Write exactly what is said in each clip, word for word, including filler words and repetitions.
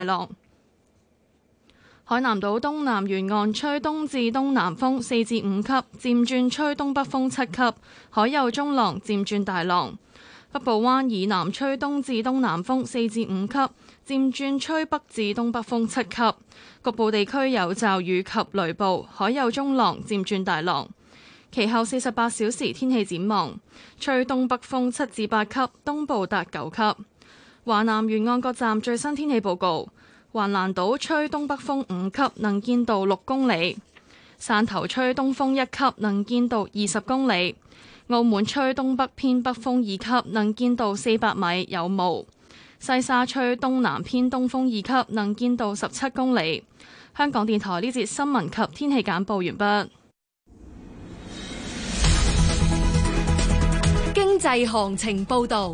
浪。海南島東南沿岸吹東至東南風四至五級，漸轉吹東北風七級，海有中浪，漸轉大浪。北部灣以南吹東至東南風四至五級，漸轉吹北至東北風七級，局部地區有驟雨及雷暴，海有中浪，漸轉大浪。其後四十八小時天氣展望，吹東北風七至八級，東部達九級。華南沿岸各站最新天氣報告。橫瀾島吹東北風五級，能見度六公里；汕頭吹東風一級，能見度二十公里；澳門吹東北偏北風二級，能見度四百米，有霧；西沙吹東南偏東風二級，能見度十七公里。香港電台呢節新聞及天氣簡報完畢。 經濟行情報導。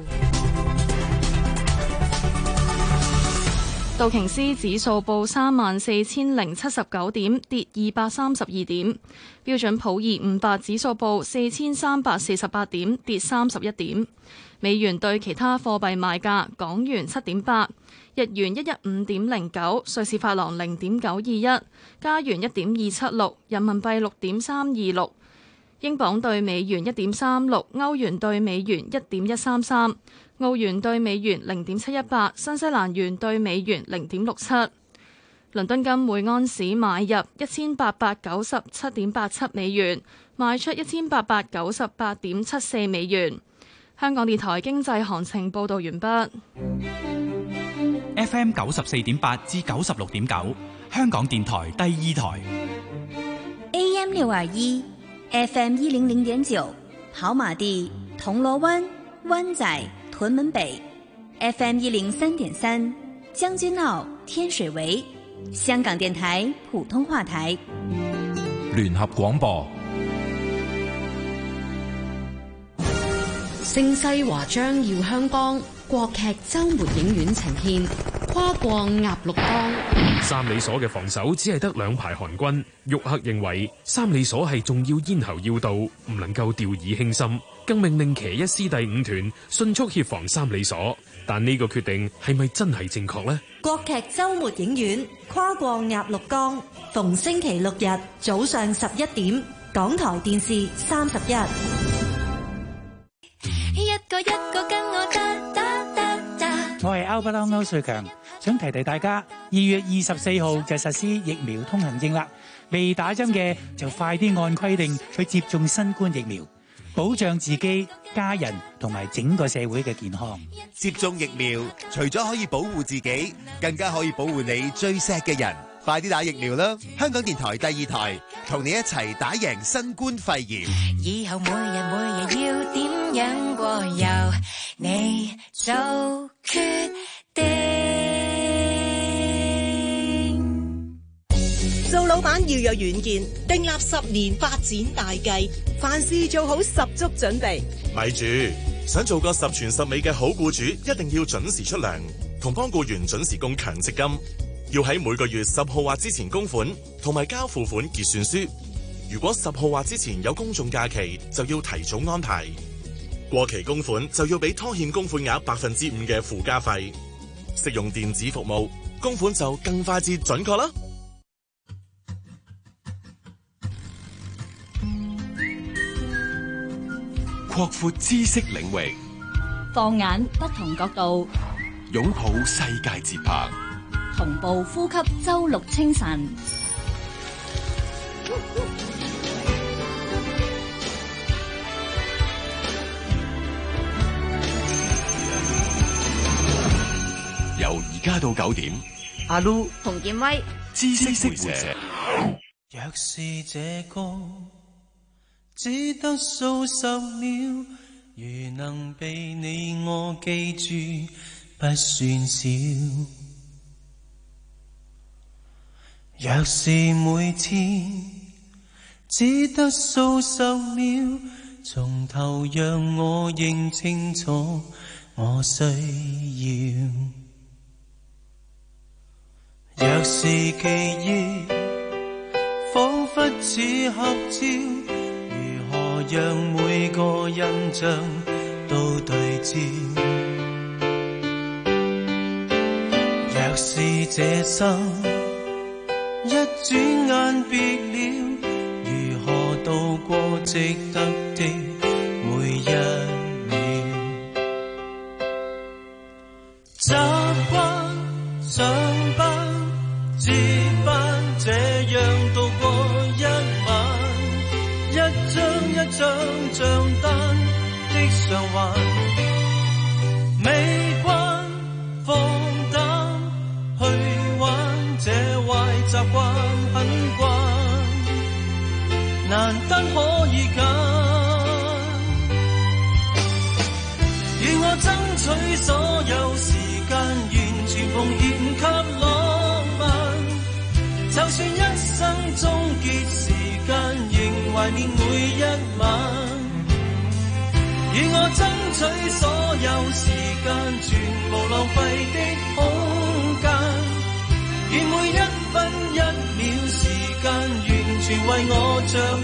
道瓊斯指數報三萬四千零七十九點，跌二百三十二點。標準普爾五百指數報四千三百四十八點，跌三十一點。美元對其他貨幣賣價：港元七點八，日元一一五點零九，瑞士法郎零點九二一，加元一點二七六，人民幣六點三二六，英鎊對美元一點三六，歐元對美元一點一三三。澳元對美元零點七一八，新西蘭元對美元零點六七。倫敦金每安士買入一千八百九十七點八七美元，賣出一千八百九十八點七四美元。香港電台經濟行情報導完畢。 F M 九十四點八至九十六點九，香港電台第二台。 A M 六二一，F M 一零零點九，跑馬地、銅鑼灣、灣仔、屯門北 ，F M 一零三點三，將軍澳、天水圍，香港電台普通話台。 聯合廣播。 盛世華章耀香江，國劇周末影院呈現跨過鴨綠江。 三里所嘅防守只係得兩排韓軍，沃克認為三里所係重要咽喉要道，唔能夠掉以輕心。更命令騎一師第五團迅速協防三里所，但呢個決定係咪真係正確呢？ 國劇周末影院跨過鴨綠江，逢星期六日早上十一點，港台電視三十一。 一個一個跟我得得得得。 我係歐不嬲歐瑞強，想提提大家，二月二十四號就實施疫苗通行證啦，未打針嘅就快啲按規定去接種新冠疫苗。保障自己、家人同埋整個社會嘅健康。 接種疫苗，除咗可以保護自己，更加可以保護你最錫嘅人。快啲打疫苗啦！香港電台第二台，同你一齊打贏新冠肺炎。 以後每日每日要點樣過，由你做決定。 做老闆要有遠見，訂立十年發展大計，凡事做好十足準備。 咪住，想做個十全十美嘅好僱主，一定要準時出糧，同幫僱員準時供強積金。要喺每個月十號或之前供款，同埋交付款結算書。如果十號或之前有公眾假期，就要提早安排。過期供款就要俾拖欠供款額百分之五嘅附加費。適用電子服務，供款就更快捷準確啦。 擴闊知識領域， 放眼不同角度， 擁抱世界節拍， 同步呼吸周六清晨。 由而家到九點， 阿 Lu、 洪建威， 知識會社。 若是這歌只得數十秒，如能被你我記住，不算少。若是每天只得數十秒，從頭讓我認清楚我需要。若是記憶彷彿似合照，如何讓每個印象都對焦？若是這生一轉眼別了，如何度過值得的每一秒？習慣上班接班，這樣度過一晚，一張一張賬單的償還，未慣放膽去玩，這壞習慣很慣，難得可以揀，願我爭取所有時間，完全奉獻給浪漫，就算一生終結時間，仍懷念每一晚。願我爭取所有時間，全無浪費的空間，願每一分一秒時間，完全為我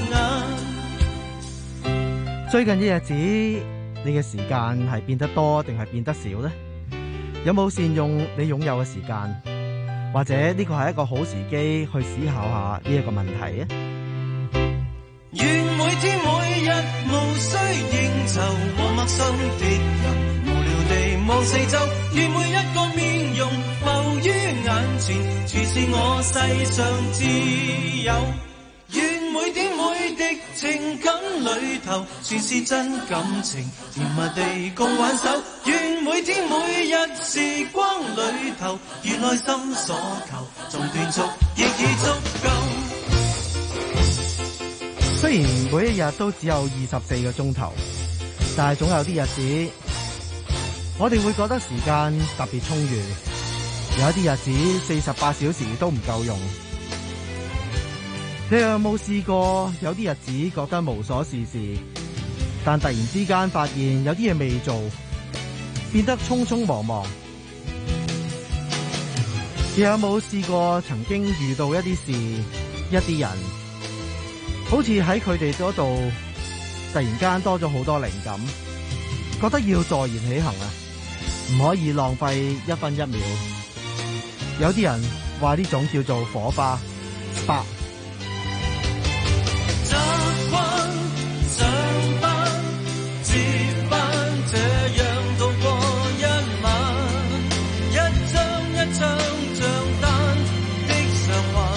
着眼。 最近嘅日子，你嘅時間係變得多定係變得少呢？有冇善用你擁有嘅時間？或者呢個係一個好時機去思考下呢一個問題啊？ 願每天每日無需應酬和陌生的人，無聊地望四周，願每一個面容浮於眼前，全是我世上摯友。願每點每滴情感裏頭，全是真感情，甜蜜地共挽手。願每天每日時光裏頭，願內心所求，縱斷續亦已足夠。 雖然每一日都只有二十四個鐘頭，但係總有啲日子，我哋會覺得時間特別充裕。有一啲日子四十八小時都唔夠用。你有冇試過有啲日子覺得無所事事，但突然之間發現有啲嘢未做，變得匆匆忙忙？你有冇試過曾經遇到一啲事、一啲人，好似喺佢哋嗰度突然間多咗好多靈感，覺得要坐言起行啊，唔可以浪費一分一秒。有啲人話呢種叫做火花 spark。 習慣上班接班，這樣度過一晚，一張一張賬單的償還，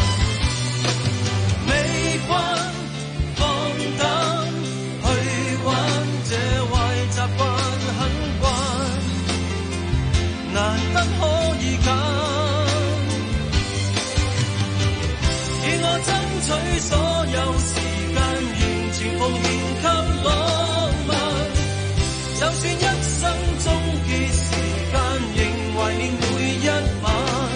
未慣放膽去玩，這壞習慣很慣，難得可以揀，願我爭取所有時間，完全奉獻給浪漫，就算一生終結時間，仍懷念每一晚。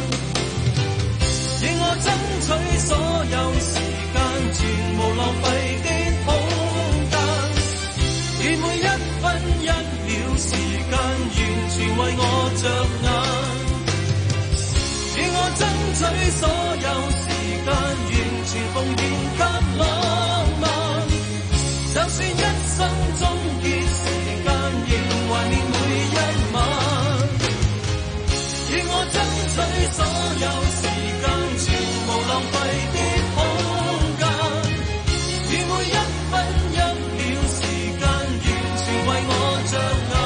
願我爭取所有時間，全無浪費的空間，願每一分一秒時間，完全為我着眼。願我爭取所有時間，完全奉獻給浪漫，就算一生終結時間，仍懷念每一晚。願我爭取所有時間，全無浪費的空間，願每一分一秒時間，完全為我着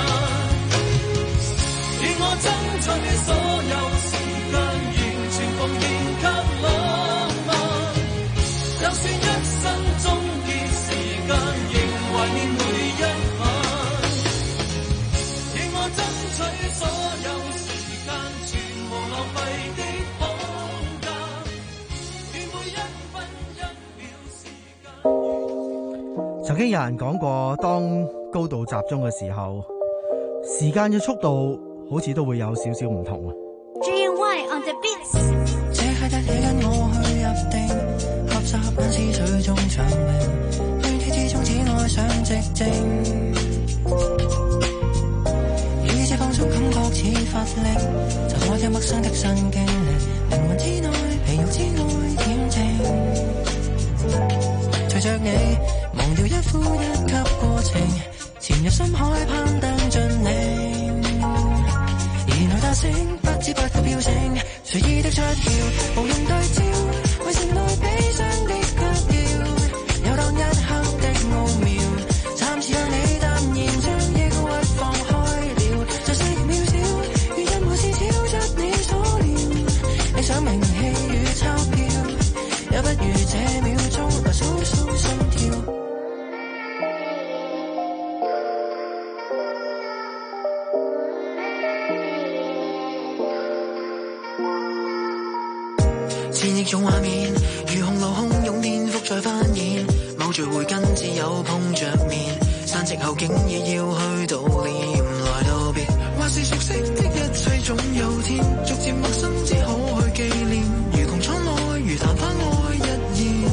眼。願我爭取所有時間，完全奉獻給浪漫，就算一生終結時間，仍懷念每一晚。願我爭取所有時間，全無浪費的空間，願每一分一秒時間。 曾經有人講過，當高度集中嘅時候，時間嘅速度好似都會有少少唔同啊。 G N Y on the beats。 這刻得你跟我去入定，合十合眼思緒中長明，喧囂之中只愛上寂靜，意志放鬆感覺似乏力，就開一陌生的新經歷，靈魂之內皮肉之內恬靜，隨着你忘掉一呼一吸過程，潛入深海攀登峻嶺，而內大聲不知不覺飆升。 遙，無人對焦，為城內悲傷的腳調，遊蕩一刻的奧妙，暫時讓你淡然將抑鬱放開了，在世極渺小，如任何事超出你所料，你想名氣與鈔票，也不如這秒鐘來數數心跳。千億種畫面，如洪流洶湧顛覆再翻現，某聚會跟摯友碰着面，散席後竟已要去悼念來道別，或是熟悉的一切總有天，逐漸陌生只好去紀念，如窮蒼愛如曇花愛一現，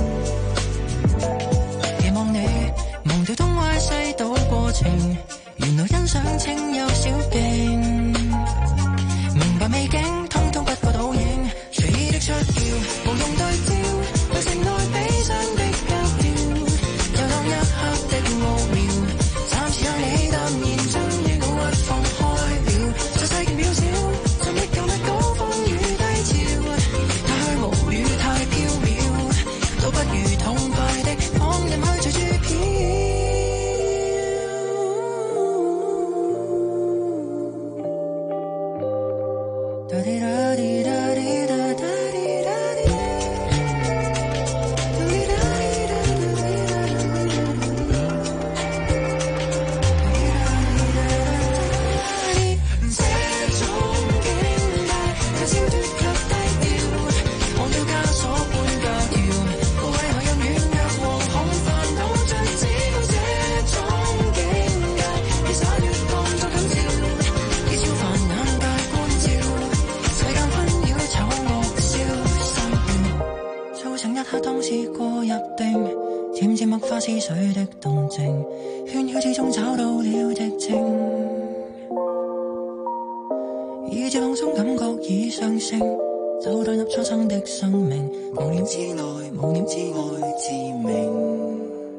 期望你忘掉東歪西倒過程，原來欣賞清幽小徑，明白美景通通不過倒影，隨意的出竅，無用對焦，為城內悲傷的腳調，遊蕩一刻的奧妙，暫時讓你淡然將抑鬱放開了，在世極渺小，尋覓舊日高峰與低潮，太虛無與太飄渺，倒不如痛快的放任去隨處飄。思緒的動靜，喧囂之中找到了寂靜，以至放鬆感覺已上升，就代入初生的生命，無念之內，無念之外，自明。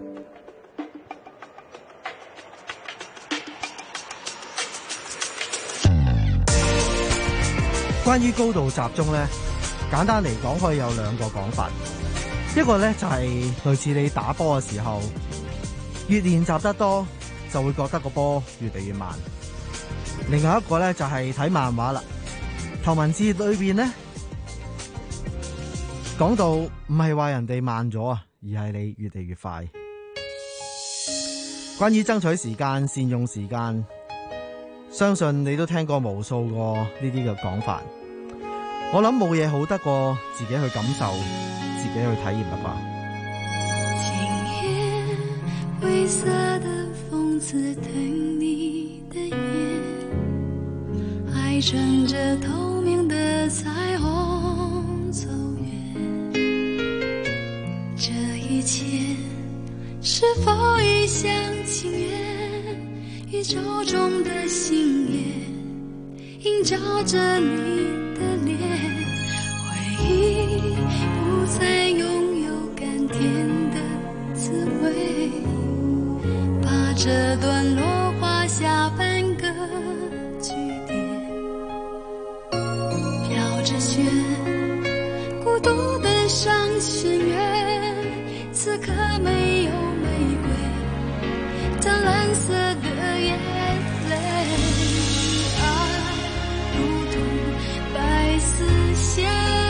關於高度集中呢，簡單嚟講可以有兩個講法。一個咧就係類似你打波嘅時候，越練習得多，就會覺得個波越嚟越慢。另外一個咧就係睇漫畫啦，頭文字裏邊咧講到唔係話人哋慢咗啊，而係你越嚟越快。關於爭取時間、善用時間，相信你都聽過無數個呢啲嘅講法。我諗冇嘢好得過自己去感受，自己去體驗啦吧。 今夜灰色的風刺疼你的眼，還乘着透明的彩虹走遠，這一切是否一廂情願？宇宙中的星夜映照着你的臉，回憶不再擁有甘甜的滋味，把這段落畫下半個句點，飄着雪，孤獨的上弦月，此刻沒有玫瑰，這藍色的眼淚，愛如同白絲線，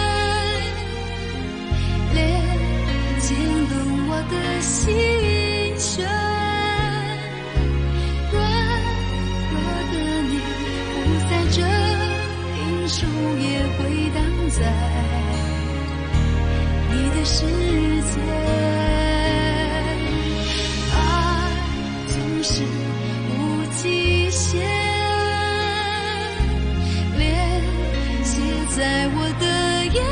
連接了我的心弦，軟弱的你不在這平手，也回盪在你的世界。是無極限，連接在我的眼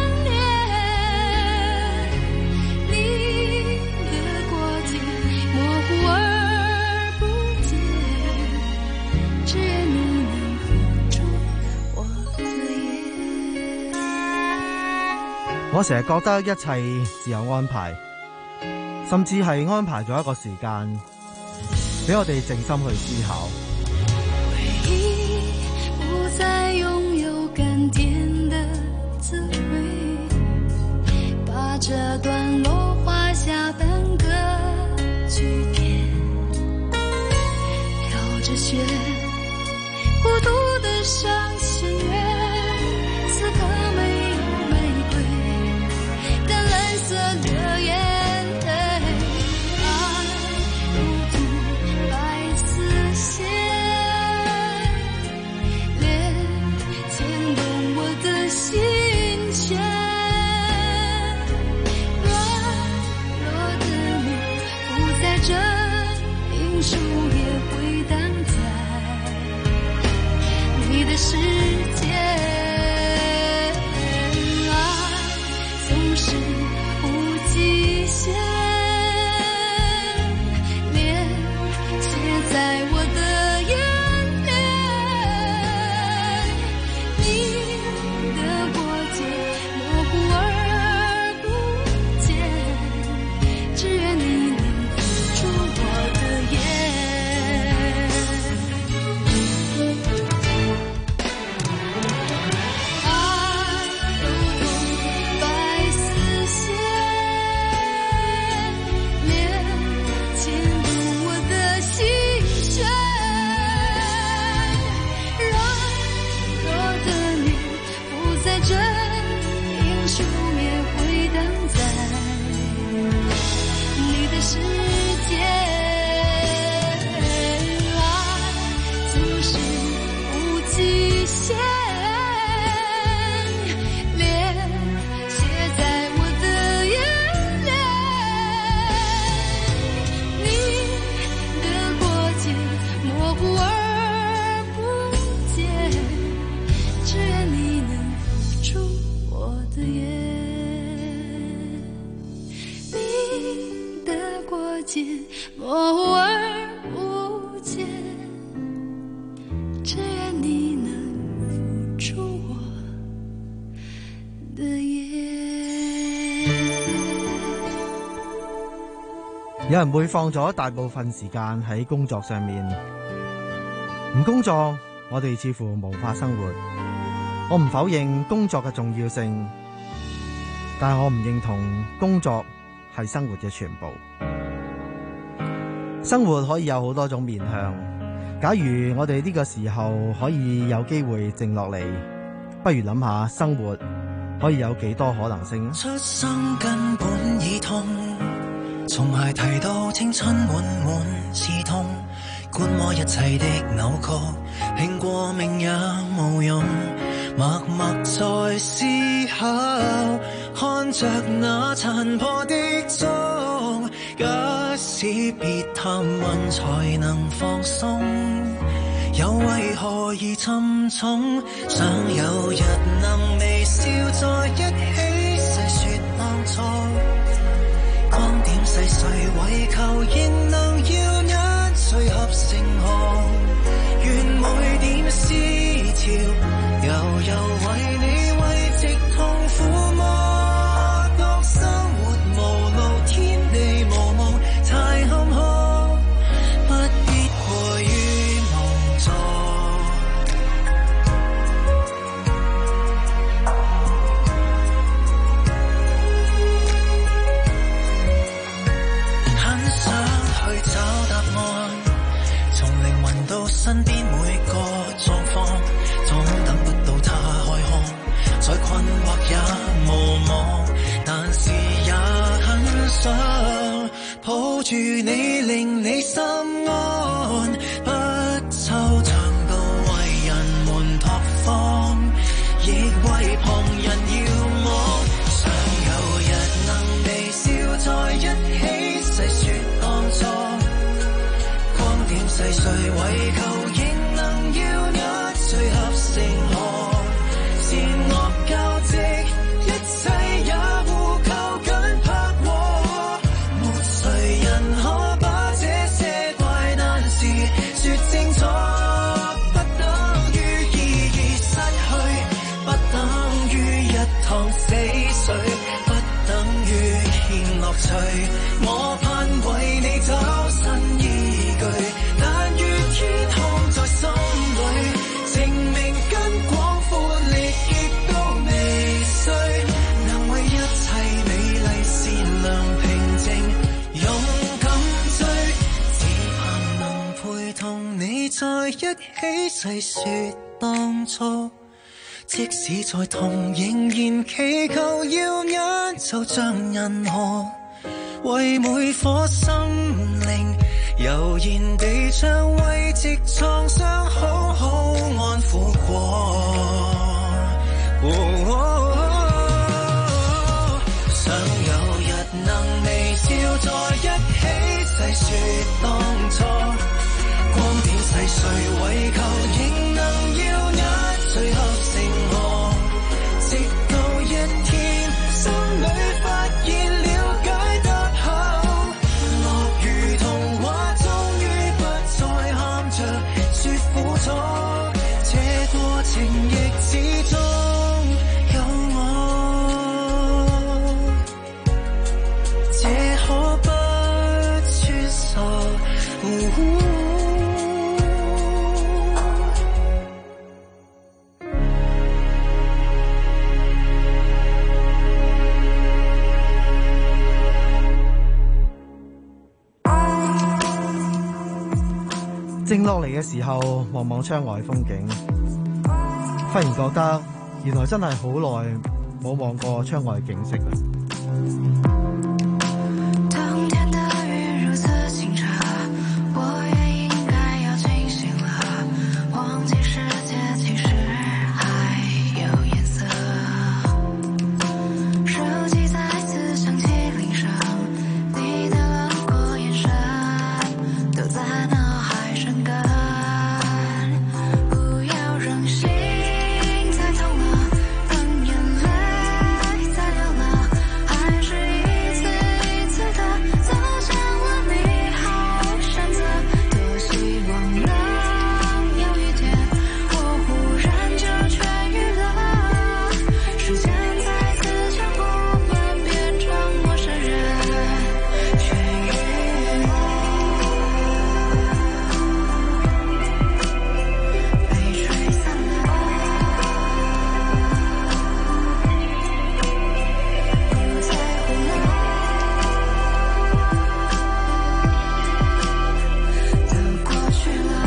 簾，你的過境模糊而不見，只願你能撫住我的眼。 我成日覺得一切自有安排，甚至係安排咗一個時間俾我哋靜心去思考。 回憶不再擁有甘甜的滋味。 这段落画下半个句点，飘着雪，孤独的上弦月，此刻没有玫瑰的蓝色的眼泪，爱如同白丝线，连牵动我的心弦。这英雄也回荡在你的世界，爱总是无极限，连写在我的眼帘，你的过节模糊而不见，只愿你能模糊而不见，只愿你能付出我的眼。 有人會放咗大部分時間喺工作上面，唔工作我哋似乎無法生活。我唔否認工作嘅重要性，但我唔認同工作係生活嘅全部。生活可以有好多種面向，假如我哋呢個時候可以有機會靜落嚟，不如諗下生活可以有幾多可能性。 出生根本已痛，從孩提到青春滿滿刺痛，觀摩一切的扭曲，拼過命也無用，默默在思考，看着那殘破的鐘，假使別探問才能放鬆，又為何而沉重？想有日能微笑在一起，細說當初，光點細碎為求仍能要一歲合成河，願每點思潮悠悠為你慰藉痛苦麼？當生活無路，天地無夢，太坎坷，不必過於無助。很想去找答案，從靈魂到身邊每個狀況，總等不到他開腔，再困惑也無望，但是也很想抱住你，令你心安，不惆悵到為人們拓荒，亦為旁人遙望。想有日能微笑在一起，細說當初，光點細碎為求仍能要一歲合成河，善惡交織，一切也互靠緊拍和，沒誰人可把這些怪難事說清楚，不等於意義失去，不等於一趟死水，不等於欠樂趣，我盼為你找新依據，但願天空在心裏，證明跟廣闊力亦都未衰，能為一切美麗一起細說當初，即使再痛仍然祈求耀眼，就像銀河為每顆心靈悠然地將慰藉創傷好好安撫過。哦哦哦，想有日能微笑在一起細說當初，光點細碎為求仍能耀眼，最後成何？直到一天心裏發現了解得好，樂如童話終於不再喊着說苦楚，這過程亦始終有我，這可不算傻。哦靜落嚟嘅時候，望望窗外風景，忽然覺得原來真係好耐冇望過窗外嘅景色啦。 冬天的雲如此清澈，我也應該要清醒了，忘記世界其實還有顏色。手機再次響起鈴聲，你的冷漠眼神都在腦海生根，不要任性再痛了，讓眼淚再流了，還是一次一次的走向了你好選擇，多希望能有一天我忽然就痊癒了，時間再次將我們變成陌生人，痊癒了，被吹散了，不在乎了，都過去了。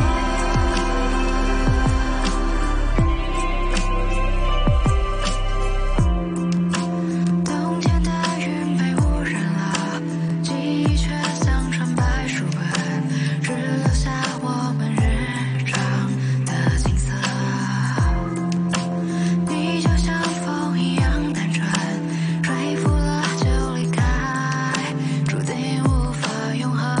冬天的雲被污染了，記憶卻像純白書本，只留下我們日常的景色。你就像風一樣單純，吹拂了就離開，注定無法永恆。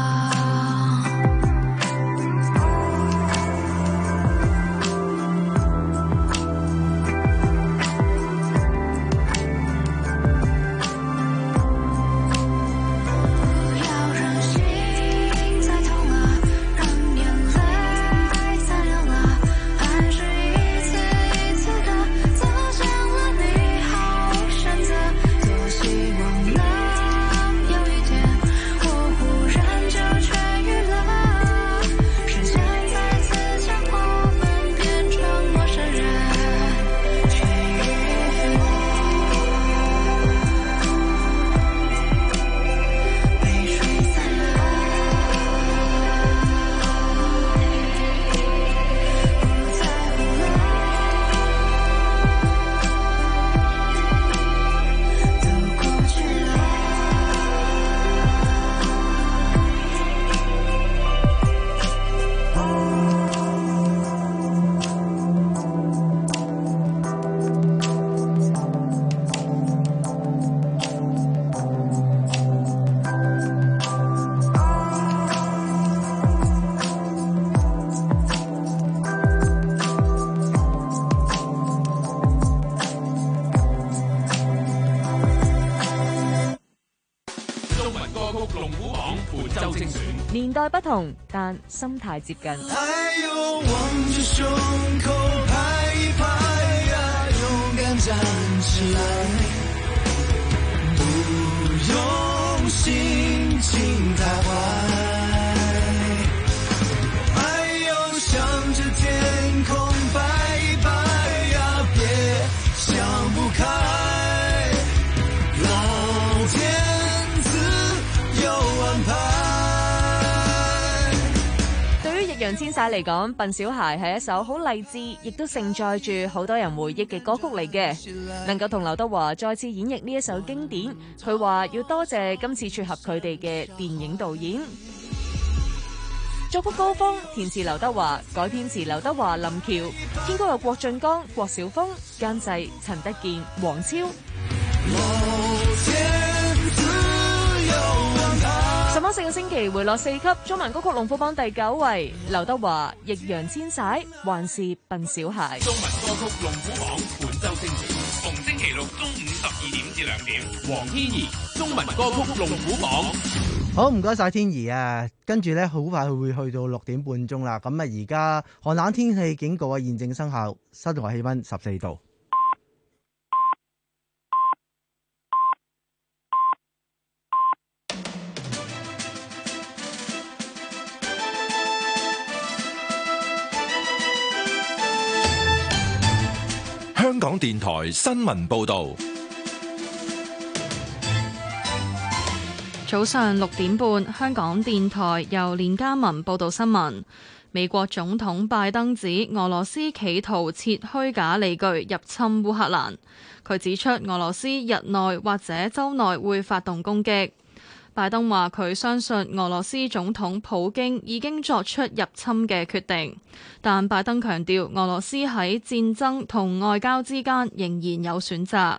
不要任性再痛了，讓眼淚再流了，還是一次一次的走向了你好選擇，多希望能有一天我忽然就痊癒了，時間再次將我們變成陌生人，痊癒了，被吹散了，不在乎了，都過去了。 中文歌曲龍虎榜本周精選。 年代不同，但心態接近。 還有望着胸口拍一拍呀，勇敢站起來，不用心情太壞，還有向着天空擺一擺呀，別想不開，老天自有安排。 對於易易纖曬嚟講，《笨小孩》係一首好勵志，亦都承載住好多人回憶嘅歌曲嚟嘅。能夠同劉德華再次演繹呢一首經典，佢話要多謝今次撮合佢哋嘅電影導演。作曲高峰，填詞劉德華，改編詞劉德華、林喬，編曲由郭晉江、郭小峰，監製陳德健、黃超。十晚四個星期回落四級，中文歌曲龍虎榜第九位，劉德華《易烊千璽》還是笨小孩。 中文歌曲龍虎榜本周精選，逢星期六中午十二點至兩點，黃天怡中文歌曲龍虎榜。 好，唔該晒天怡啊！跟住咧，好快會去到六點半鐘啦。咁啊，而家寒冷天氣警告啊，現正生效，室外氣溫十四度。 香港電台新聞報道。 早上六點半，香港電台由連家文報道新聞。美國總統拜登指俄羅斯企圖設虛假理據入侵烏克蘭。佢指出俄羅斯日內或者周內會發動攻擊。拜登話佢相信俄羅斯總統普京已經作出入侵嘅決定，但拜登強調俄羅斯喺戰爭同外交之間仍然有選擇。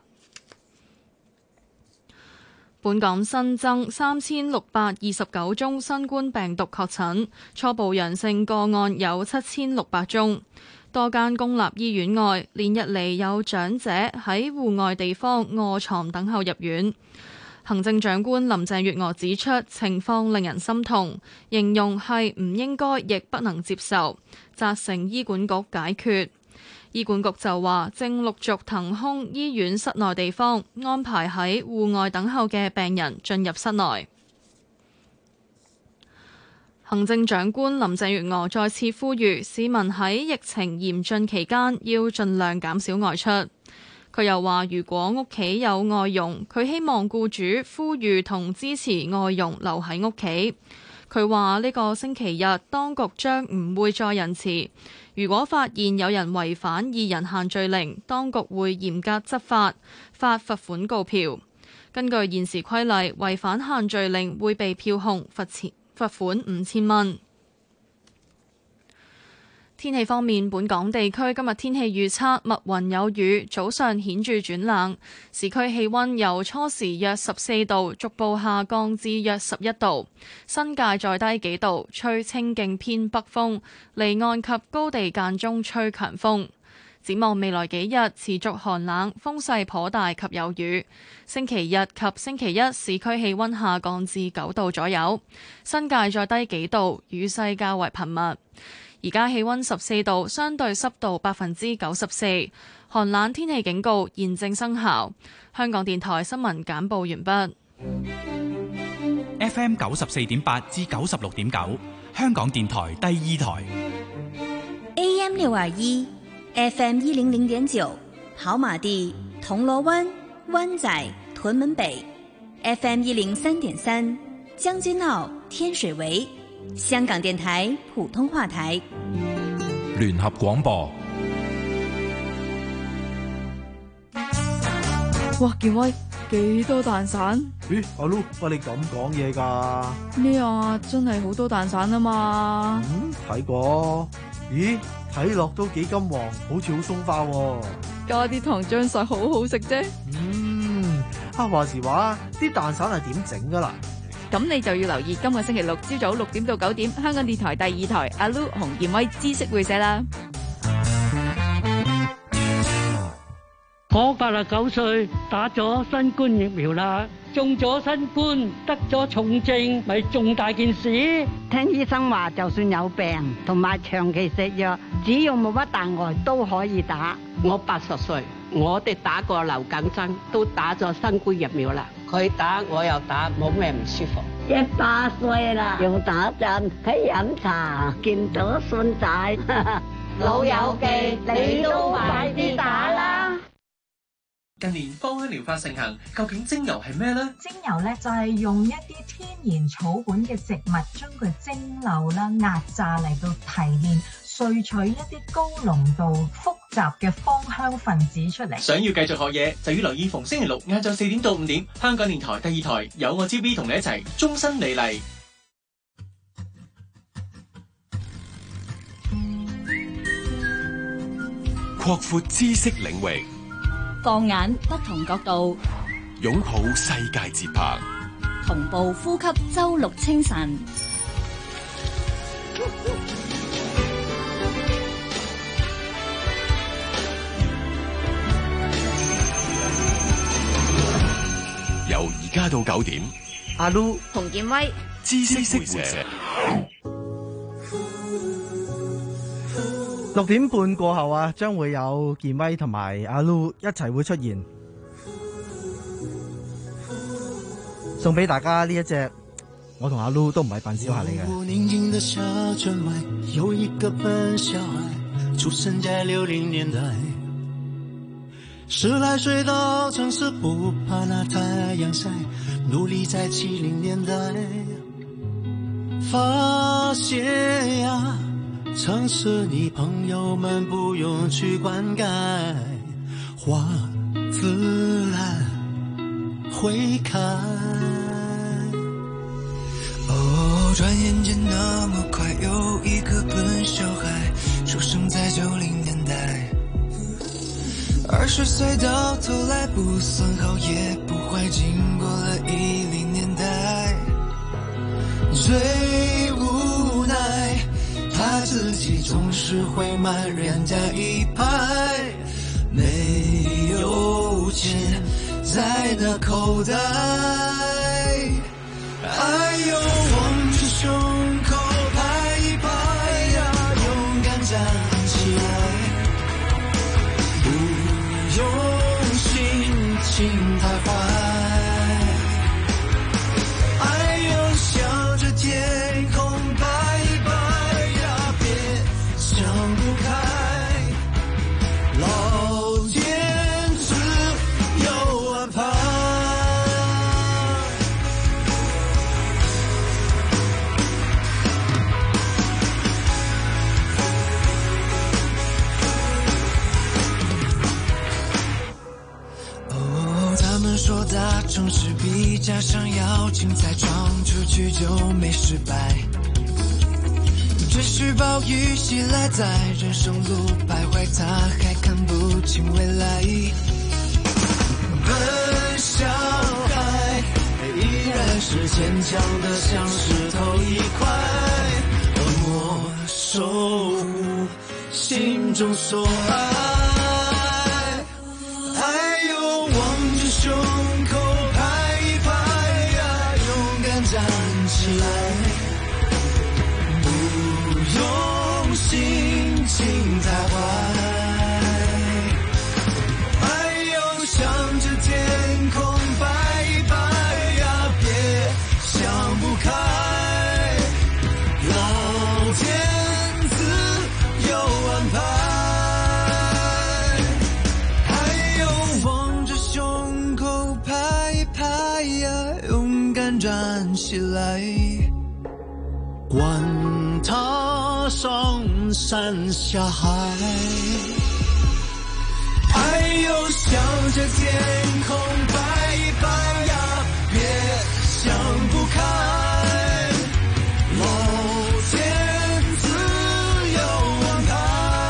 本港新增三千六百二十九宗新冠病毒確診，初步陽性個案有七千六百宗。多間公立醫院外，連日嚟有長者喺戶外地方臥床等候入院。行政長官林鄭月娥指出，情況令人心痛，形容係唔應該亦不能接受，責成醫管局解決。醫管局就話正陸續騰空醫院室內地方，安排喺戶外等候嘅病人進入室內。行政長官林鄭月娥再次呼籲市民喺疫情嚴峻期間要盡量減少外出。佢又話如果屋企有外傭，佢希望僱主呼籲同支持外傭留喺屋企。佢話呢個星期日當局將唔會再仁慈，如果發現有人違反二人限聚令，當局會嚴格執法，發罰款告票。根據現時規例，違反限聚令會被票控，罰錢罰款五千蚊。天氣方面，本港地區今日天氣預測密雲有雨，早上顯著轉冷，市區氣溫由初時約十四度逐步下降至約十一度，新界再低幾度，吹清勁偏北風，離岸及高地間中吹強風。展望未來幾日持續寒冷，風勢頗大及有雨。星期日及星期一市區氣溫下降至九度左右，新界再低幾度，雨勢較為頻密。而家氣溫十四度，相對濕度百分之九十四，寒冷天氣警告現正生效。香港電台新聞簡報完畢。 F M 九十四點八至九十六點九，香港電台第二台。 A M 六二一，F M 一零零點九，跑馬地、銅鑼灣、灣仔、屯門北 ，F M 一零三點三，將軍澳、天水圍。香港電台普通話台聯合廣播。 哇，健威幾多蛋散？ 咦，阿 Lu，喂，你咁講嘢噶？ 咩啊？真係好多蛋散啊嘛！ 嗯，睇過。咦，睇落都幾金黃，好似好鬆化喎。 加啲糖漿實好好食啫。 嗯，啊話時話，啲蛋散係點整噶啦？ 咁你就要留意今個星期六朝早六點到九點，香港電台第二台阿 Lu 洪健威知識會社啦。 我八十九歲，打咗新冠疫苗啦，中咗新冠，得咗重症，咪重大件事。 聽醫生話，就算有病同埋長期食藥，只要冇乜大礙都可以打。 我八十歲，我哋打過流感針，都打咗新冠疫苗啦。佢打我又打，冇咩唔舒服。 一百歲啦，又打針，喺飲茶，見到孫仔， 老友記，你都快啲打啦！ 近年芳香療法盛行，究竟精油係咩呢？ 精油咧就係用一啲天然草本嘅植物，將佢蒸餾啦、壓榨嚟到提煉，萃取一啲高濃度、複雜嘅芳香分子出嚟。 想要繼續學嘢，就要留意逢星期六晏晝四點到五點，香港電台第二台有我 T V 同你一齊終身美麗。 擴闊知識領域， 放眼不同角度， 擁抱世界節拍， 同步呼吸周六清晨。 由而家到九點， 阿 Lu、 洪建威， 知識會社。 六點半過後啊，將會有健威同埋阿 Lu 一齊會出現，送俾大家呢一隻，我同阿 Lu 都唔係笨小孩嚟嘅。 寧靜的小村外，有一個笨小孩，出生在六零年代，十來歲到城市，不怕那太陽曬，努力在七零年代發現呀，城市裡朋友們不用去灌溉，花自然會開。哦，轉眼間那麼快，有一個笨小孩出生在九零年代，二十歲到頭來不算好也不壞，經過了一零年代，最無奈他自己總是會慢人家一拍，沒有錢在那口袋，哎呦，望着胸口拍一拍呀，勇敢站起來，不用心情太壞，哎呦，向着天空拍一拍，想不開，老天自有安排。哦，他們說大城市比家鄉要精彩，闖出去就沒失敗。只是暴雨襲來，在人生路徘徊，他還看不清未來。笨小孩依然是堅強的，像石頭一塊，默默守護心中所愛。哎呦，望着胸口拍一拍呀，勇敢站起來。心情太壞，哎呦，向着天空拍一拍呀，別想不開，老天自有安排，哎呦，望着胸口拍一拍呀，勇敢站起來，管他上山下海，哎呦，向着天空拍一拍呀，別想不開，老天自有安排，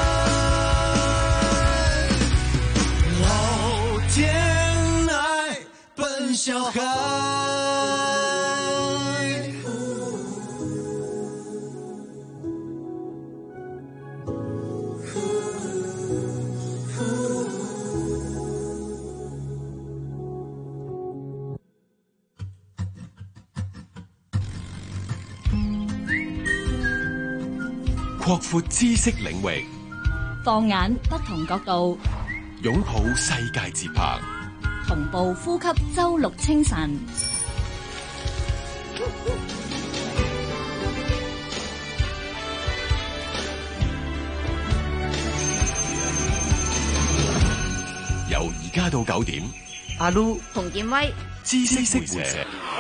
老天愛笨小孩。 擴闊知識領域， 放眼不同角度， 擁抱世界節拍， 同步呼吸周六清晨。 由而家到九點， 阿 Lu、 洪建威、 知識會社。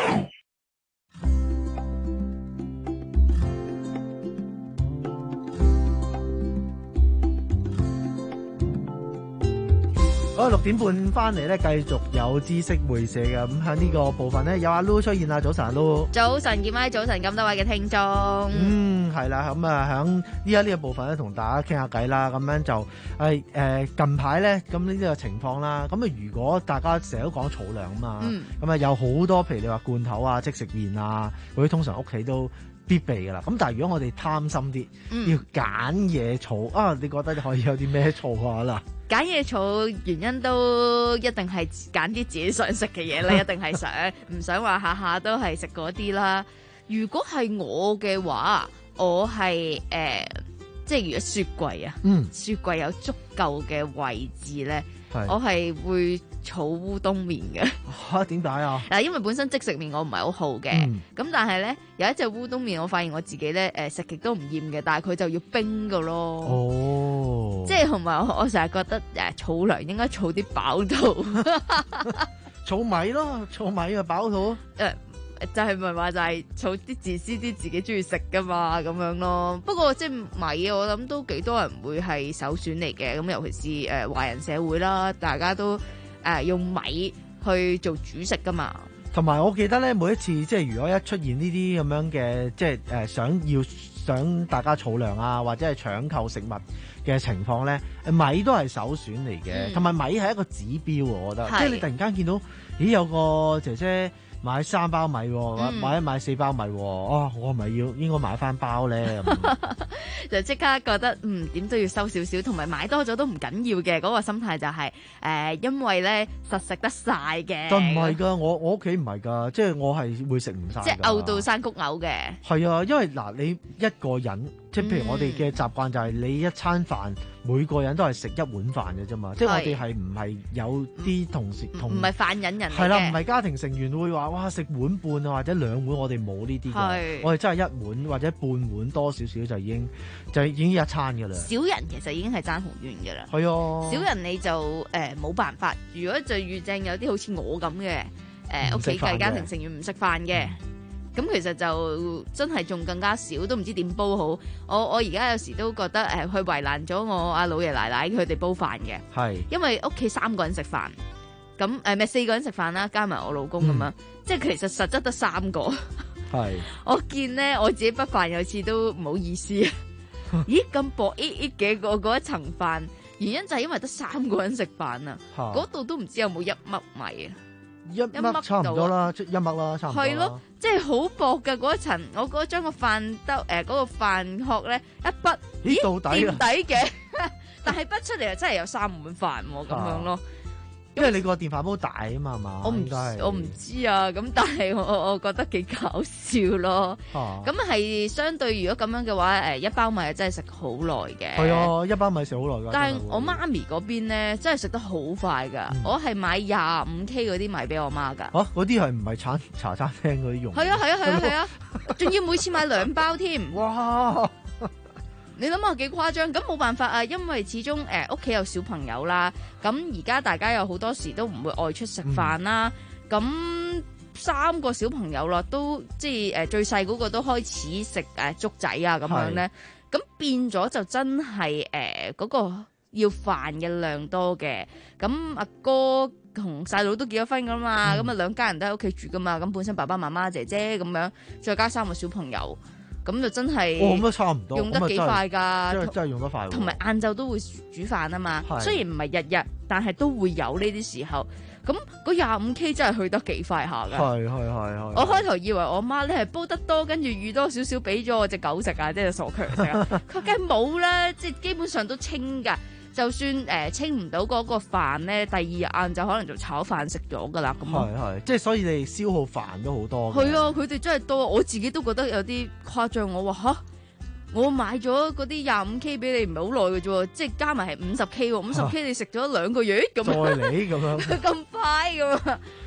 好，六點半翻嚟咧，繼續有知識會社嘅。咁喺呢個部分咧，有阿 Lu 出現啦。早晨，阿 Lu。 早晨，建威，早晨，咁多位嘅聽眾。 嗯，係啦，咁啊，喺呢一呢個部分咧，同大家傾下偈啦。咁樣就係誒、呃、近排咧，咁呢個情況啦。咁啊，如果大家成日都講儲糧啊嘛，咁啊、嗯、有好多，譬如你話罐頭啊、即食麵啊，嗰啲通常屋企都必備噶啦。咁但係如果我哋貪心啲，嗯、要揀嘢儲啊，你覺得你可以有啲咩儲嘅話啦？ 揀嘢儲原因都一定係揀啲自己想食嘅嘢啦，一定係想唔想話下下都係食嗰啲啦。如果係我嘅話，我係誒、呃，即係如果雪櫃啊，嗯、雪櫃有足夠嘅位置咧，是我係會儲烏冬麵嘅。 嚇點解啊？ 嗱，因為本身即食麵我唔係好好嘅，咁、嗯、但係咧有一隻烏冬麵，我發現我自己咧誒食極都唔厭嘅，但係佢就要冰㗎咯。哦，即係同埋我我成日覺得誒儲糧應該儲啲飽肚， 儲米咯，儲米啊飽肚。 誒就係咪話就係儲啲自私啲自己中意食噶嘛咁樣咯。不過即係米我諗都幾多人會係首選嚟嘅，咁尤其是誒華人社會啦，大家都誒、呃、用米去做主食噶嘛。 同埋我記得咧，每一次即係如果一出現呢啲咁樣嘅，即係誒、呃、想要想大家儲糧啊，或者係搶購食物嘅情況咧，米都係首選嚟嘅。同埋、嗯、米係一個指標，我覺得，是即係你突然間見到，咦有個姐姐買三包米，嗯、買一買四包米，哦，我係咪要應該買翻包咧？ 就即刻覺得嗯點都要收少少，同埋買多咗都唔緊要嘅，嗰、嗰個心態就係、係、誒、呃，因為咧實食得晒嘅。 但唔係㗎，我我屋企唔係㗎，即係我係會食唔晒。 即係嘔到山谷嘔嘅。係啊，因為嗱你一個人。即係譬如我哋嘅習慣就係你一餐飯每個人都係食一碗飯嘅啫嘛，即係我哋係唔係有啲同事同唔係飯引人係啦，唔係家庭成員會話哇食碗半啊或者兩碗，我哋冇呢啲嘅，我哋真係一碗或者半碗多少少就已經就已經一餐㗎啦。 少人其實已經係爭好遠㗎啦。 係啊， 少人你就誒冇辦法。如果就遇正有啲好似我咁嘅誒屋企嘅家庭成員唔食飯嘅。咁其實就真係仲更加少，都唔知點煲好。我我而家有時都覺得誒，佢為難咗我阿老爺奶奶佢哋煲飯嘅，係因為屋企三個人食飯，咁誒咪四個人食飯啦，加埋我老公咁樣，嗯、即係其實實質得三個。係是我見咧我自己筆飯有次都唔好意思，咦咁薄ít ít嘅個嗰一層飯，原因就係因為得三個人食飯啊，嗰度都唔知有冇一粒米啊。 一粒差唔多啦，即一粒啦，差唔多。係咯， 即係好薄嘅嗰一層，我嗰將個飯兜誒嗰個飯殼咧一筆，咦到底墊底嘅，但係筆出嚟又真係有三碗飯喎，咁樣咯。 因為你個電飯煲大啊嘛，係嘛？ 我唔我唔知啊，咁但係我我覺得幾搞笑咯。咁係、啊、相對如果咁樣嘅話，誒一包米係真係食好耐嘅。係啊，一包米食好耐㗎。 但係我媽咪嗰邊咧，真係食得好快㗎。嗯、我係買廿五 K 嗰啲米俾我媽㗎。 嚇，嗰啲係唔係茶茶餐廳嗰啲用？ 係啊係啊係啊係啊，仲要每次買兩包添。哇！你諗下幾誇張？咁冇辦法啊，因為始終誒屋企有小朋友啦。咁而家大家有好多時都唔會外出食飯啦。咁、嗯、三個小朋友啦，都即係誒最細嗰個都開始食誒粥仔啊咁樣咧。咁是變咗就真係誒嗰個要飯嘅量多嘅。咁阿哥同細佬都結咗婚噶嘛，咁啊、嗯、兩家人都喺屋企住噶嘛。咁本身爸爸媽媽姐姐咁樣，再加三個小朋友。咁就真係， 哦咁都差唔多， 用得幾快㗎， 真係真係用得快。 同埋晏晝都會煮飯啊嘛，是雖然唔係日日，但係都會有呢啲時候。咁嗰廿五 K 真係去得幾快下㗎。係係係係。我開頭以為我媽咧係煲得多，跟住預多少少俾咗我隻狗食啊，即係傻強食啊。佢梗係冇啦，即係基本上都清㗎。就算誒、呃、清唔到嗰個飯咧，第二日晏就可能就炒飯食咗㗎啦。咁係係，即係所以你消耗飯都好多。 係啊，佢哋真係多，我自己都覺得有啲誇張。我話吓，我買咗嗰啲廿五 K 俾你唔係好耐嘅啫，即係加埋係五十 K 喎，五十 K 你食咗兩個月咁。再嚟咁樣， 咁快咁啊！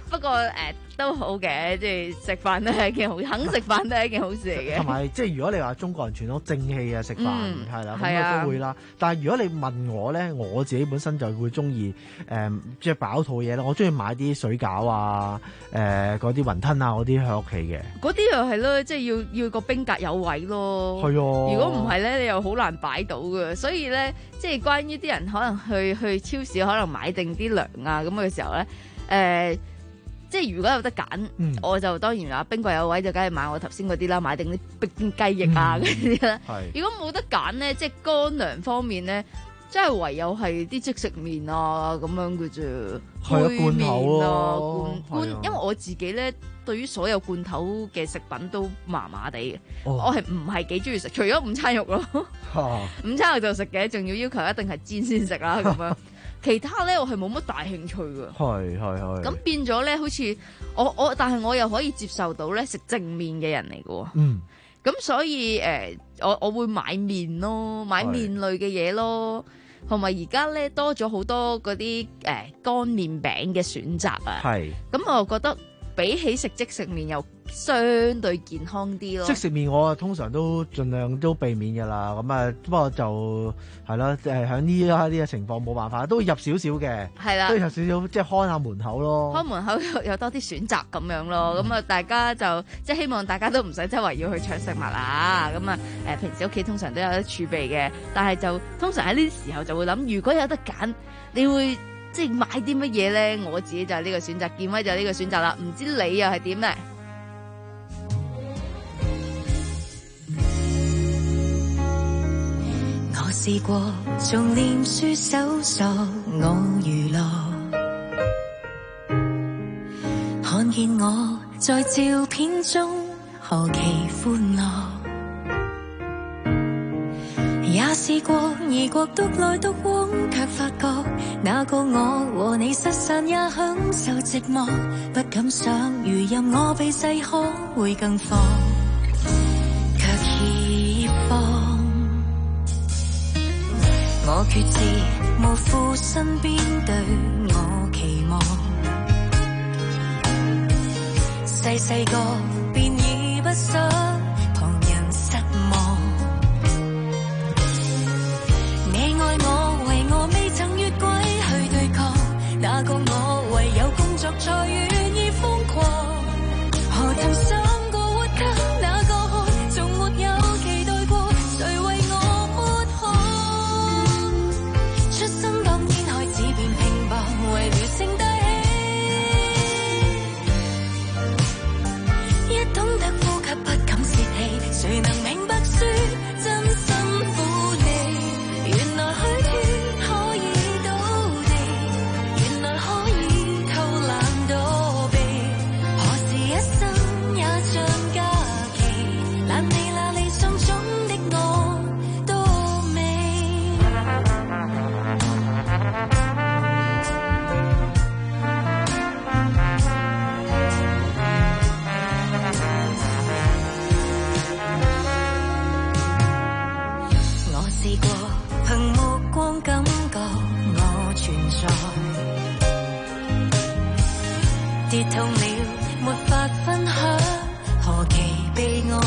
不過誒、呃、都好嘅，即係食飯都係一件好，肯食飯都係一件好事嚟嘅。 同埋即係如果你話中國人傳統正氣啊，食飯係啦，咁我都會啦。但係如果你問我咧，我自己本身就會中意誒即係飽肚嘢啦。我中意買啲水餃啊，誒嗰啲雲吞啊嗰啲喺屋企嘅。嗰啲又係咯，即係要要個冰格有位咯。係啊，如果唔係咧，你又好難擺到嘅。所以咧，即係關於啲人可能去去超市可能買定啲糧啊咁嘅時候咧，誒、呃。即係如果有得揀、嗯，我就當然話冰櫃有位就梗係買我頭先嗰啲啦，買定啲冰雞翼啊嗰啲啦。如果冇得揀咧，即係乾糧方面咧，即係唯有係啲即食麵啊咁樣嘅啫。 係啊，罐頭啊， 罐罐，因為我自己咧對於所有罐頭嘅食品都麻麻地嘅， 哦、 我係唔係幾中意食，除咗午餐肉咯。啊、午餐肉就食嘅，仲要要求一定係煎先食啦咁樣。其他咧我係冇乜大興趣㗎， 係係係。 咁變咗咧，好似我我，但係我又可以接受到咧食正面嘅人嚟㗎喎。 嗯。 咁所以誒、呃，我我會買麵咯，買麵類嘅嘢咯，同埋而家咧多咗好多嗰啲誒乾麵餅嘅選擇啊。係。咁我覺得比起食即食麵又相對健康啲咯。 即食麵我通常都盡量都避免㗎啦，咁啊不過就係啦，誒喺呢家呢個情況冇辦法，都入少少嘅，係啦，都入少少即係看下門口咯， 看門口有，有多啲選擇咁樣咯，咁、嗯、啊大家就即係希望大家都唔使周圍要去搶食物啊，咁啊誒平時屋企通常都有得儲備嘅，但係就通常喺呢啲時候就會諗，如果有得揀，你會即係買啲乜嘢咧？我自己就係呢個選擇，健威就係呢個選擇啦，唔知你又係點咧？ 我試過做臉書搜索我娛樂，看見我在照片中何其歡樂，也試過異國獨來獨往，卻發覺那個我和你失散也享受寂寞，不敢想如任我被細可會更放，卻怯放。我決志無負身邊對我期望，細細個便已不想旁人失望。你愛我為我未曾越軌去對抗，那個我唯有工作才願意瘋狂。何曾想過活給那個看，從沒有期待過誰為我抹汗。出生當天開始便拼搏，為了升大氣，一懂得呼吸不敢泄氣，誰能明白說真心苦你？原來虛脫可以倒地，原來可以偷懶躲避，何時一生也像假期，懶理那理想中的我多美。我試過憑目光感覺我存在，跌痛了沒法分享，何其悲哀。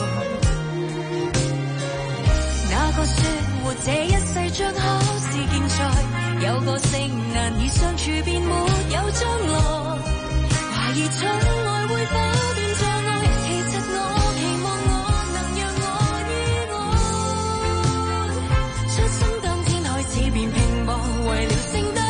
那個說活這一世將考試競賽，有個性難以相處便沒有將來，懷疑寵愛會否變障礙，其實我期望我能讓我意外，出生當天開始便拼搏，為了升大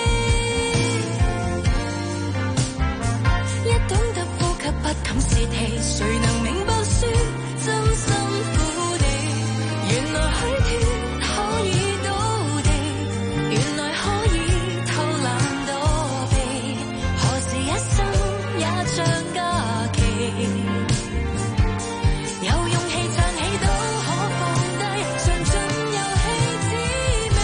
氣，一懂得呼吸不敢泄氣，誰能明白說真心苦地？原來虛脫可以倒地，原來可以偷懶躲避，何時一生也像假期，有勇氣唱起都可放低，嘗盡遊戲滋味。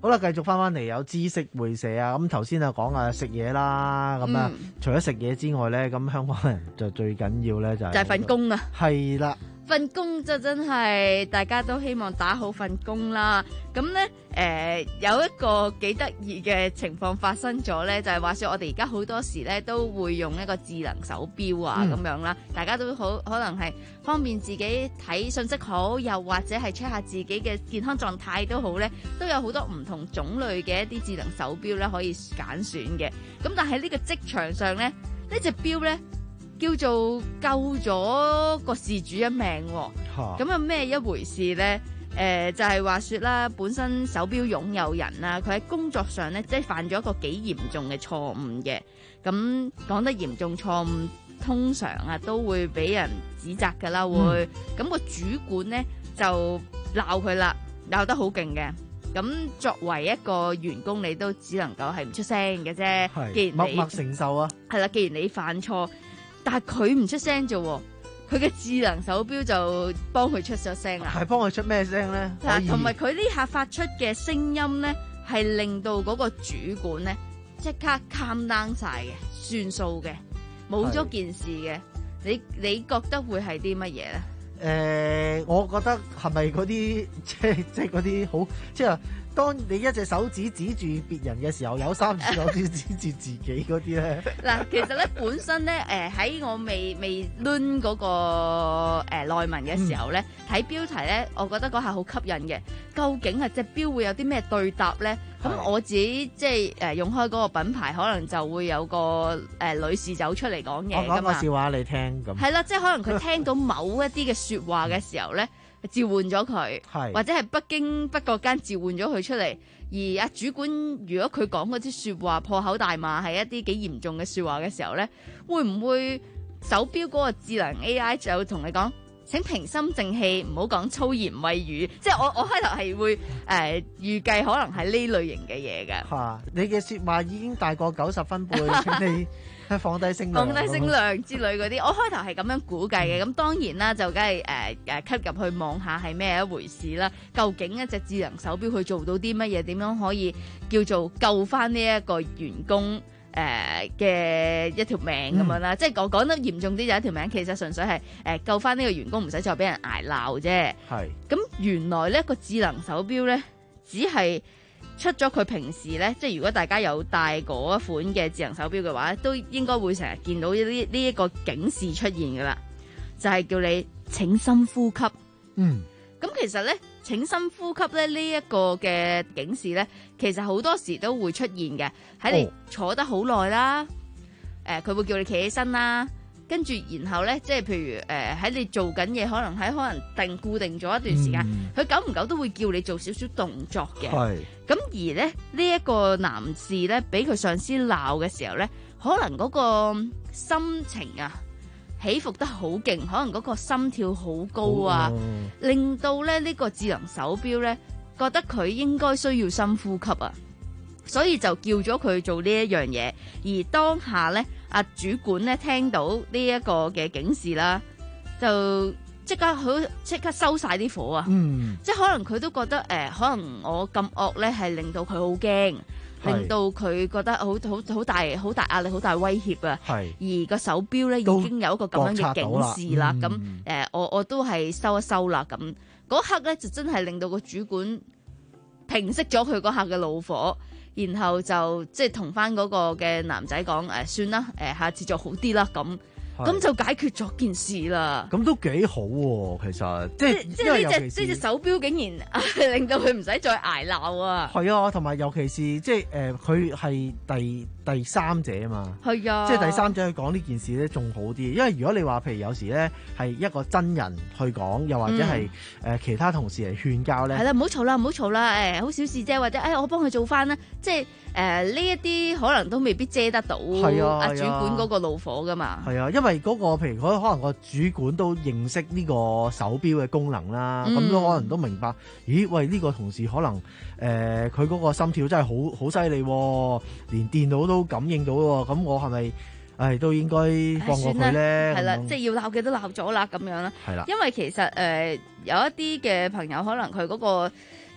好啦，繼續翻翻嚟有知識會社啊！咁頭先啊講啊食嘢啦，咁啊、嗯、除咗食嘢之外咧，咁香港人就最緊要咧就係就係份工啊！係啦。 份工就真係大家都希望打好份工啦。咁咧誒有一個幾得意嘅情況發生咗咧，就係、是、話說我哋而家好多時咧都會用一個智能手錶啊咁、嗯、樣啦，大家都好可能係方便自己睇信息好，又或者係 check 下自己嘅健康狀態都好咧，都有好多唔同種類嘅一啲智能手錶咧可以揀選嘅。咁但係呢個職場上咧，呢隻錶咧叫做救咗個事主一命喎，咁啊咩一回事咧？誒、呃、就係、是、話說啦，本身手錶擁有人啦，佢喺工作上咧即係犯咗一個幾嚴重嘅錯誤嘅。咁講得嚴重錯誤，通常啊都會俾人指責㗎啦，會咁、嗯、個主管咧就鬧佢啦，鬧得好勁嘅。咁作為一個員工，你都只能夠係唔出聲嘅啫。既然你默默承受啊， 係啦，既然你犯錯。但係佢唔出聲啫，佢嘅智能手錶就幫佢出咗聲啦。 係幫佢出咩聲咧？ 嗱，同埋佢呢下發出嘅聲音咧，係令到嗰個主管咧即刻 calm down 晒嘅，算數嘅，冇咗件事嘅。你你覺得會係啲乜嘢咧？ 誒、呃，我覺得係咪嗰啲即係即係嗰啲好即係？當你一隻手指指住別人嘅時候，有三隻手指指住自己嗰啲咧。嗱， 其實咧本身咧，誒喺我未未攣嗰個誒內文嘅時候咧，睇、嗯、標題咧，我覺得嗰下好吸引嘅。究竟係隻錶會有啲咩對答咧？咁我自己即係誒用開嗰個品牌，可能就會有個誒、呃、女士走出嚟講嘢㗎嘛。 我講個笑話你聽咁。 係啦，即係可能佢聽到某一啲嘅説話嘅時候咧。召喚咗佢，或者係不經不覺間召喚咗佢出嚟。而阿主管如果佢講嗰啲説話破口大罵，係一啲幾嚴重嘅説話嘅時候咧，會唔會手錶嗰個智能 A I 就同你講？請平心靜氣，唔好講粗言穢語。即係我我開頭係會誒、呃、預計可能係呢類型嘅嘢嘅。 嚇，你嘅説話已經大過九十分貝，請你放低聲量， 放低聲量之類嗰啲。我開頭係咁樣估計嘅。咁當然啦，就梗係誒誒吸入去望下係咩一回事啦。究竟一隻智能手錶去做到啲乜嘢？點樣可以叫做救翻呢一個員工？誒、呃、嘅一條命咁樣啦，嗯、即係講講得嚴重啲就一條命，其實純粹係誒、呃、救翻呢個員工唔使再俾人捱鬧啫。係咁原來呢個智能手錶咧，只係出咗佢平時咧，即係如果大家有戴嗰一款嘅智能手錶嘅話，都應該會成日見到呢呢一個警示出現噶啦，就係、是、叫你請深呼吸。嗯，咁其實咧。請深呼吸咧，呢、這、一個嘅警示咧，其實好多時都會出現嘅。喺你坐得好耐啦，誒、呃，佢會叫你企起身啦，跟住然後咧，即係譬如誒喺、呃、你做緊嘢，可能喺可能定固定咗一段時間，佢、嗯、久唔久都會叫你做少少動作嘅。係。咁而咧呢一、這個男士咧，俾佢上司鬧嘅時候咧，可能嗰個心情啊，起伏得好勁，可能嗰個心跳好高啊，哦、令到咧呢、呢個智能手錶咧覺得佢應該需要深呼吸啊，所以就叫咗佢做呢一樣嘢。而當下咧，阿主管咧聽到呢一個嘅警示啦，就即刻好即刻收晒啲火啊！嗯，即係可能佢都覺得誒、呃，可能我咁惡咧係令到佢好驚。令到佢覺得好好好大好大壓力好大威脅啊！而個手錶咧已經有一個咁樣嘅警示啦。咁誒、嗯呃，我我都係收一收啦。咁嗰刻咧就真係令到個主管平息咗佢嗰刻嘅怒火，然後就即係同翻嗰個嘅男仔講誒，算啦，誒、呃、下次就好啲啦咁。咁就解決咗件事啦。咁都幾好喎、啊，其實即係即係呢隻呢隻手錶竟然、啊、令到佢唔使再捱鬧啊。係啊，同埋尤其是即係誒，佢、呃、係第第三者啊嘛。係啊，即係第三者去講呢件事咧，仲好啲。因為如果你話譬如有時咧係一個真人去講，又或者係誒、嗯呃、其他同事嚟勸交咧，係啦，唔好嘈啦，唔好嘈啦，誒好小事啫，或者誒、哎、我幫佢做翻啦，即係。誒呢一啲可能都未必遮得到阿主管嗰個怒火噶嘛。係啊，因為嗰、嗰個譬如可能個主管都認識呢個手錶嘅功能啦，咁、嗯、都可能都明白。咦，喂，呢、呢個同事可能誒佢嗰個心跳真係好好犀利，連電腦都感應到喎。咁我係咪誒都應該放過佢咧？係啦，即係要鬧嘅都鬧咗啦，咁樣啦。係啦，因為其實誒、呃、有一啲嘅朋友可能佢嗰、嗰個。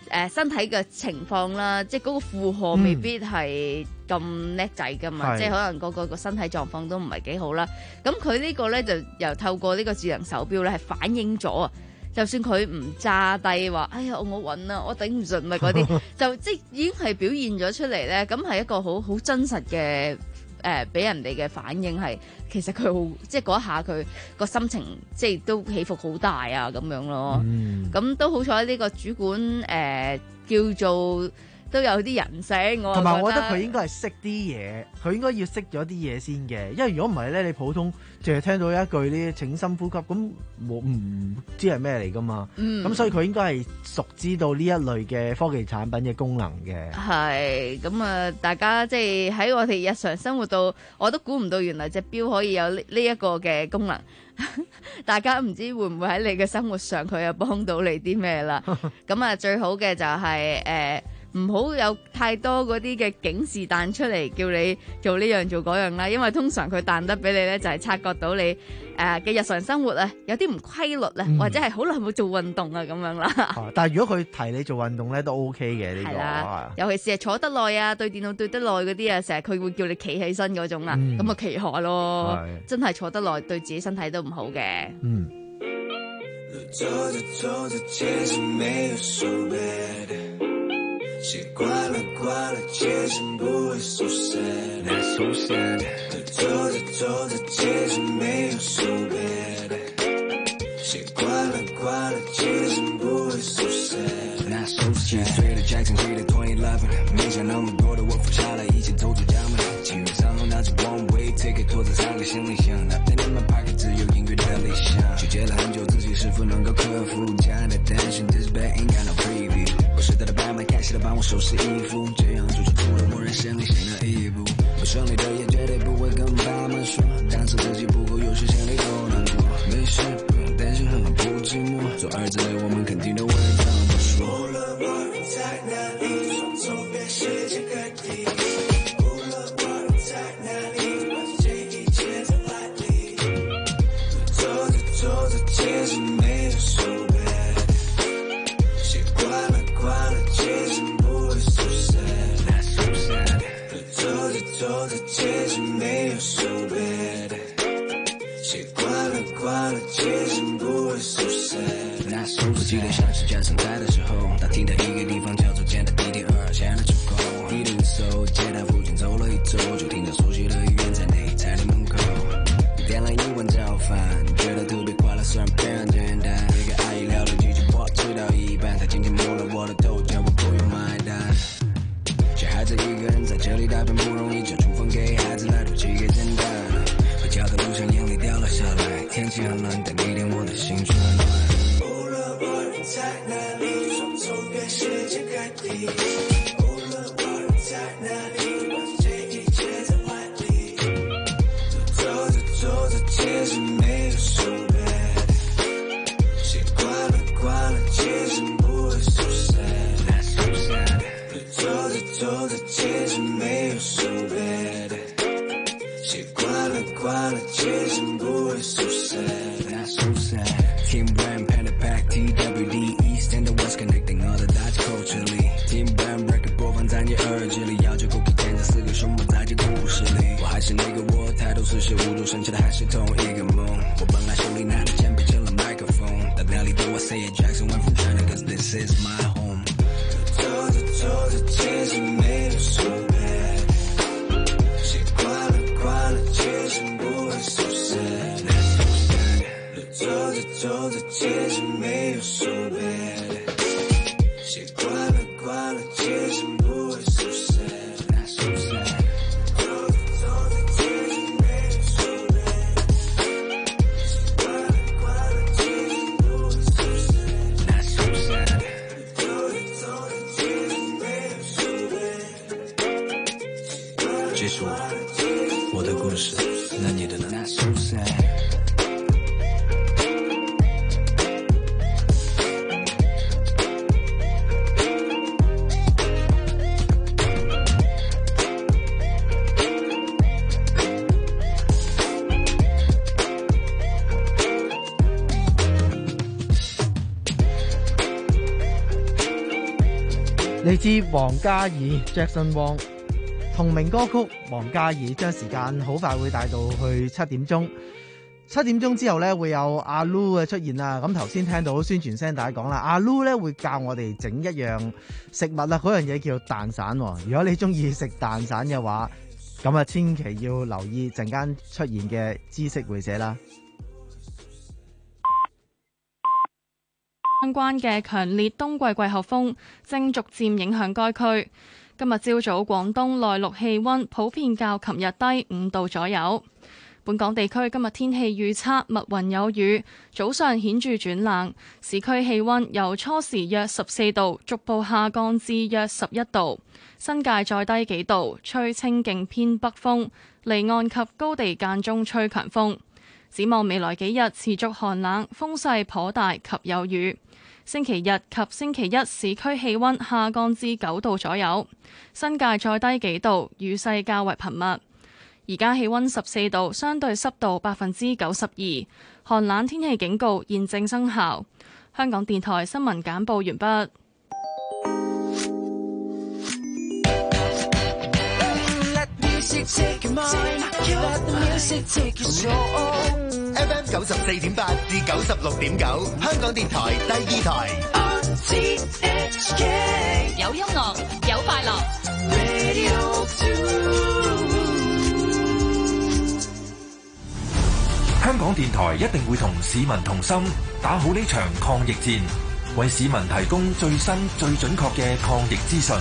誒身體嘅情況啦，即係嗰個負荷未必係咁叻仔噶嘛， 嗯、 即係可能個個個身體狀況都唔係幾好啦。咁佢呢個咧就又透過呢個智能手錶咧係反映咗啊，就算佢唔揸低話，哎呀我暈啦，我頂唔順啦嗰啲，就即係已經係表現咗出嚟咧。咁係一個好好真實嘅誒，俾、呃、人哋嘅反應係，其實佢好即係嗰一下佢個心情即係都起伏好大啊咁樣咯。咁、嗯、都好彩呢個主管誒、呃、叫做都有啲人性，我同埋我覺得佢應該係識啲嘢，佢應該要識咗啲嘢先嘅，因為如果唔係咧，你普通淨係聽到一句呢請深呼吸，咁冇唔知係咩嚟噶嘛。咁、嗯、所以佢應該係熟知到呢一類嘅科技產品嘅功能嘅。 係咁啊！大家即係喺我哋日常生活度，我都估唔到原來隻錶可以有呢呢一個嘅功能。大家唔知會唔會喺你嘅生活上佢又幫到你啲咩啦？咁啊，最好嘅就係、是、誒。呃唔好有太多嗰啲嘅警示彈出嚟，叫你做呢樣做嗰樣啦。因為通常佢彈得俾你咧，就係察覺到你誒嘅、呃、日常生活啊，有啲唔規律啊，嗯、或者係好耐冇做運動啊咁樣啦、 啊。但係如果佢提你做運動咧，都 OK 嘅呢、呢個。係啦， 尤其是係坐得耐啊，對電腦對得耐嗰啲啊，成日佢會叫你企起身嗰種啊，咁啊企下咯，真係坐得耐對自己身體都唔好嘅。嗯。 走着走着街上沒有手習慣了慣了街上不會 so sad so sad 走着走着街上沒有手習慣了慣了街上不會 so sad not so sad 幾歲的 Jackson 記得二零一一沒想那麼多的我俯下來一起走出家門七月三號拿着 one way ticket 拖着三個行李箱那天你們 party 只有音樂的理想糾結了很久自己是否能夠克服家人的擔心 this bad ain't got no preview 我時代的白馬開始了幫我收拾衣服這樣做就出了默認勝利線的一步不順利的也絕對不會跟爸媽說但是自己不夠有時心裡都難過沒事不用擔心很好不寂寞做兒子的我們肯定都會這麼說無論我人在哪裡說走遍世界各地無論我人在哪裡把這一切在懷裡走着走着街上沒有手慣了慣了街上不會 so sad not so sad 走着走着街上沒有手習慣了慣了街上不會 so sad not so sad 我記得像是加上在的時候他停在一個地方叫做建的地鐵二線的出口一路一走街道附近走了一周就聽到熟悉的語言在內菜店門口點了一碗早飯覺得特別快樂雖然非常簡單一個阿姨聊了幾句話吃到一半她今天摸了我的頭叫我不用買單小孩子一個人在這裡打拼不容易就廚房給孩子來煮幾個煎蛋回家的路上眼淚掉了下來天氣很冷但那天我的心卻很暖無論我人在哪裡說走遍世界各地無論我人在哪裡把這一切在懷裡走着走着街上沒有手習慣了慣了街上不會 so sad not so sad 走着走着街上沒有手習慣了慣了街上不會 so sad not so sad Team Brand Panda Pack T W D East and the West connecting all the dots culturally Team Brand Record 播放在你耳機裡要求勾起天這四個熊貓在這故事裡我還是那個我抬頭四捨五入生氣的還是同一個夢我本來手裡拿着鉛筆成了麥克風到哪裡都我 say it Jackson went from China cause this is my home 走着走着街上沒有手習慣了慣了街上不會 so sad走着走着街上沒有手習慣了慣了街上不會 so sad not so sad 走着走着街上沒有手習慣了慣了街上不會 so sad not so sad 走着走着街上沒有手這是我我的故事那你的呢 not so sad 嚟自王嘉爾 Jackson Wang 同名歌曲《王嘉爾》，將時間好快會帶到去七點鐘。七點鐘之後咧會有阿 Lu 嘅出現啦。咁頭先聽到宣傳聲，大家講啦，阿 Lu 咧會教我哋整一樣食物啦，嗰樣嘢叫蛋散。如果你中意食蛋散嘅話，咁啊千祈要留意陣間出現嘅知識會寫啦。 相關嘅強烈冬季季候風正逐漸影響該區。今日朝早廣東內陸氣溫普遍較琴日低五度左右。本港地區今日天氣預測密雲有雨，早上顯著轉冷，市區氣溫由初時約十四度逐步下降至約十一度，新界再低幾度，吹清勁偏北風，離岸及高地間中吹強風。展望未來幾日持續寒冷，風勢頗大及有雨。星期日及星期一市區氣溫下降至九度左右，新界再低幾度，雨勢較為頻密。而家氣溫十四度，相對濕度百分之九十二，寒冷天氣警告現正生效。香港電台新聞簡報完畢。 F M 九十四點八至九十六點九，香港電台第二台。 有音樂，有快樂。 香港電台一定會同市民同心，打好呢場抗疫戰，為市民提供最新、最準確嘅抗疫資訊。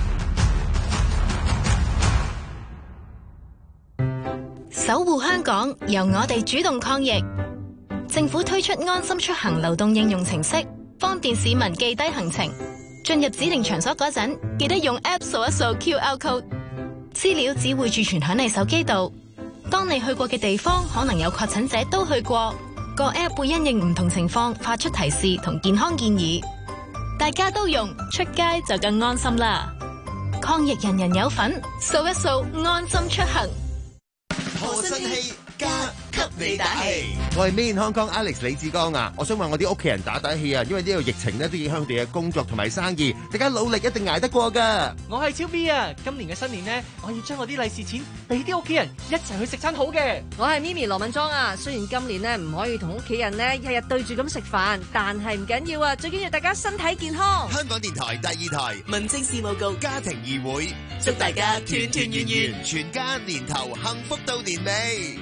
守護香港，由我哋主動抗疫。政府推出安心出行流動應用程式，方便市民記低行程。進入指定場所嗰陣，記得用 App 掃一掃 Q R code， 資料只會儲存響你手機度。當你去過嘅地方可能有確診者都去過，個 App 會因應唔同情況發出提示同健康建議。大家都用，出街就更安心啦！抗疫人人有份，掃一掃安心出行。 賀新禧加給你打氣。我係 Main Hong Kong Alex 李志剛啊，我想為我啲屋企人打打氣啊，因為呢個疫情咧都影響佢哋嘅工作同埋生意，大家努力一定捱得過噶。 我係超 B 啊，今年嘅新年呢，我要將我啲利是錢俾啲屋企人一齊去食餐好嘅。 我係咪咪羅敏莊啊，雖然今年呢唔可以同屋企人呢日日對住咁食飯，但係唔緊要啊，最緊要大家身體健康。 香港電台第二台民政事務局家庭議會，祝大家團團圓圓，全家年頭幸福到年尾。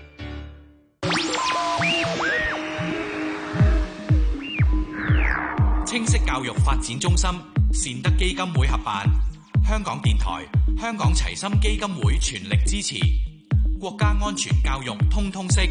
清晰教育發展中心善德基金會合辦，香港電台、香港齊心基金會全力支持國家安全教育通通識。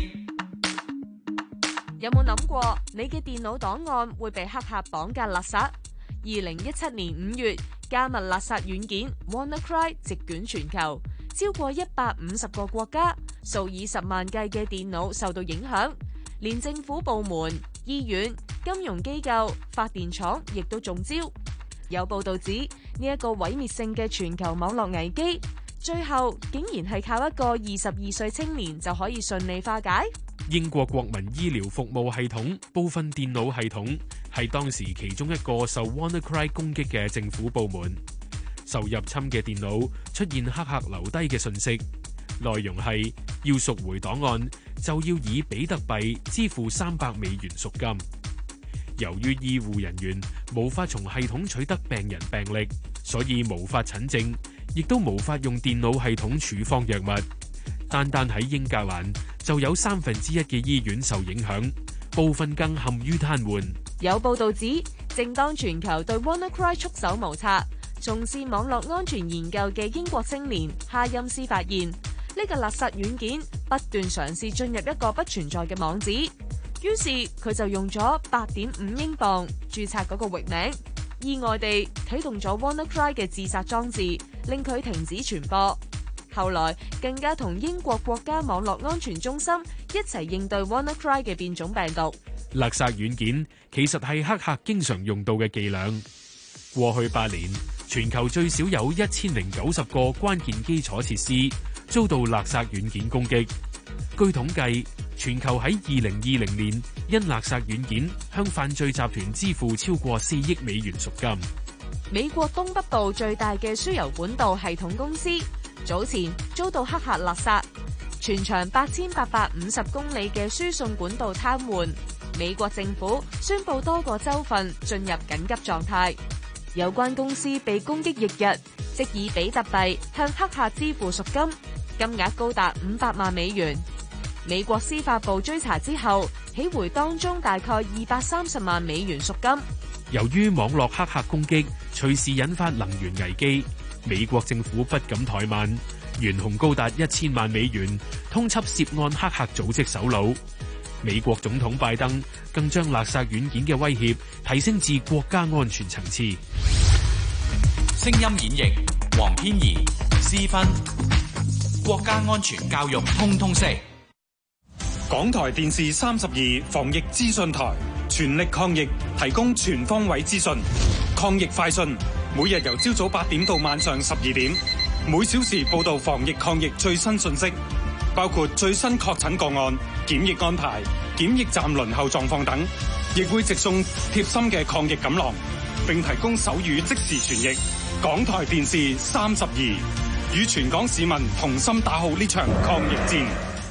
有冇諗過你嘅電腦檔案會被黑客綁架勒索？二零一七年五月，加密勒索軟件 WannaCry 席捲全球，超過一百五十個國家，數以十萬計嘅電腦受到影響，連政府部門、醫院、金融機構、發電廠亦都中招。有報道指呢一個毀滅性嘅全球網絡危機，最後竟然係靠一個二十二歲青年就可以順利化解。 英國國民醫療服務系統部分電腦系統係當時其中一個受 WannaCry 攻擊嘅政府部門。受入侵嘅電腦出現黑客留低嘅信息，內容係要贖回檔案就要以比特幣支付三百美元贖金。由於醫護人員無法從系統取得病人病歷，所以無法診症，亦都無法用電腦系統處方藥物。單單喺英格蘭就有三分之一嘅醫院受影響，部分更陷於癱瘓。 有報道指，正當全球對 WannaCry 束手無策，從事網絡安全研究嘅英國青年哈欽斯發現，呢、這個勒索軟件不斷嘗試進入一個不存在嘅網址，於是佢就用咗八點五英鎊註冊嗰個域名，意外地啟動咗 WannaCry 嘅自殺裝置，令佢停止傳播。後來更加同英國國家網絡安全中心一齊應對 WannaCry 嘅變種病毒。 勒索軟件其實係黑客經常用到嘅伎倆。過去八年，全球最少有一千零九十個關鍵基礎設施遭到勒索軟件攻擊。據統計，全球喺二零二零年因勒索軟件向犯罪集團支付超過四億美元贖金。 美國東北部最大嘅輸油管道系統公司，早前遭到黑客勒殺，全長八千八百五十公里嘅輸送管道癱瘓。美國政府宣布多個州份進入緊急狀態。有關公司被攻擊翌日，即以比特幣向黑客支付贖金，金額高達五百萬美元。美國司法部追查之後，起回當中大概二百三十萬美元贖金。 由於網絡黑客攻擊隨時引發能源危機，美國政府不敢怠慢，懸紅高達一千萬美元通緝涉案黑客組織首腦。美國總統拜登更將勒索軟件嘅威脅提升至國家安全層次。 聲音演繹黃天怡、施芬，國家安全教育通通識。 港台電視三十二防疫資訊台全力抗疫，提供全方位資訊。抗疫快訊每日由朝早八點到晚上十二點，每小時報道防疫抗疫最新信息，包括最新確診個案、檢疫安排、檢疫站輪候狀況等，亦會直送貼心嘅抗疫錦囊，並提供手語即時傳譯。港台電視三十二，與全港市民同心打好呢場抗疫戰。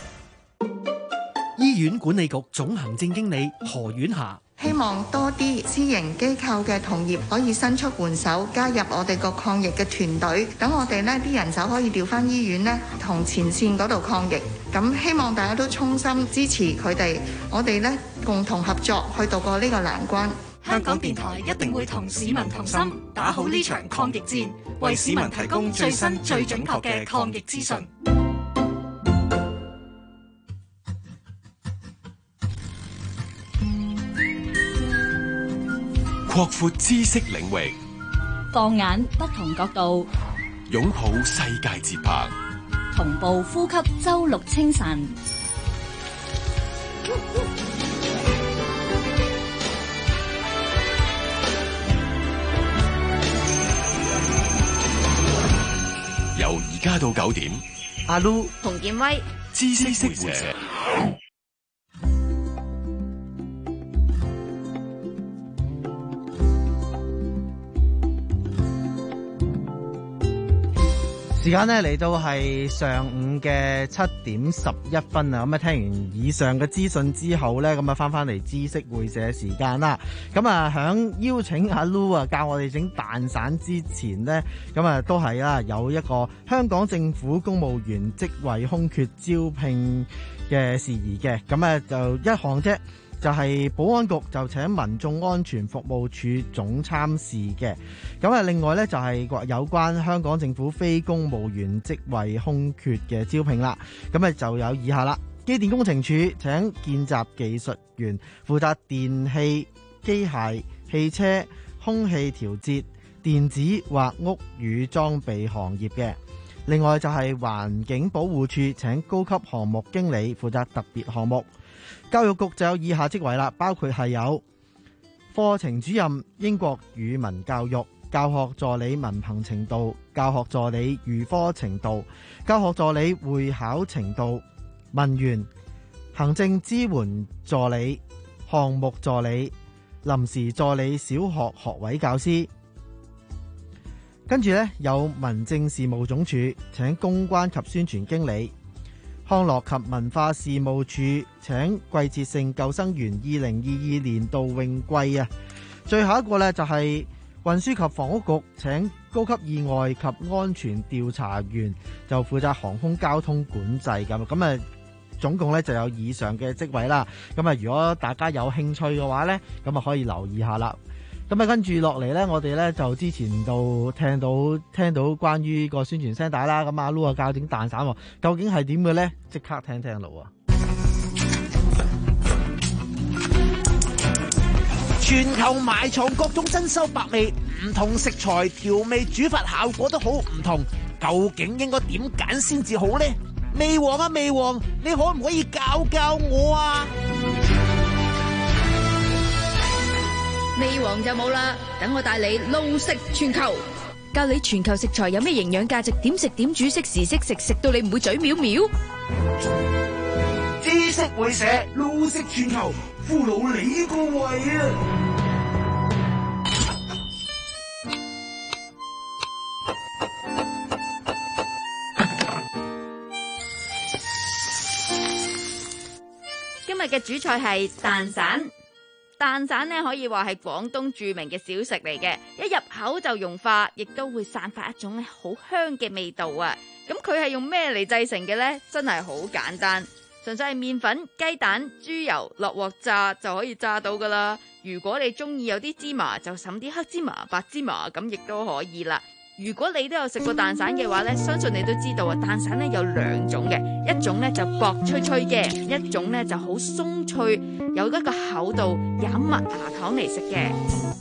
醫院管理局總行政經理何婉霞。 希望多啲私營機構嘅同業可以伸出援手，加入我哋個抗疫嘅團隊，等我哋呢啲人手可以調翻醫院呢，同前線嗰度抗疫。咁希望大家都衷心支持佢哋，我哋呢共同合作去渡過呢個難關。 香港電台一定會同市民同心，打好呢場抗疫戰，為市民提供最新最準確嘅抗疫資訊。 擴闊知識領域， 放眼不同角度， 擁抱世界節拍， 同步呼吸周六清晨。 由而家到九點， 阿 Lu 洪建威， 知識會社。 時間咧嚟到係上午嘅七點十一分啊！咁啊，聽完以上嘅資訊之後咧，咁啊翻翻嚟知識會社時間啦。咁啊，響邀請阿 Lu 啊教我哋整蛋散之前呢，咁啊都係啦，有一個香港政府公務員職位空缺招聘嘅事宜嘅。咁啊就一項啫。就係保安局就請民眾安全服務處總參事嘅。咁啊，另外呢，就係有關香港政府非公務員職位空缺嘅招聘啦。咁啊就有以下啦：機電工程處請見習技術員，負責電器、機械、汽車、空氣調節、電子或屋宇裝備行業嘅。另外就係環境保護處請高級項目經理，負責特別項目。教育局就有以下職位啦，包括係有課程主任英國語文教育、教學助理文憑程度、教學助理預科程度、教學助理會考程度、文員、行政支援助理、項目助理、臨時助理小學學位教師。跟住呢，有民政事務總署請公關及宣傳經理。康樂及文化事務處請季節性救生員二零二二年度泳季啊。最後一個呢，就係運輸及房屋局請高級意外及安全調查員，就負責航空交通管制咁。咁啊，總共呢就有以上嘅職位啦。咁啊，如果大家有興趣嘅話呢，咁啊可以留意下啦。咁啊，跟住落嚟呢，我哋呢就之前度聽到聽到關於個宣傳聲帶啦。咁阿 Lu 啊教整蛋散，究竟係點嘅呢？即刻聽聽咯。 全球埋藏各種珍饈百味，唔同食材調味煮法效果都好唔同，究竟應該點揀先至好呢？味王啊味王，你可唔可以教教我啊？ 味王就冇啦，等我帶你撈食全球，教你全球食材有咩營養價值，點食點煮，識時識食，食到你唔會嘴藐藐。 知識會社撈食全球，扶老你個胃啊！ 嘅主菜係蛋散。蛋散呢可以話係廣東著名嘅小食嚟嘅，一入口就融化，亦都會散發一種咧好香嘅味道啊！咁佢係用咩嚟製成嘅呢？真係好簡單，純粹係麵粉、雞蛋、豬油落鑊炸就可以炸到噶啦。如果你中意有啲芝麻，就揼啲黑芝麻、白芝麻，咁亦都可以啦。如果你都有食過蛋散嘅話咧，相信你都知道啊，蛋散咧有兩種嘅，一種咧就薄脆脆嘅，一種咧就好鬆脆，有一個厚度，飲蜜牙糖嚟食嘅。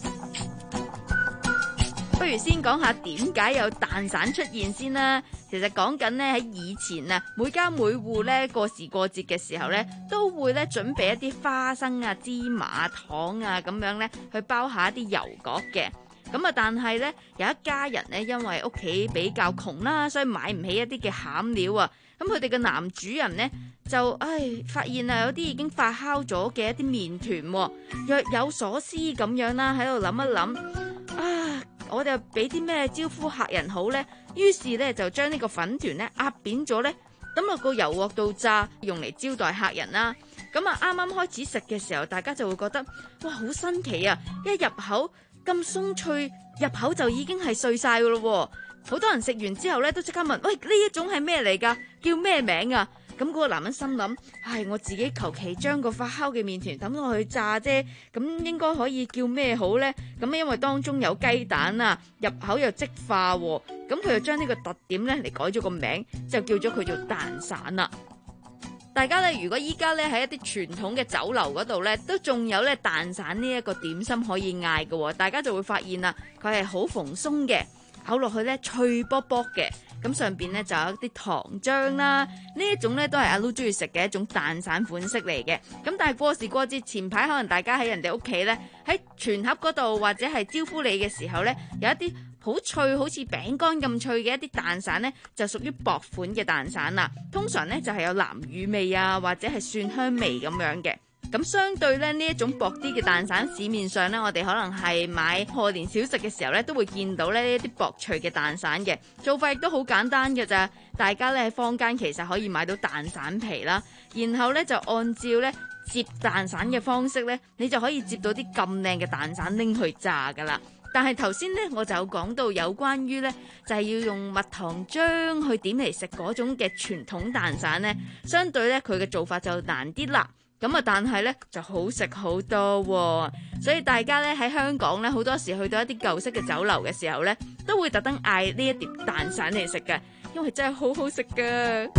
不如先講下點解有蛋散出現先啦。其實講緊咧喺以前啊，每家每戶咧過時過節嘅時候咧，都會咧準備一啲花生啊、芝麻、糖啊咁樣咧去包下一啲油角嘅。咁啊，但係咧有一家人咧，因為屋企比較窮啦，所以買唔起一啲嘅餡料啊。咁佢哋嘅男主人咧就唉發現啊，有啲已經發酵咗嘅一啲麵團，若有所思咁樣啦，喺度諗一諗啊，我哋俾啲咩招呼客人好呢？於是咧就將呢個粉團咧壓扁咗咧，咁啊個油鑊度炸，用嚟招待客人啦。咁啊啱啱開始食嘅時候，大家就會覺得哇好新奇啊！一入口咁鬆脆，入口就已經係碎晒噶咯。好多人食完之後咧，都即刻問：喂，呢一種係咩嚟噶？叫咩名啊？咁嗰個男人心諗：唉，我自己求其將個發酵嘅麵團抌落去炸啫，咁應該可以叫咩好呢？咁因為當中有雞蛋啊，入口又即化，咁佢就將呢個特點咧嚟改咗個名，就叫咗佢做蛋散啦。大家咧，如果依家咧喺一啲傳統嘅酒樓嗰度咧，都仲有咧蛋散呢一個點心可以嗌嘅，大家就會發現啦，佢係好蓬鬆嘅，咬落去咧脆卜卜嘅，咁上邊咧就有一啲糖漿啦，呢一種咧都係阿 Lu 中意食嘅一種蛋散款式嚟嘅。咁但係過時過節前排，可能大家喺人哋屋企咧，喺全盒嗰度或者係招呼你嘅時候咧，有一啲好脆，好似餅乾咁脆嘅一啲蛋散呢，就屬於薄款嘅蛋散啦。通常呢，就係有南乳味啊，或者係蒜香味咁樣嘅。咁相對咧呢一種薄啲嘅蛋散，市面上呢，我哋可能係買賀年小食嘅時候呢，都會見到呢一啲薄脆嘅蛋散嘅。做法亦都好簡單嘅咋，大家呢喺坊間其實可以買到蛋散皮啦，然後呢，就按照呢接蛋散嘅方式呢，你就可以接到啲咁靚嘅蛋散拎去炸噶啦。但係頭先呢，我就講到有關於呢，就係要用蜜糖漿去點嚟食嗰種嘅傳統蛋散呢，相對呢，佢嘅做法就難啲啦。咁啊，但係呢就好食好多喎。所以大家呢喺香港呢，好多時去到一啲舊式嘅酒樓嘅時候呢，都會特登嗌呢一碟蛋散嚟食嘅，因為真係好好食噶。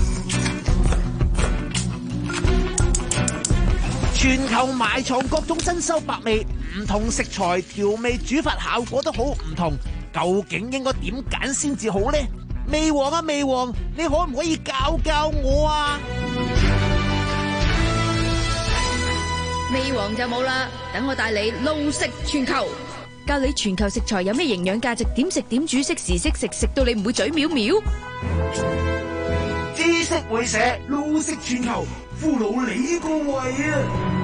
全球埋藏各種珍饈百味，唔同食材調味煮法效果都好唔同，究竟應該點揀先至好呢？味王啊味王，你可唔可以教教我啊？ 味王就冇啦，等我帶你路食全球，教你全球食材有咩營養價值，點食點煮識時識食，食到你唔會嘴藐藐。 知識會社路食全球，俘虜你個胃啊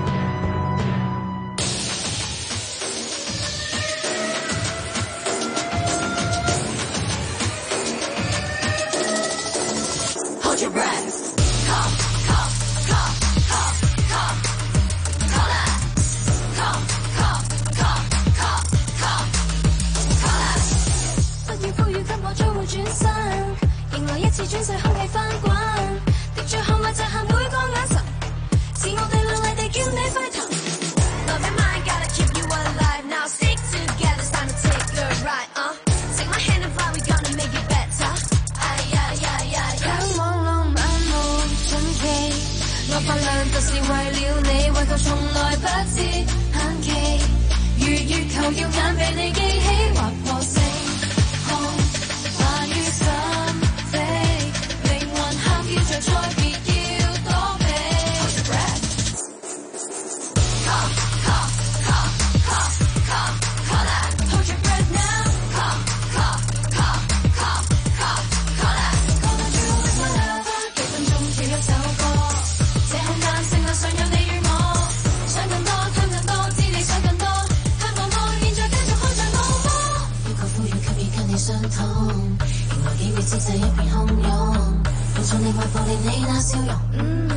！Hold your breath.轉身，迎來一次轉世空氣翻滾，滴着汗或摘下每個眼神，是我哋亮麗地叫你沸騰。Love your mind, gotta keep you alive. Now stick together, it's time to take a ride. Uh, take my hand and fly, we gonna make it better. 哎呀呀呀呀！向往浪漫無盡期，我發亮就是為了你，為求從來不知限期。如月球耀眼被你記起，劃破星空。心飛，靈魂喊叫着再別要躲避。Hold your breath. Come, come, come, come, come, come on. Hold your breath now. Come, come, come, come, come, come on. Call on you with my love， 幾分鐘跳一首歌，這空間剩下尚有你與我，想更多，貪更多，知你想更多，盼望我現在繼續看着我波，要求呼籲給予跟你相同。幾秒之際一片洶湧，放上你愛，放你你那笑容。嗯，見你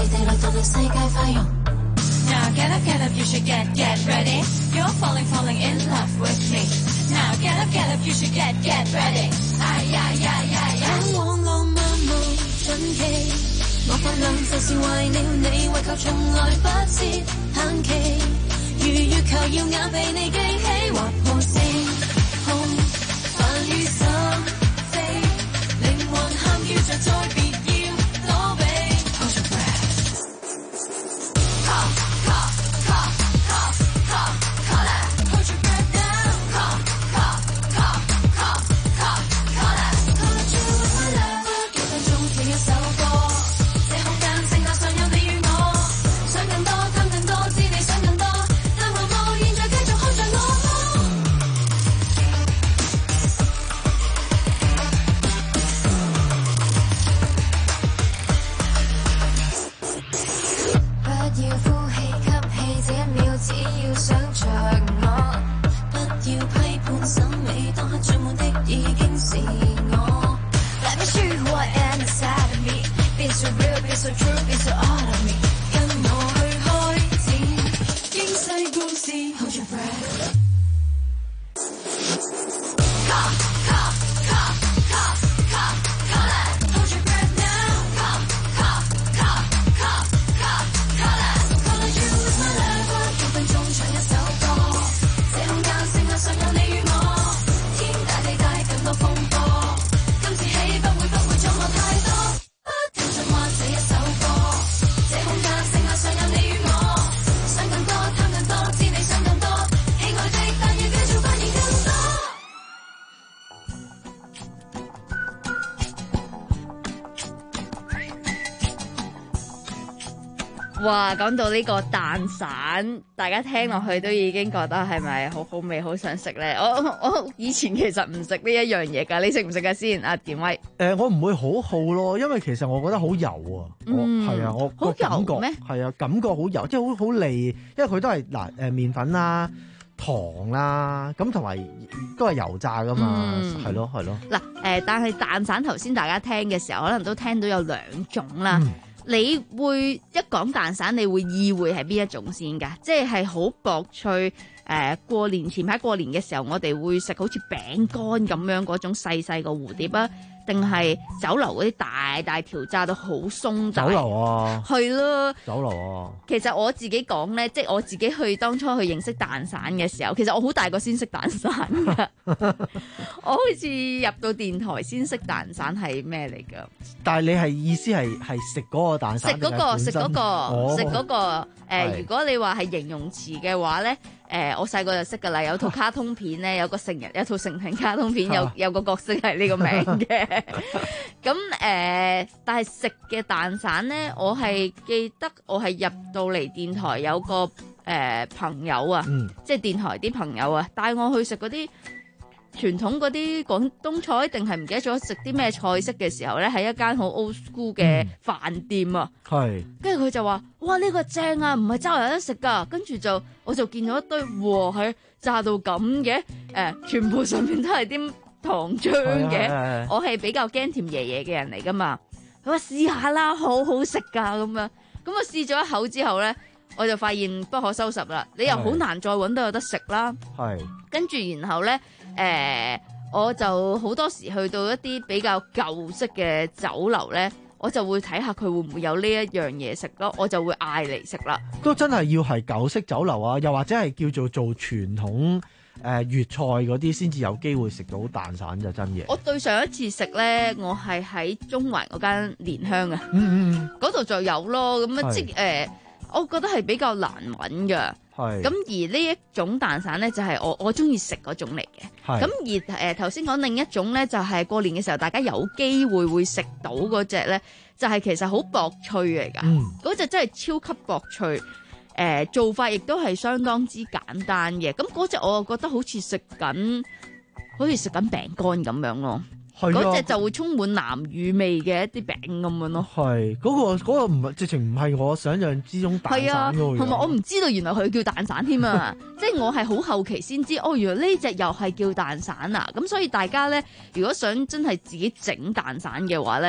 你哋來到令世界快融。Now get up, get up, you should get, get ready. You're falling, falling in love with me. Now get up, get up, you should get, get ready. 哎呀呀呀呀！向往浪漫無盡期，我發亮就是為了你，為求從來不設限期。如月球耀眼被你記起，劃破星空，繁雨心飛，靈魂喊叫着再別要躲避。Hold your breath。Call, call, call, call, call, call it. Hold your breath now. Call, call, call, call, call, call it. Call it you with my love。幾分鐘填一首歌，這空間剩下尚有你與我，想更多，貪更多，知你想更多。只要想着我，不要批判審美，當刻最滿的已經是我。Let me show you who I am inside of me. Be so real, be so true, be so all of me. 跟我去開展經世故事 ，Hold your breath。Call, call, call, call, call, call it. Hold your breath now. Call, call, call, call, call, call it. Call it you with my love。幾分鐘唱一首歌，這空間剩下尚有你與我，天大地大更多風波，今次起不會不會錯過太多，不停進化這一首歌，這空間剩下尚有你與我，想更多貪更多，知你想更多，喜愛的但要繼續發現更多。 哇，講到呢個蛋散，大家聽落去都已經覺得係咪好好味，好想食咧？我我以前其實唔食呢一樣嘢㗎，你食唔食㗎先？阿田威， 誒、呃，我唔會好好咯，因為其實我覺得好油啊， 嗯、 我係啊，我個感覺咩？係啊，感覺好油，即係好好膩，因為佢都係嗱誒麵粉啦、糖啦，咁同埋都係油炸㗎嘛，係咯係咯。嗱誒、 呃，但係蛋散頭先大家聽嘅時候，可能都聽到有兩種啦。嗯，你會一講蛋散，你會意會係邊一種先㗎？即係好薄脆，誒、呃、過年前排過年嘅時候，我哋會食好似餅乾咁樣嗰種細細個蝴蝶啊，定係酒樓嗰啲大大條炸到好鬆大？ 酒樓啊，係咯， 酒樓啊。 其實我自己講咧，即係我自己去當初去認識蛋散嘅時候，其實我好大個先識蛋散㗎。我好似入到電台先識蛋散係咩嚟㗎？ 但係你係意思係係食嗰個蛋散？食嗰、嗰個，食嗰、嗰個，食嗰、 哦嗰個。誒、呃，如果你話係形容詞嘅話咧，誒、呃，我細個就識㗎啦。有套卡通片咧，有個成人，有套成人卡通片，有有個角色係呢個名嘅。咁誒、呃，但係食嘅蛋散咧，我係記得我係入到嚟電台有個誒、呃、朋友啊，嗯、即係電台啲朋友啊，帶我去食嗰啲傳統嗰啲廣東菜，定係唔記得咗食啲咩菜式嘅時候咧，喺一間好 old school 嘅飯店啊，係、嗯，跟住佢就話：哇，呢、呢個正啊，唔係周圍有得食噶。跟住就我就見咗一堆，哇，係炸到咁嘅，誒、呃，全部上面都係啲糖漿嘅。我係比較驚甜爺爺嘅人嚟噶嘛，佢話試下啦，好好食噶咁樣。咁我試咗一口之後咧，我就發現不可收拾啦。你又好難再揾到有得食啦。係，跟住然後咧。誒、呃，我就好多時去到一啲比較舊式嘅酒樓咧，我就會睇下佢會唔會有呢一樣嘢食咯，我就會嗌嚟食啦。 都真係要係舊式酒樓啊，又或者係叫做做傳統誒粵菜嗰啲，先至有機會食到蛋散就真嘢。 我對上一次食咧，我係喺中環嗰間蓮香啊， 嗯嗯， 嗰度就有咯。咁啊，即係誒，我覺得係比較難揾㗎。咁而呢一種蛋散咧，就係、是、我我中意食嗰種嚟嘅。咁而誒頭先講另一種咧，就係、是、過年嘅時候，大家有機會會食到嗰隻咧，就係、是、其實好薄脆嚟㗎。嗰、嗯、隻真係超級薄脆。誒、呃、做法亦都係相當之簡單嘅。咁嗰隻我覺得好似食緊，好似食緊餅乾咁樣咯。嗰隻、啊、就會充滿南乳味嘅一啲餅咁樣咯。係嗰、 嗰個嗰、嗰個唔係直情唔係我想象之中蛋散㗎。 同埋我唔知道原來佢叫蛋散添啊！即係我係好後期先知，哦，原來呢隻又係叫蛋散啊！咁所以大家咧，如果想真係自己整蛋散嘅話咧，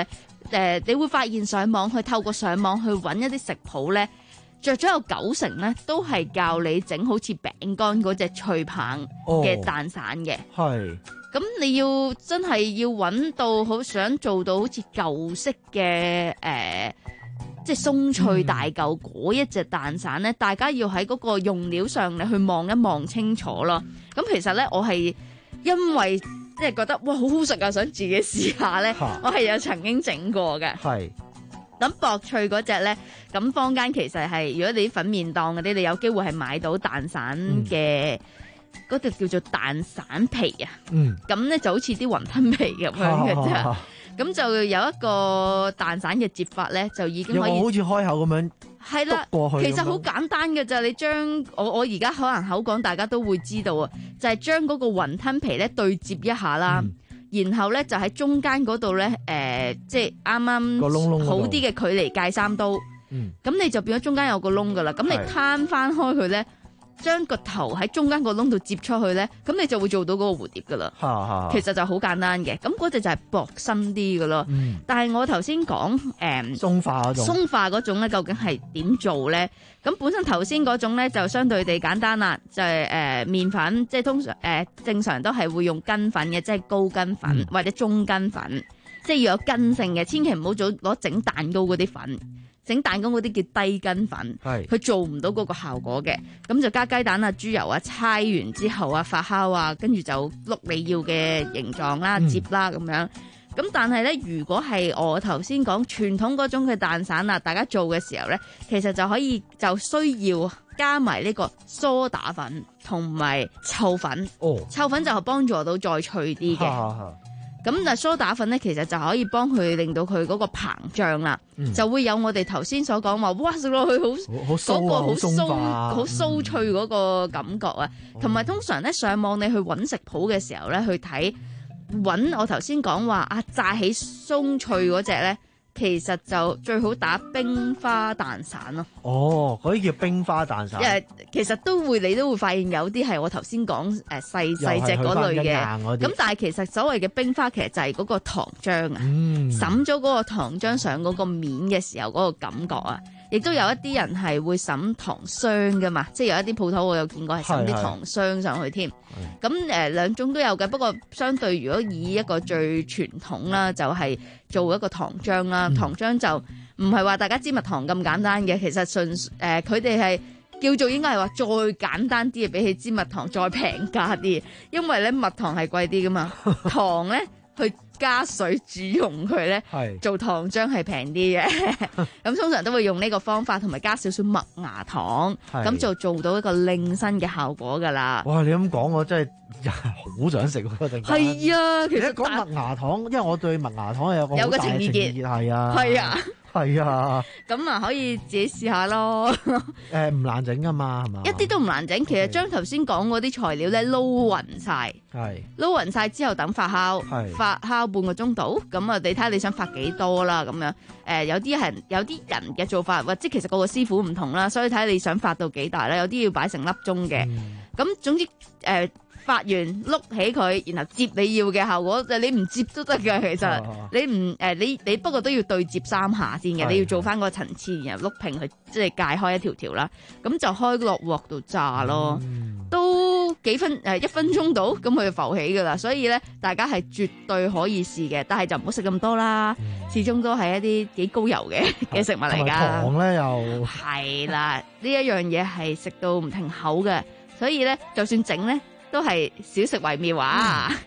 誒，你會發現上網去透過上網去揾一啲食譜咧，着咗有九成咧都係教你整好似餅乾嗰隻脆棒嘅蛋散嘅。 係、哦。 咁你要真係要揾到好想做到好似舊式嘅誒、呃，即係鬆脆大嚿嗰一隻蛋散咧，嗯、大家要喺嗰個用料上你去望一望清楚咯。咁其實咧，我係因為即係覺得哇好好食啊，想自己試下咧，我係有曾經整過嘅。係。咁薄脆嗰隻咧，咁坊間其實係如果你啲粉麵檔嗰啲，你有機會係買到蛋散嘅。嗯嗰隻叫做蛋散皮啊，咁咧、嗯、就好似啲雲吞皮咁樣嘅啫。咁、啊啊、就有一個蛋散嘅接法咧，就已經可以好似開口咁樣係啦。其實好簡單嘅咋，你將我我而家可能口講，大家都會知道啊，就係將嗰個雲吞皮咧對接一下啦，嗯、然後咧就喺中間嗰度咧，誒、呃，即係啱啱好啲嘅距離界三刀。咁、嗯、你就變咗中間有個窿噶啦，咁你攤翻開佢咧。將個頭喺中間個窿度接出去咧，咁你就會做到嗰個蝴蝶噶啦。其實就好簡單嘅，咁嗰隻就係薄身啲噶咯。嗯、但係我頭先講誒鬆化嗰種，鬆化嗰種咧，究竟係點做咧？咁本身頭先嗰種咧就相對地簡單啦，就係誒麵粉，即係通常誒、呃、正常都係會用筋粉嘅，即係高筋粉、嗯、或者中筋粉，即係要有筋性嘅，千祈唔好做攞整蛋糕嗰啲粉。整蛋糕嗰啲叫低筋粉，佢做唔到嗰個效果嘅，咁就加雞蛋啊、豬油啊，搓完之後啊、發酵啊，跟住就碌你要嘅形狀啦、接啦咁樣。咁但係咧，如果係我頭先講傳統嗰種嘅蛋散啊，大家做嘅時候咧，其實就可以就需要加埋呢個梳打粉同埋臭粉。哦，臭粉就幫助到再脆啲嘅。咁但係梳打粉咧，其實就可以幫佢令到佢嗰個膨脹啦，嗯、就會有我哋頭先所講話，哇食落去好嗰個好鬆好酥脆嗰個感覺啊！同埋、嗯、通常咧上網你去揾食譜嘅時候咧，去睇揾我頭先講話啊炸起鬆脆嗰隻咧。其實就最好打冰花蛋散咯。哦，嗰啲叫冰花蛋散。誒，其實都會你都會發現有啲係我頭先講誒細細隻嗰類嘅。咁但係其實所謂嘅冰花，其實就係嗰個糖漿啊，滲咗嗰個糖漿上嗰個面嘅時候嗰個感覺啊。亦都有一啲人係會滲糖霜噶嘛，即係有一啲鋪頭我有見過係滲啲糖霜上去添。咁誒兩種都有嘅，不過相對如果以一個最傳統啦，就係、是、做一個糖漿啦。嗯、糖漿就唔係話大家芝麻糖咁簡單嘅，其實純誒佢哋係叫做應該係話再簡單啲嘅，比起芝麻糖再平價啲，因為咧蜜糖係貴啲噶嘛，糖咧去加水煮溶佢咧，做糖漿係平啲嘅。咁通常都會用呢個方法，同埋加少少麥芽糖，咁就做到一個令身嘅效果噶啦。哇！你咁講，我真係好想食喎！突然間係啊，其實講麥芽糖，因為我對麥芽糖有個有個情意結，係啊，係啊。係啊，咁啊可以自己試下咯。誒唔難整噶嘛，係嘛？一啲都唔難整，其實將頭先講嗰啲材料咧撈勻晒，係撈勻晒之後等發酵，係發酵半個鐘度。咁啊，你睇下你想發幾多啦，咁樣誒有啲係有啲人嘅做法，或者其實個個師傅唔同啦，所以睇下你想發到幾大啦。有啲要擺成粒鐘嘅，咁、嗯、總之誒。呃發完碌起佢，然後接你要嘅效果，你唔接都得㗎。其實、啊、你唔誒、呃，你你不過都要對接三下先嘅，你要做翻個層次，然後碌平佢，即係界開一條條啦。咁就開落鑊度炸咯，嗯、都幾分誒、呃、一分鐘到，咁佢就浮起噶啦。所以咧，大家係絕對可以試嘅，但係就唔好食咁多啦，嗯、始終都係一啲幾高油嘅嘅食物嚟噶。糖咧又係啦，呢一樣嘢係食到唔停口嘅，所以咧就算整咧。都係少食為妙啊！嗯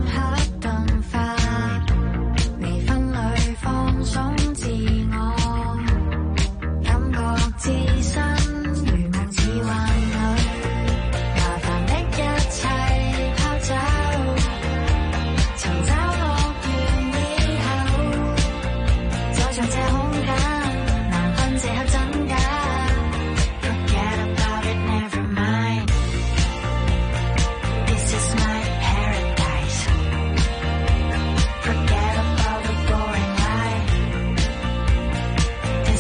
自我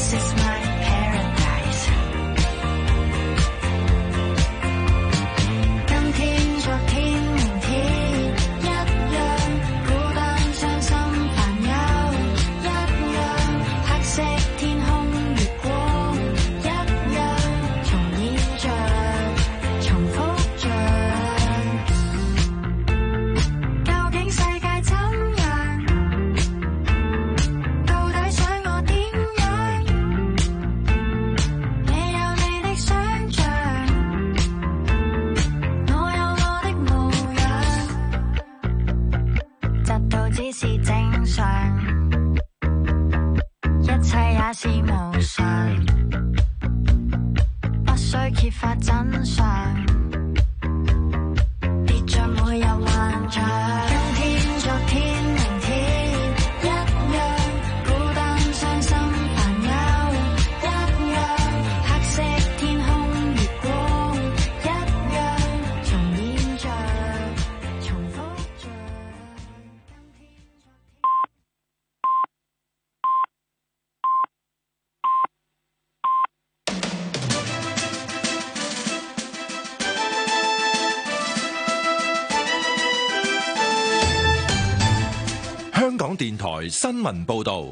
香港電台新聞報道。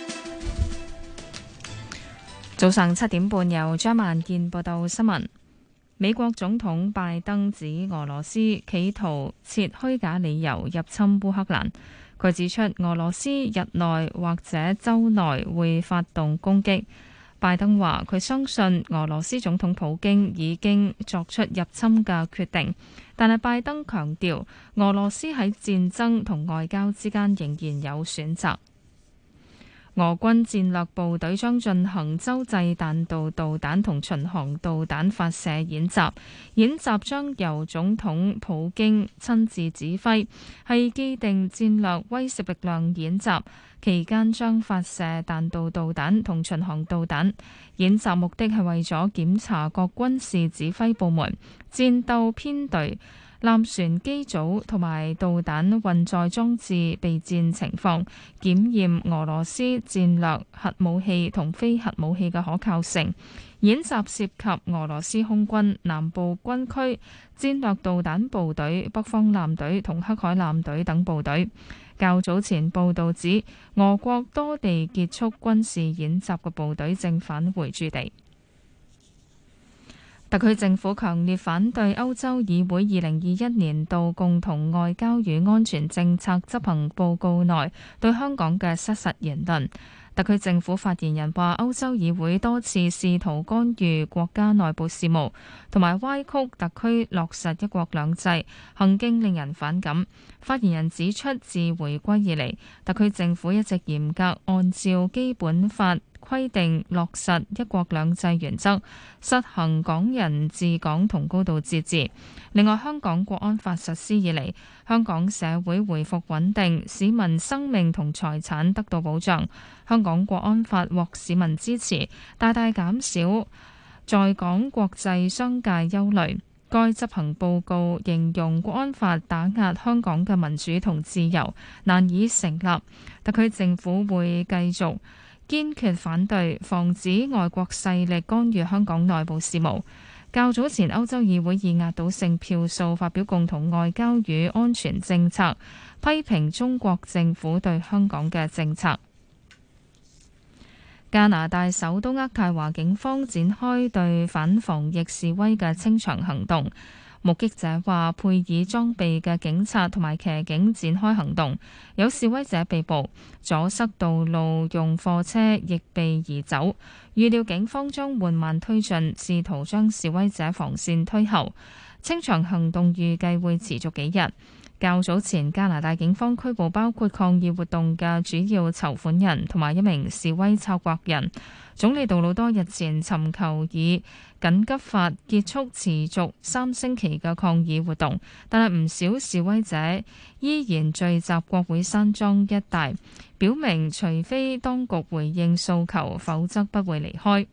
早上七點半，由張萬健報道新聞。美國總統拜登指俄羅斯企圖設虛假理由入侵烏克蘭。佢指出，俄羅斯日內或者周內會發動攻擊。拜登話佢相信俄羅斯總統普京已經作出入侵嘅決定，但係拜登強調俄羅斯喺戰爭同外交之間仍然有選擇。俄軍戰略部隊將進行洲際彈道導彈同巡航導彈發射演習，演習將由總統普京親自指揮，係既定戰略威懾力量演習。期間將發射彈道導彈同巡航導彈。演習目的係為咗檢查各軍事指揮部門、戰鬥編隊、艦船機組同埋導彈運載裝置備戰情況，檢驗俄羅斯戰略核武器同非核武器嘅可靠性。演習涉及俄羅斯空軍南部軍區、戰略導彈部隊、北方艦隊同黑海艦隊等部隊。較早前報道指，俄國多地結束軍事演習嘅部隊正返回駐地。特區政府強烈反對歐洲議會二零二一年度共同外交與安全政策執行報告內對香港嘅失實言論。特區政府發言人話，歐洲議會多次試圖干預國家內部事務，同埋歪曲特區落實一國兩制，行徑令人反感。發言人指出，自回歸以嚟，特區政府一直嚴格按照基本法規定落實一國兩制原則，實行港人治港同高度自治。另外，香港國安法實施以嚟，香港社會回復穩定，市民生命同財產得到保障。香港國安法獲市民支持，大大減少在港國際商界憂慮。該執行報告形容國安法打壓香港嘅民主同自由，難以成立。特區政府會繼續堅決反對，防止外國勢力干預香港內部事務。較早前，歐洲議會以壓倒性票數發表共同外交與安全政策，批評中國政府對香港嘅政策。加拿大首都渥太華警方展開對反防疫示威嘅清場行動。目擊者話，配以裝備嘅警察同埋騎警展開行動，有示威者被捕，阻塞道路用貨車亦被移走。預料警方將緩慢推進，試圖將示威者防線推後。清場行動預計會持續幾日。較早前，加拿大警方拘捕包括抗議活動嘅主要籌款人同埋一名示威策劃人。總理杜魯多日前尋求以緊急法結束持續三星期嘅抗議活動，但係唔少示威者依然聚集國會山莊一帶，表明除非當局回應訴求，否則不會離開。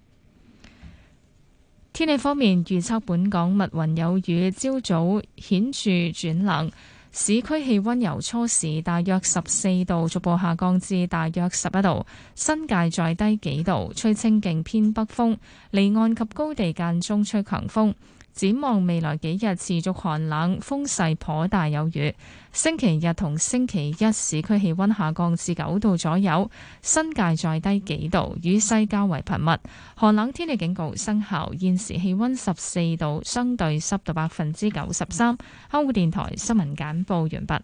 天氣方面預測，本港密雲有雨，朝早顯著轉冷。 市區氣溫由初時大約十四度逐步下降至大約十一度，新界再低幾度，吹清勁偏北風，離岸及高地間中吹強風。展望未來幾日持續寒冷，風勢頗大有雨。星期日同星期一市區氣溫下降至九度左右，新界再低幾度，雨勢較為頻密。寒冷天氣警告生效，現時氣溫十四度，相對濕度百分之九十三。香港電台新聞簡報完畢。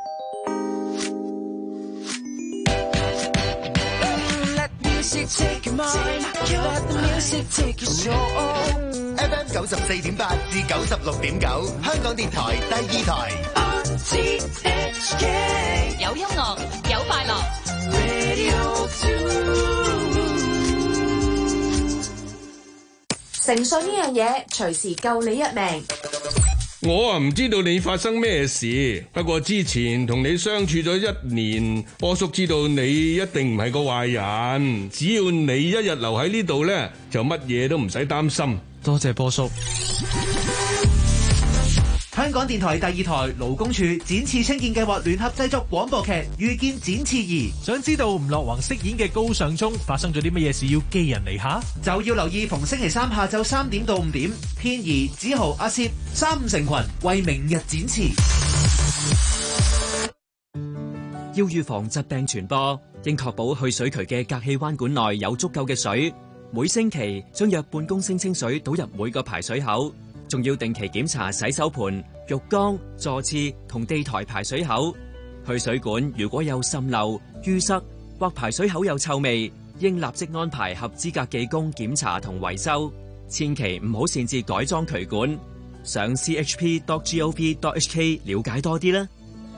F M 九十四點八至九十六點九，香港電台第二台。 有音樂，有快樂。 誠信呢樣嘢，隨時救你一命。 我啊唔知道你發生咩事，不過之前同你相處咗一年，波叔知道你一定唔係個壞人，只要你一日留喺呢度呢，就乜嘢都唔使擔心。 多謝波叔。 香港電台第二台勞工處展翅青見計劃聯合製作廣播劇《遇見展翅兒》，想知道吳樂宏飾演嘅高尚中發生咗啲乜嘢事要寄人籬下，就要留意逢星期三下晝三點到五點，天兒、子豪、阿攝三五成群為明日展翅。 要預防疾病傳播，應確保去水渠嘅隔氣彎管內有足夠嘅水，每星期將約半公升清水倒入每個排水口。仲要定期檢查洗手盆、浴缸、座廁同地台排水口。去水管如果有滲漏、淤塞或排水口有臭味，應立即安排合資格技工檢查同維修。千祈唔好擅自改裝渠管。上 c h p dot gov dot h k 了解多啲啦。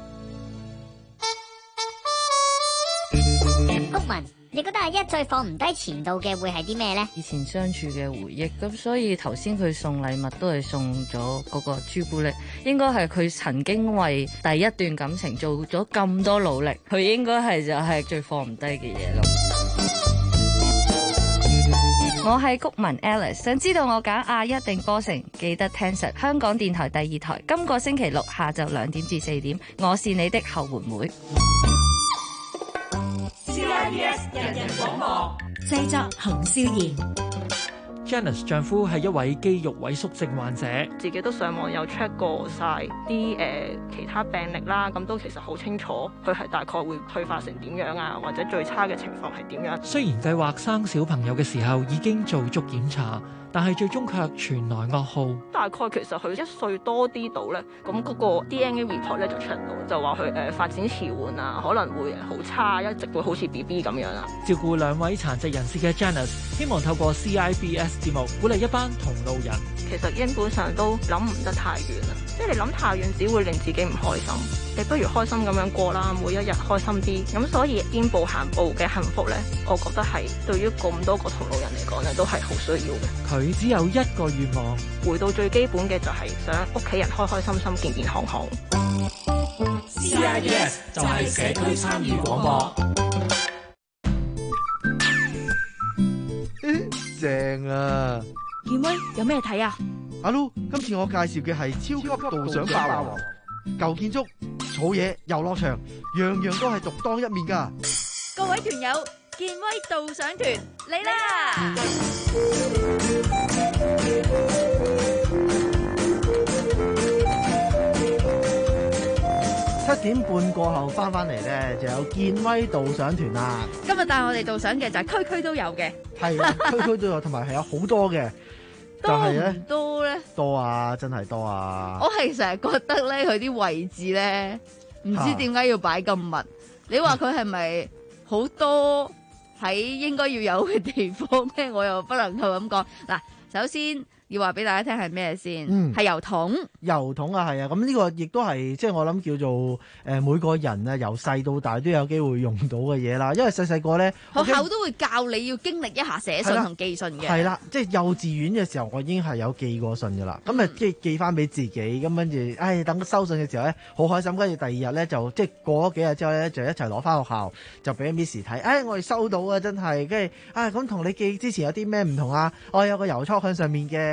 屋文，你覺得阿一最放唔低前度嘅會係啲咩呢？ 以前相處嘅回憶，咁所以頭先佢送禮物都係送咗嗰個朱古力，應該係佢曾經為第一段感情做咗咁多努力，佢應該係就係最放唔低嘅嘢咯。我係谷文 Alice， 想知道我揀阿一定波成，記得聽實香港電台第二台，今個星期六下晝兩點至四點，我是你的後援會。 C I B S 人人廣播製作洪少賢。Janice 丈夫係一位肌肉萎縮症患者， 自己都上網有 check 過晒啲誒其他病歷啦，咁都其實好清楚佢係大概會退化成點樣啊，或者最差嘅情況係點樣。 雖然計劃生小朋友嘅時候已經做足檢查，但係最終卻傳來噩耗。 大概其實佢一歲多啲到咧，咁嗰個 D N A report 咧就出到，就話佢誒發展遲緩啊，可能會好差，一直會好似 B B 咁樣啊。 照顧兩位殘疾人士嘅 Janice， 希望透過 C I B S 節目鼓勵一班同路人。 其實基本上都諗唔得太遠啦，即係你諗太遠只會令自己唔開心。你不如開心咁樣過啦，每一日開心啲。咁所以見步行步嘅幸福咧，我覺得係對於咁多個同路人嚟講咧，都係好需要嘅。 佢只有一個願望， 回到最基本嘅就係想屋企人開開心心、健健康康。 C I B S 就係社區參與廣播。 正啊！ 健威有咩睇啊？ 阿 Lu， 今次我介紹嘅係超級導賞霸王，舊建築、草野、遊樂場，樣樣都係獨當一面噶。 各位團友，健威導賞團嚟啦！ 七點半過後翻翻嚟咧，就有健威導賞團啦。 今日帶我哋導賞嘅就係區區都有嘅， 係啊，區區都有，同埋係有好多嘅。 多唔多咧？ 多啊，真係多啊！ 我係成日覺得咧，佢啲位置咧，唔知點解要擺咁密。啊、你話佢係咪好多喺應該要有嘅地方咧？我又不能夠咁講。嗱，首先要話俾大家聽係咩先？嗯，係郵筒。 郵筒啊，係啊，咁呢個亦都係即係我諗叫做誒、呃、每個人啊由細到大都有機會用到嘅嘢啦。因為細細個咧， 學校都會教你要經歷一下寫信同寄信嘅。 係啦，即係幼稚園嘅時候，我已經係有寄過信噶啦。咁啊，即係寄翻俾自己，咁跟住，唉，等收信嘅時候咧，好開心。跟住第二日咧，就即係過咗幾日之後咧，就一齊攞翻學校，就俾 Miss 睇。唉，我哋收到啊，真係。跟住啊，咁同你寄之前有啲咩唔同啊？我有個郵戳喺上面嘅。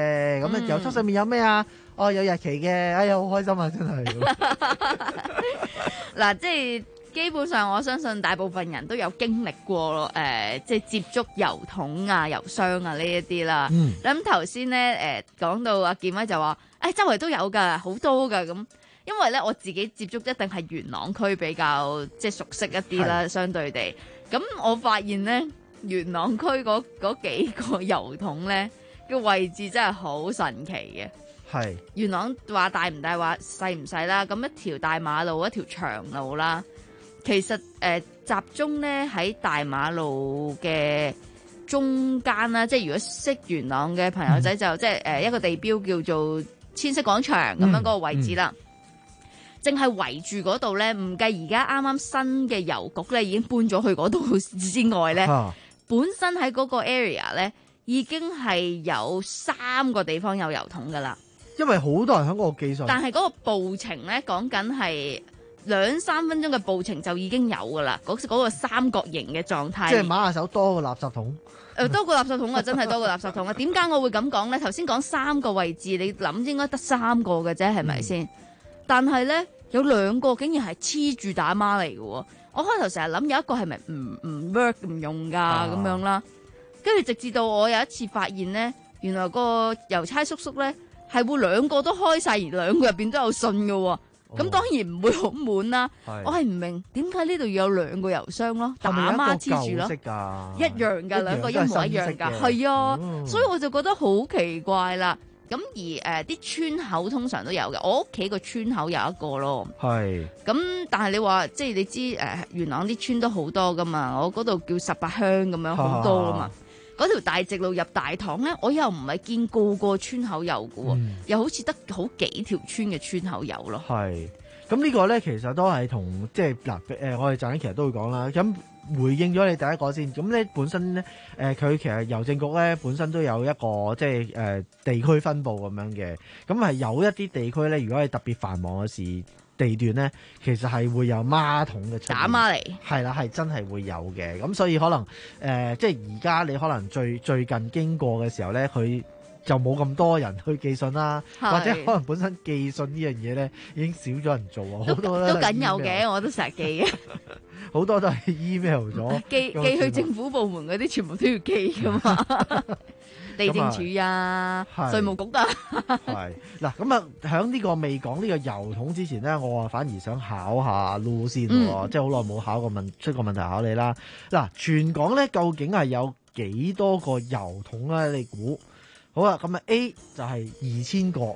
嘅，咁咧郵戳上面有咩啊？哦，有日期嘅，哎呀，好開心啊，真係。 嗱，即係基本上我相信大部分人都有經歷過咯，誒、呃，即係接觸郵筒啊、郵箱啊呢一啲啦。 嗯。 咁頭先咧誒講到阿健威就話，誒、哎、周圍都有㗎，好多㗎咁。因為咧我自己接觸一定係元朗區比較即係熟悉一啲啦，相對地。咁我發現咧元朗區嗰嗰幾個郵筒咧嘅位置真係好神奇嘅。 係元朗話大唔大話細唔細啦，咁一條大馬路一條長路啦，其實誒、呃、集中咧喺大馬路嘅中間啦，即係如果識元朗嘅朋友仔就、嗯、即係誒一個地標叫做千禧廣場咁樣嗰個位置啦。淨係圍住嗰度咧，唔計而家啱啱新嘅郵局咧已經搬咗去嗰度之外咧，啊、本身喺嗰個 area 咧已經係有三個地方有郵筒噶啦。 因為好多人喺嗰度寄信， 但係嗰個步程咧講緊係兩三分鐘嘅步程就已經有噶啦，嗰、嗰個三角形嘅狀態。 即係馬下手多個垃圾桶。 誒、呃，多個垃圾桶啊，真係多個垃圾桶啊！點解我會咁講咧？頭先講三個位置，你諗應該得三個嘅啫，係咪先？但係咧有兩個竟然係黐住打孖嚟嘅喎。我開頭成日諗有一個係咪唔唔 work 唔用㗎咁、啊、樣啦，跟住直至到我有一次發現咧，原來個郵差叔叔咧。係會兩個都開晒，而兩個入邊都有信嘅喎，咁、哦、當然唔會好滿啦。我係唔明點解呢度要有兩個郵箱咯，打孖黐住咯，一樣㗎，兩個一模一樣㗎，係啊，哦、所以我就覺得好奇怪啦。咁而誒啲、呃、村口通常都有嘅，我屋企個村口有一個咯。係。咁但係你話即係你知誒、呃、元朗啲村都好多㗎嘛，我嗰度叫十八鄉咁樣好多㗎嘛。嗰條大直路入大棠咧，我又唔係見個個村口有嘅喎，嗯、又好似得好幾條村嘅村口有咯。係， 咁呢個咧其實都係同即係嗱誒，我哋陣間其實都會講啦。咁回應咗你第一個先，咁咧本身咧誒佢其實郵政局咧本身都有一個即係誒、呃、地區分佈咁樣嘅，咁係有一啲地區咧，如果係特別繁忙嘅時地段咧，其實係會有孖筒嘅出現，打孖嚟，係啦，係真係會有嘅。咁所以可能誒、呃，即係而家你可能最最近經過嘅時候咧，佢就冇咁多人去寄信啦，或者可能本身寄信呢樣嘢咧已經少咗人做啊，好多都都緊有嘅，我都成日寄嘅， 好多都係 email 咗， 寄寄去政府部門嗰啲全部都要寄噶嘛。地政署啊，稅務局啊， 係嗱咁啊，喺呢個未講呢個郵筒之前咧，我啊反而想考下 Lu 先，嗯、即係好耐冇考過問出個問題考你啦。嗱，全港咧究竟係有幾多個郵筒咧？你估好啊？咁啊 A 就係二千個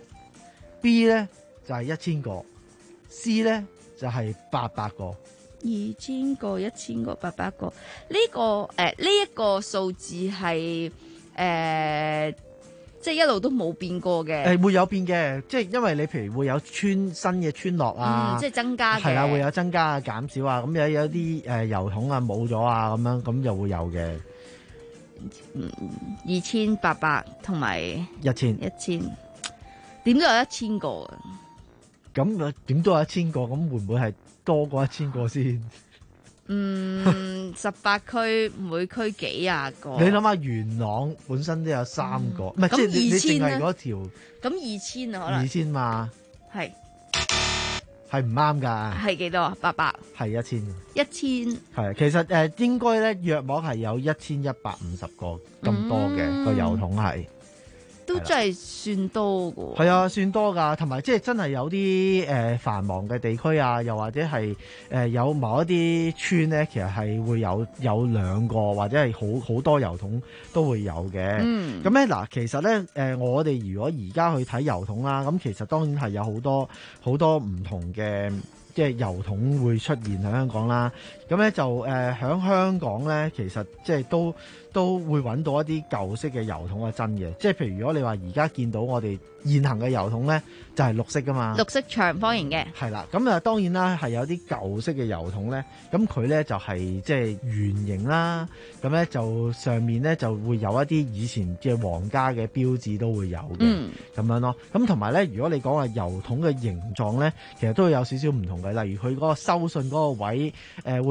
，B 咧就係一千個 ，C 咧就係八百個。 二千個、一千個、八百個，呢、這個誒呢一個數字係。誒、呃，即係一路都冇變過嘅。誒、 呃，會有變嘅，即係因為你譬如會有村新嘅村落啊， 嗯、即係增加嘅。 係啦，會有增加啊、減少啊，咁有有啲誒郵筒啊冇咗啊，咁樣咁就會有嘅。 嗯，二千八百同埋一千， 一千，點都有一千個啊。 咁啊，點都有一千個，咁會唔會係多過一千個先？ 嗯，十八區每區幾廿個。 你諗下元朗本身都有三個，唔係、嗯、即係你你淨係嗰條。 咁二千啊，可能。 二千嘛。係。係唔啱㗎。係幾多啊？八百。 係一千。 一千。係， 其實誒、呃、應該咧約莫係有一千一百五十個咁多嘅、嗯、個郵筒係。 都真係算多㗎。 係啊，算多㗎，同埋即係真係有啲誒、呃、繁忙嘅地區啊，又或者係誒、呃、有某一啲村咧，其實係會有有兩個或者係好好多郵筒都會有嘅。嗯，咁咧嗱，其實咧誒、呃，我哋如果而家去睇郵筒啦，咁其實當然係有好多好多唔同嘅即係郵筒會出現喺香港啦。咁咧就誒喺、呃、香港咧，其實即係都。都會揾到一啲舊式嘅郵筒係真嘅，即係譬如如果你話而家見到我哋現行嘅郵筒咧，就係、是、綠色噶嘛， 綠色長方形嘅， 係啦。咁啊當然啦，係有啲舊式嘅郵筒咧，咁佢咧就係即係圓形啦，咁咧就上面咧就會有一啲以前嘅皇家嘅標誌都會有嘅，咁、嗯、樣咯。咁同埋咧，如果你講話郵筒嘅形狀咧，其實都會有少少唔同嘅，例如佢嗰個收信嗰個位，誒、呃、會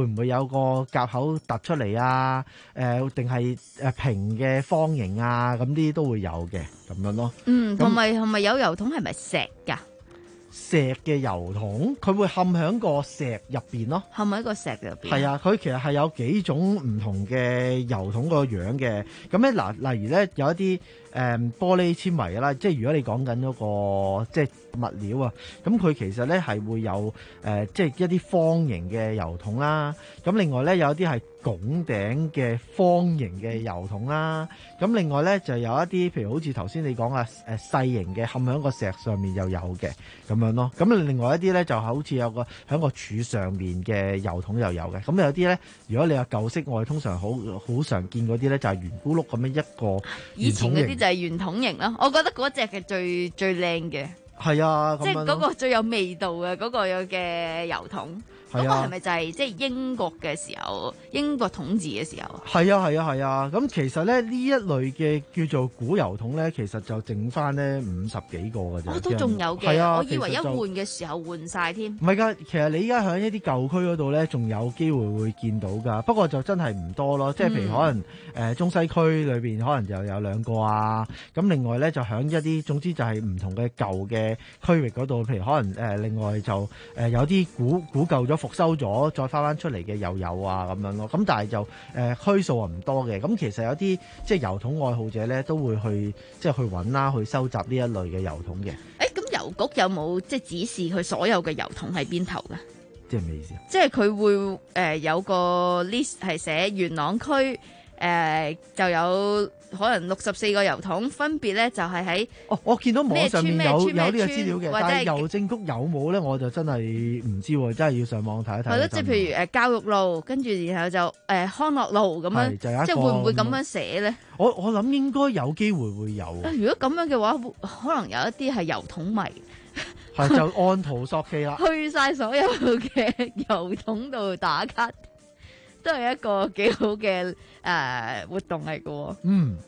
唔會有個夾口突出嚟啊？誒定係誒平嘅方形啊？咁呢啲都會有嘅咁樣咯。 嗯，同埋係咪有油桶係咪石㗎？ 石嘅油桶，佢會嵌喺個石入邊咯。 嵌喺個石入邊。 係啊，佢其實係有幾種唔同嘅油桶個樣嘅。咁咧嗱，例如咧有一啲誒、嗯、玻璃纖維啦，即係如果你講緊嗰個即係物料啊，咁佢其實咧係會有誒、呃、即係一啲方形嘅油桶啦。咁另外咧有一啲係拱頂嘅方形嘅油桶啦。咁另外咧就有一啲譬如好似頭先你講啊誒細型嘅嵌喺個石上面又有嘅咁樣咯。咁另外一啲咧就好似有個喺個柱上面嘅油桶又有嘅。咁有啲咧，如果你有舊式我哋通常好好常見嗰啲咧就係圓咕碌咁樣一個。 以前嗰啲就係圓筒型咯，我覺得嗰隻係最最靚嘅。 係啊， 即係嗰個最有味道嘅嗰、嗰個嘅油桶。嗰、嗰個係咪就係即係英國嘅時候，英國統治嘅時候？ 係啊係啊係啊！咁、啊啊、其實咧呢一類嘅叫做古油桶咧，其實就剩翻呢五十幾個嘅啫。 我都仲有嘅， 啊、 我以為一換嘅時候換晒添。 唔係㗎，其實你依家喺一啲舊區嗰度咧，仲有機會會見到㗎。不過就真係唔多咯，即係譬如可能誒、呃、中西區裏邊可能就有兩個啊。咁另外咧就喺一啲總之就係唔同嘅舊嘅區域嗰度，譬如可能誒、呃、另外就誒、呃、有啲古古舊咗。復收咗再翻翻出嚟嘅又有啊咁樣咯，咁但係就誒虛數啊唔多嘅，咁其實有啲即係油桶愛好者咧都會去即係去揾啦，去收集呢一類嘅油桶嘅。 誒咁郵局有冇即係指示佢所有嘅油桶喺邊頭㗎？ 即係咩意思啊？ 即係佢會誒、呃、有個 list 係寫元朗區誒、呃、就有。可能六十四個油桶，分別咧就係喺哦，我見到網上面有有呢個資料嘅， 但係郵政局有冇咧？我就真係唔知喎，真係要上網睇一睇。 係咯，即係譬如誒教育路，跟住然後就誒、呃、康樂路咁樣，即係會唔會咁樣寫咧？ 我我諗應該有機會會有。 如果咁樣嘅話，可能有一啲係油桶迷， 係就按圖索驥啦， 去晒所有嘅油桶度打卡。都係一個幾好嘅誒、呃、活動嚟嘅。 嗯，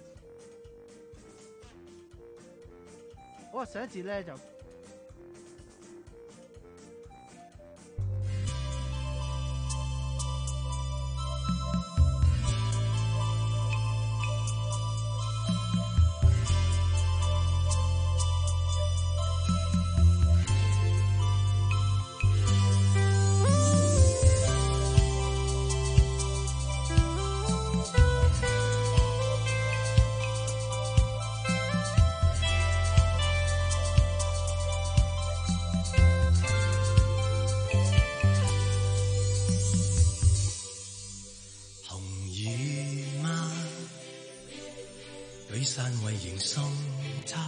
好啊，上一節咧就。 散為迎送他，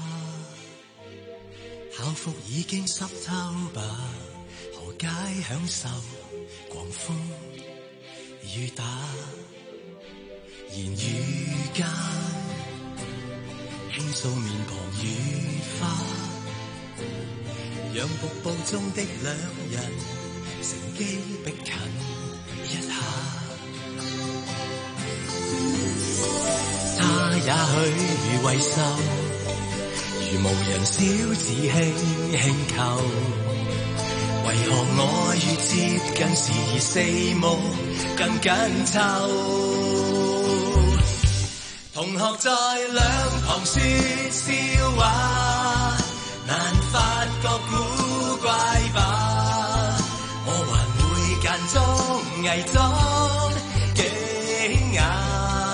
校服已經濕透吧？何解享受狂風雨打？言語間輕掃面龐雨花，讓瀑布中的兩人乘機逼近一下。他也許為受，如無人小子輕輕扣，為何我越接近時而四目更緊湊？同學在兩旁說笑話，難發覺古怪吧？我還會間中偽裝驚訝。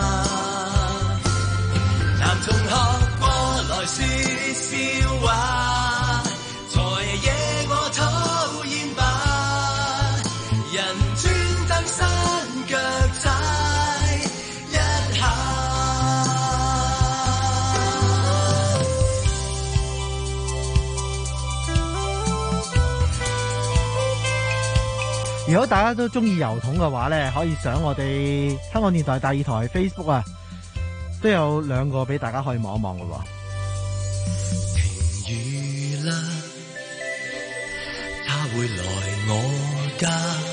男同學過來說笑話，才惹我討厭吧？人專登伸腳踩一下。 如果大家都中意郵筒嘅話咧，可以上我哋香港電台第二台 Facebook 啊。都有兩個俾大家可以望一望嘅喎。 停雨啦，他會來我家，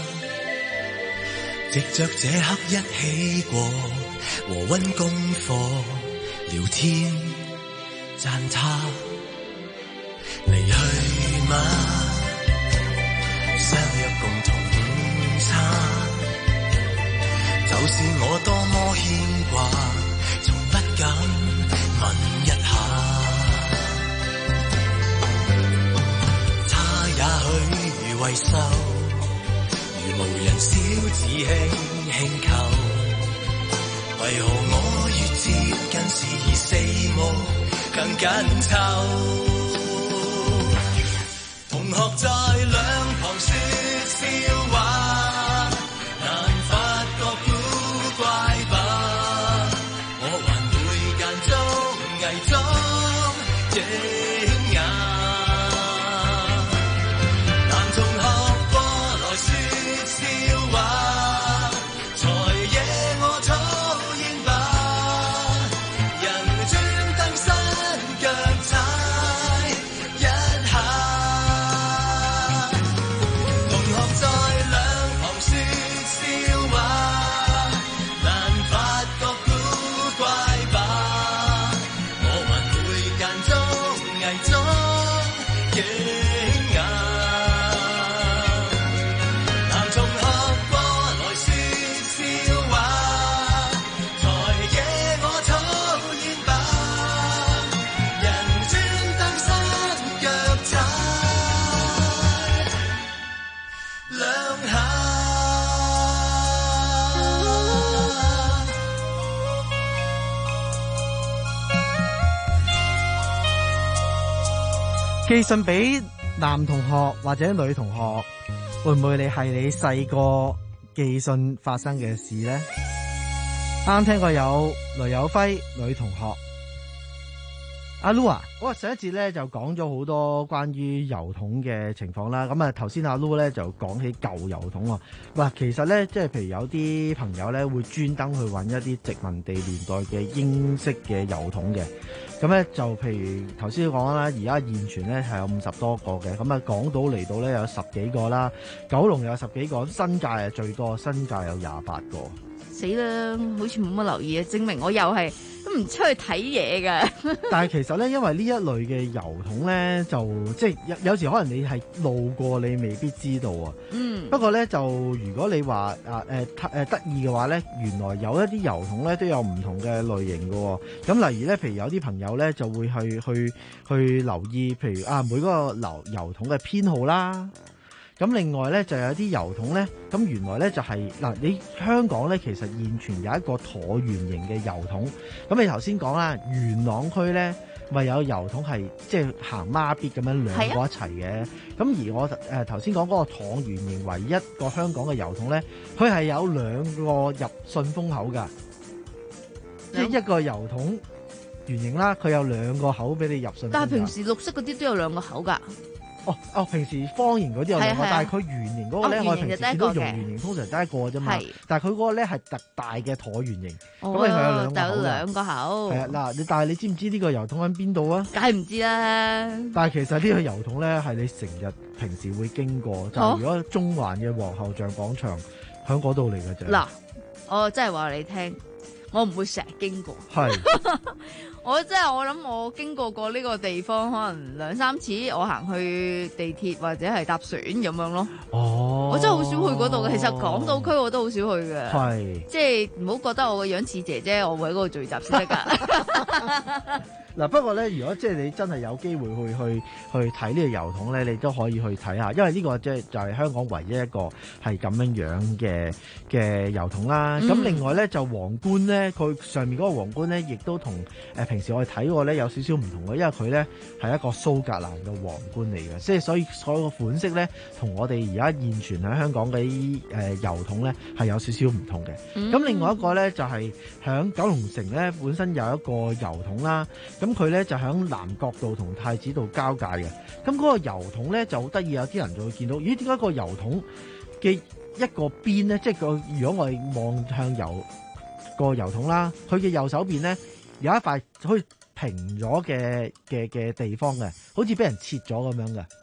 藉着這刻一起過，和溫功課聊天讚他離去嗎？相約共同午餐， 是我多麼牽掛，從不敢問一下。他也許為愁，如無人小子輕輕叩，為何我越接近時而四目更緊湊？同學在兩旁說笑話，難發覺古怪吧？我還會間中偽裝驚訝。男同學過來說笑話，才惹我討厭吧？人專登伸腳踩一下。 寄信俾男同學或者女同學，會唔會你係你細個寄信發生嘅事呢？啱聽過有雷有輝女同學，阿 Lu 啊，我上一節咧就講咗好多關於郵筒嘅情況啦。咁啊，頭先阿 Lu 咧就講起舊郵筒喎。嗱，其實咧即係譬如有啲朋友咧會專登去揾一啲殖民地年代嘅英式嘅郵筒嘅。咁咧就譬如頭先講啦，而家現存咧係有五十多個嘅，咁啊港島嚟到咧有十幾個啦，九龍有十幾個，新界係最多，新界有廿八個。 死啦，好似冇乜留意啊，證明我又係都唔出去睇嘢㗎。 但係其實咧，因為呢一類嘅郵筒咧，就即係有有時可能你係路過，你未必知道啊。嗯。不過咧，就如果你話啊誒誒得意嘅話咧，原來有一啲郵筒咧都有唔同嘅類型嘅。咁例如咧，譬如有啲朋友咧就會去去去留意，譬如啊每個郵郵筒嘅編號啦。咁另外咧就有啲郵筒咧，咁原來咧就係、是、嗱，你香港咧其實現存有一個橢圓形嘅郵筒。咁你頭先講啦，元朗區咧咪有郵筒係即係行孖咇咁樣兩個一齊嘅。咁、啊、而我誒頭先講嗰個橢圓形唯一個香港嘅郵筒咧，佢係有兩個入信封口㗎，即係、嗯、一個郵筒圓形啦，佢有兩個口俾你入信封。 但係平時綠色嗰啲都有兩個口㗎。 哦哦，平時方形嗰啲有兩個，但係佢圓形嗰個咧，我平時見到用圓形通常得一個啫嘛。但係佢嗰個咧係特大嘅橢圓形，咁佢有兩個口。有兩個口。係啊，嗱，你但係你知唔知呢個郵筒喺邊度啊？ 梗係唔知啦。 但係其實呢個郵筒咧係你成日平時會經過，就係如果中環嘅皇后像廣場喺嗰度嚟嘅啫。 嗱，我真係話你聽，我唔會成日經過。係。我真係我諗我經過過呢個地方可能兩三次，我行去地鐵或者係搭船咁樣咯。哦，我真係好少去嗰度嘅。其實港島區我都好少去嘅。係，即係唔好覺得我個樣似姐姐，我會喺嗰度聚集先得㗎。 嗱，不過咧，如果即係你真係有機會去去去睇呢個郵筒咧，你都可以去睇下，因為呢個即係就係香港唯一一個係咁樣樣嘅嘅郵筒啦。咁、嗯、另外咧就皇冠咧，佢上面嗰個皇冠咧，亦都同誒平時我哋睇過咧有少少唔同嘅，因為佢咧係一個蘇格蘭嘅皇冠嚟嘅，即係所以所有嘅款式咧，同我哋而家現存喺香港嘅啲誒郵筒咧係有少少唔同嘅。咁、嗯、另外一個咧就係、是、響九龍城咧本身有一個郵筒啦。咁佢咧就喺南角道同太子道交界嘅，咁嗰個郵筒咧就好得意，有啲人就會見到，咦？點解個郵筒嘅一個邊咧，即係個如果我哋望向郵個郵筒啦，佢嘅右手邊咧有一塊好似平咗嘅嘅嘅地方嘅，好似俾人切咗咁樣嘅。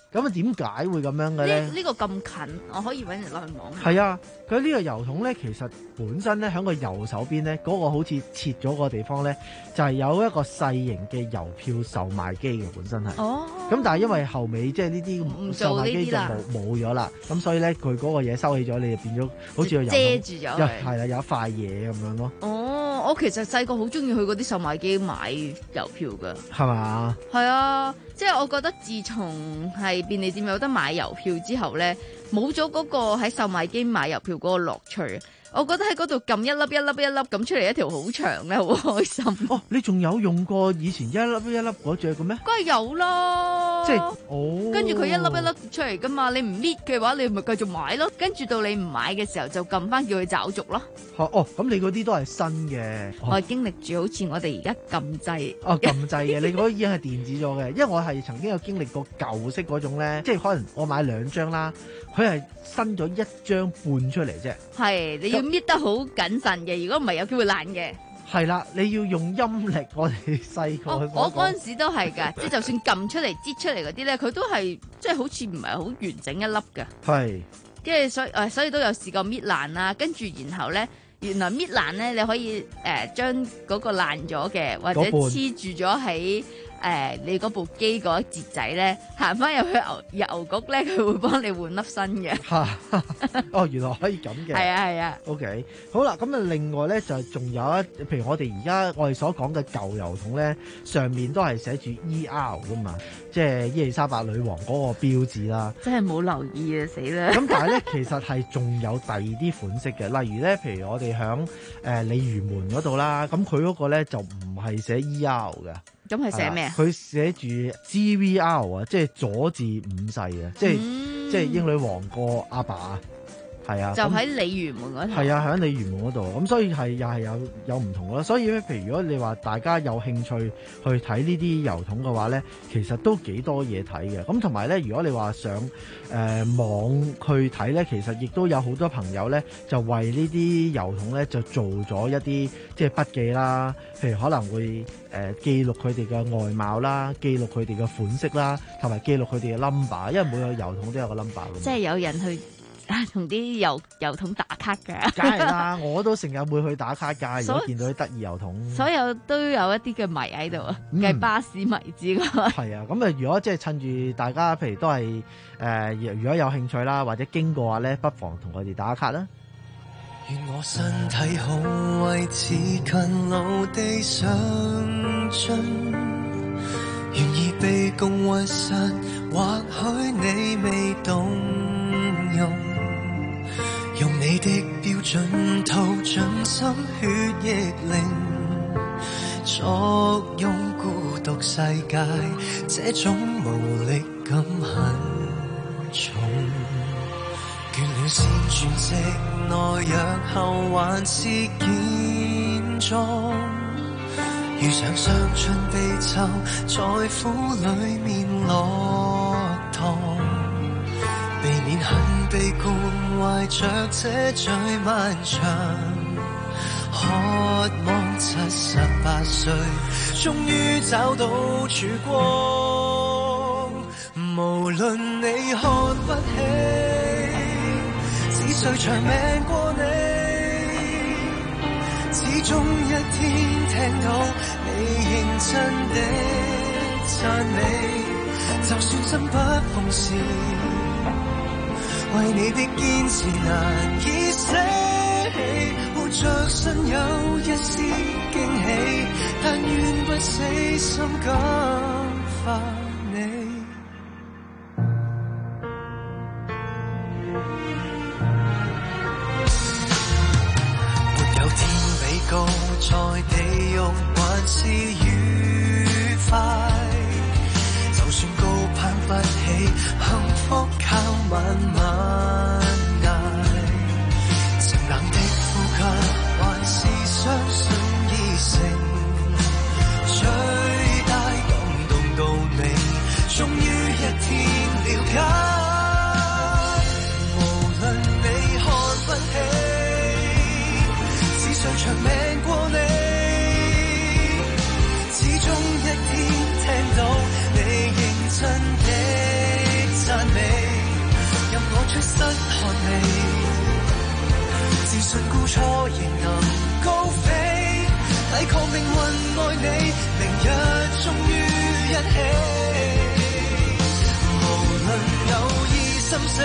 咁啊，點解會咁樣嘅咧？ 呢呢個咁近，我可以揾人落去望。 係啊，佢呢個郵筒咧，其實本身咧喺個右手邊咧，嗰、嗰個好似切咗個地方咧，就係、係、有一個細型嘅郵票售賣機嘅本身係。哦。咁但係因為後尾即係呢啲售賣機就冇冇咗啦，咁所以咧佢嗰個嘢收起咗，你就變咗好似個郵筒遮住咗。 係啦，有一塊嘢咁樣咯。 哦，我其實細個好中意去嗰啲售賣機買郵票㗎。係嘛？ 係啊。即係我覺得，自從係便利店有得買郵票之後咧，冇咗嗰個喺售賣機買郵票嗰個樂趣。我覺得喺嗰度撳一粒一粒一粒咁出嚟一條好長咧，好開心。 哦，你仲有用過以前一粒一粒嗰隻嘅咩？ 梗係有啦。即係哦。跟住佢一粒一粒出嚟噶嘛，你唔搣嘅話，你咪繼續買咯。跟住到你唔買嘅時候，就撳翻叫佢找續咯。 哦，咁你嗰啲都係新嘅。 哦、我係經歷住好似我哋而家撳掣。 哦，撳掣嘅，你嗰啲已經係電子咗嘅。因為我係曾經有經歷過舊式嗰種咧，即係可能我買兩張啦，佢係伸咗一張半出嚟啫。 係，你要搣得好謹慎嘅，如果唔係有機會爛嘅。 係啦，你要用陰力。我哋細個我嗰陣時都係㗎，即係就算撳出嚟、擠出嚟嗰啲咧，佢都係即係好似唔係好完整一粒㗎。係，即係所以誒，所以都有試過搣爛啦。跟住然後咧，原來搣爛咧，你可以誒、呃、將嗰個爛咗嘅或者黐住咗喺誒、呃，你嗰部機嗰一節仔咧，行翻入去牛郵局咧，佢會幫你換粒新嘅。 哦，原來可以咁嘅。 係啊，係啊。 OK，好啦，咁啊，另外咧就仲有一，譬如我哋而家我哋所講嘅舊郵筒咧，上面都係寫住 E R 噶嘛，即係伊麗莎白女王嗰個標誌啦。 真係冇留意啊，死啦！ 咁但係咧，其實係仲有第二啲款式嘅，例如咧，譬如我哋響誒鯉魚門嗰度啦，咁佢嗰個咧就唔係寫 E R 嘅。 咁係寫咩啊？ 佢寫住 G V R 啊，即係佐治五世啊，即係、嗯、即係英女王個阿爸啊，係啊， 就喺鯉魚門嗰度。 係啊，喺鯉魚門嗰度，咁所以係又係有有唔同咯。所以咧，譬如如果你話大家有興趣去睇呢啲郵筒嘅話咧，其實都幾多嘢睇嘅。咁同埋咧，如果你話上誒、呃、網去睇咧，其實亦都有好多朋友咧，就為呢啲郵筒咧就做咗一啲即係筆記啦，譬如可能會誒、呃、記錄佢哋嘅外貌啦，記錄佢哋嘅款式啦，同埋記錄佢哋嘅 number， 因為每個郵筒都有個 number 嘅。 即係有人去同啲郵郵筒打卡㗎， 梗係啦，我都成日會去打卡㗎。如果見到啲得意郵筒， 所有都有一啲嘅迷喺度啊，係、嗯、巴士迷之外。 係啊，咁啊，如果即係趁住大家，譬如都係誒、呃，如果有興趣啦，或者經過話咧，不妨同佢哋打卡啦。 願我身體好，為似近路地上進，願意卑躬屈膝，或許你未動容。用你的標準套進心血液靈作用，孤獨世界這種無力感很重。倦了先轉席內藥後還是健壯，遇上傷春悲秋在苦裡面落糖，避免很悲觀，懷着這最漫長，渴望七十八歲終於找到曙光。無論你看不起，只需長命過你，始終一天聽到你認真的讚美，就算生不逢時，為你的堅持難以捨棄，活着信有一絲驚喜，但願不死心感化你。沒有天比高，在地獄還是愉快，就算高攀不起，幸福靠慢慢捱。靜冷的呼吸，還是相信已成最大感動到你，終於一天了解。無論你看不起，只需長命過你，始終一天聽到你認真的信孤初仍能高飛，抵抗命運愛你，明日終於一起。無論有意心死，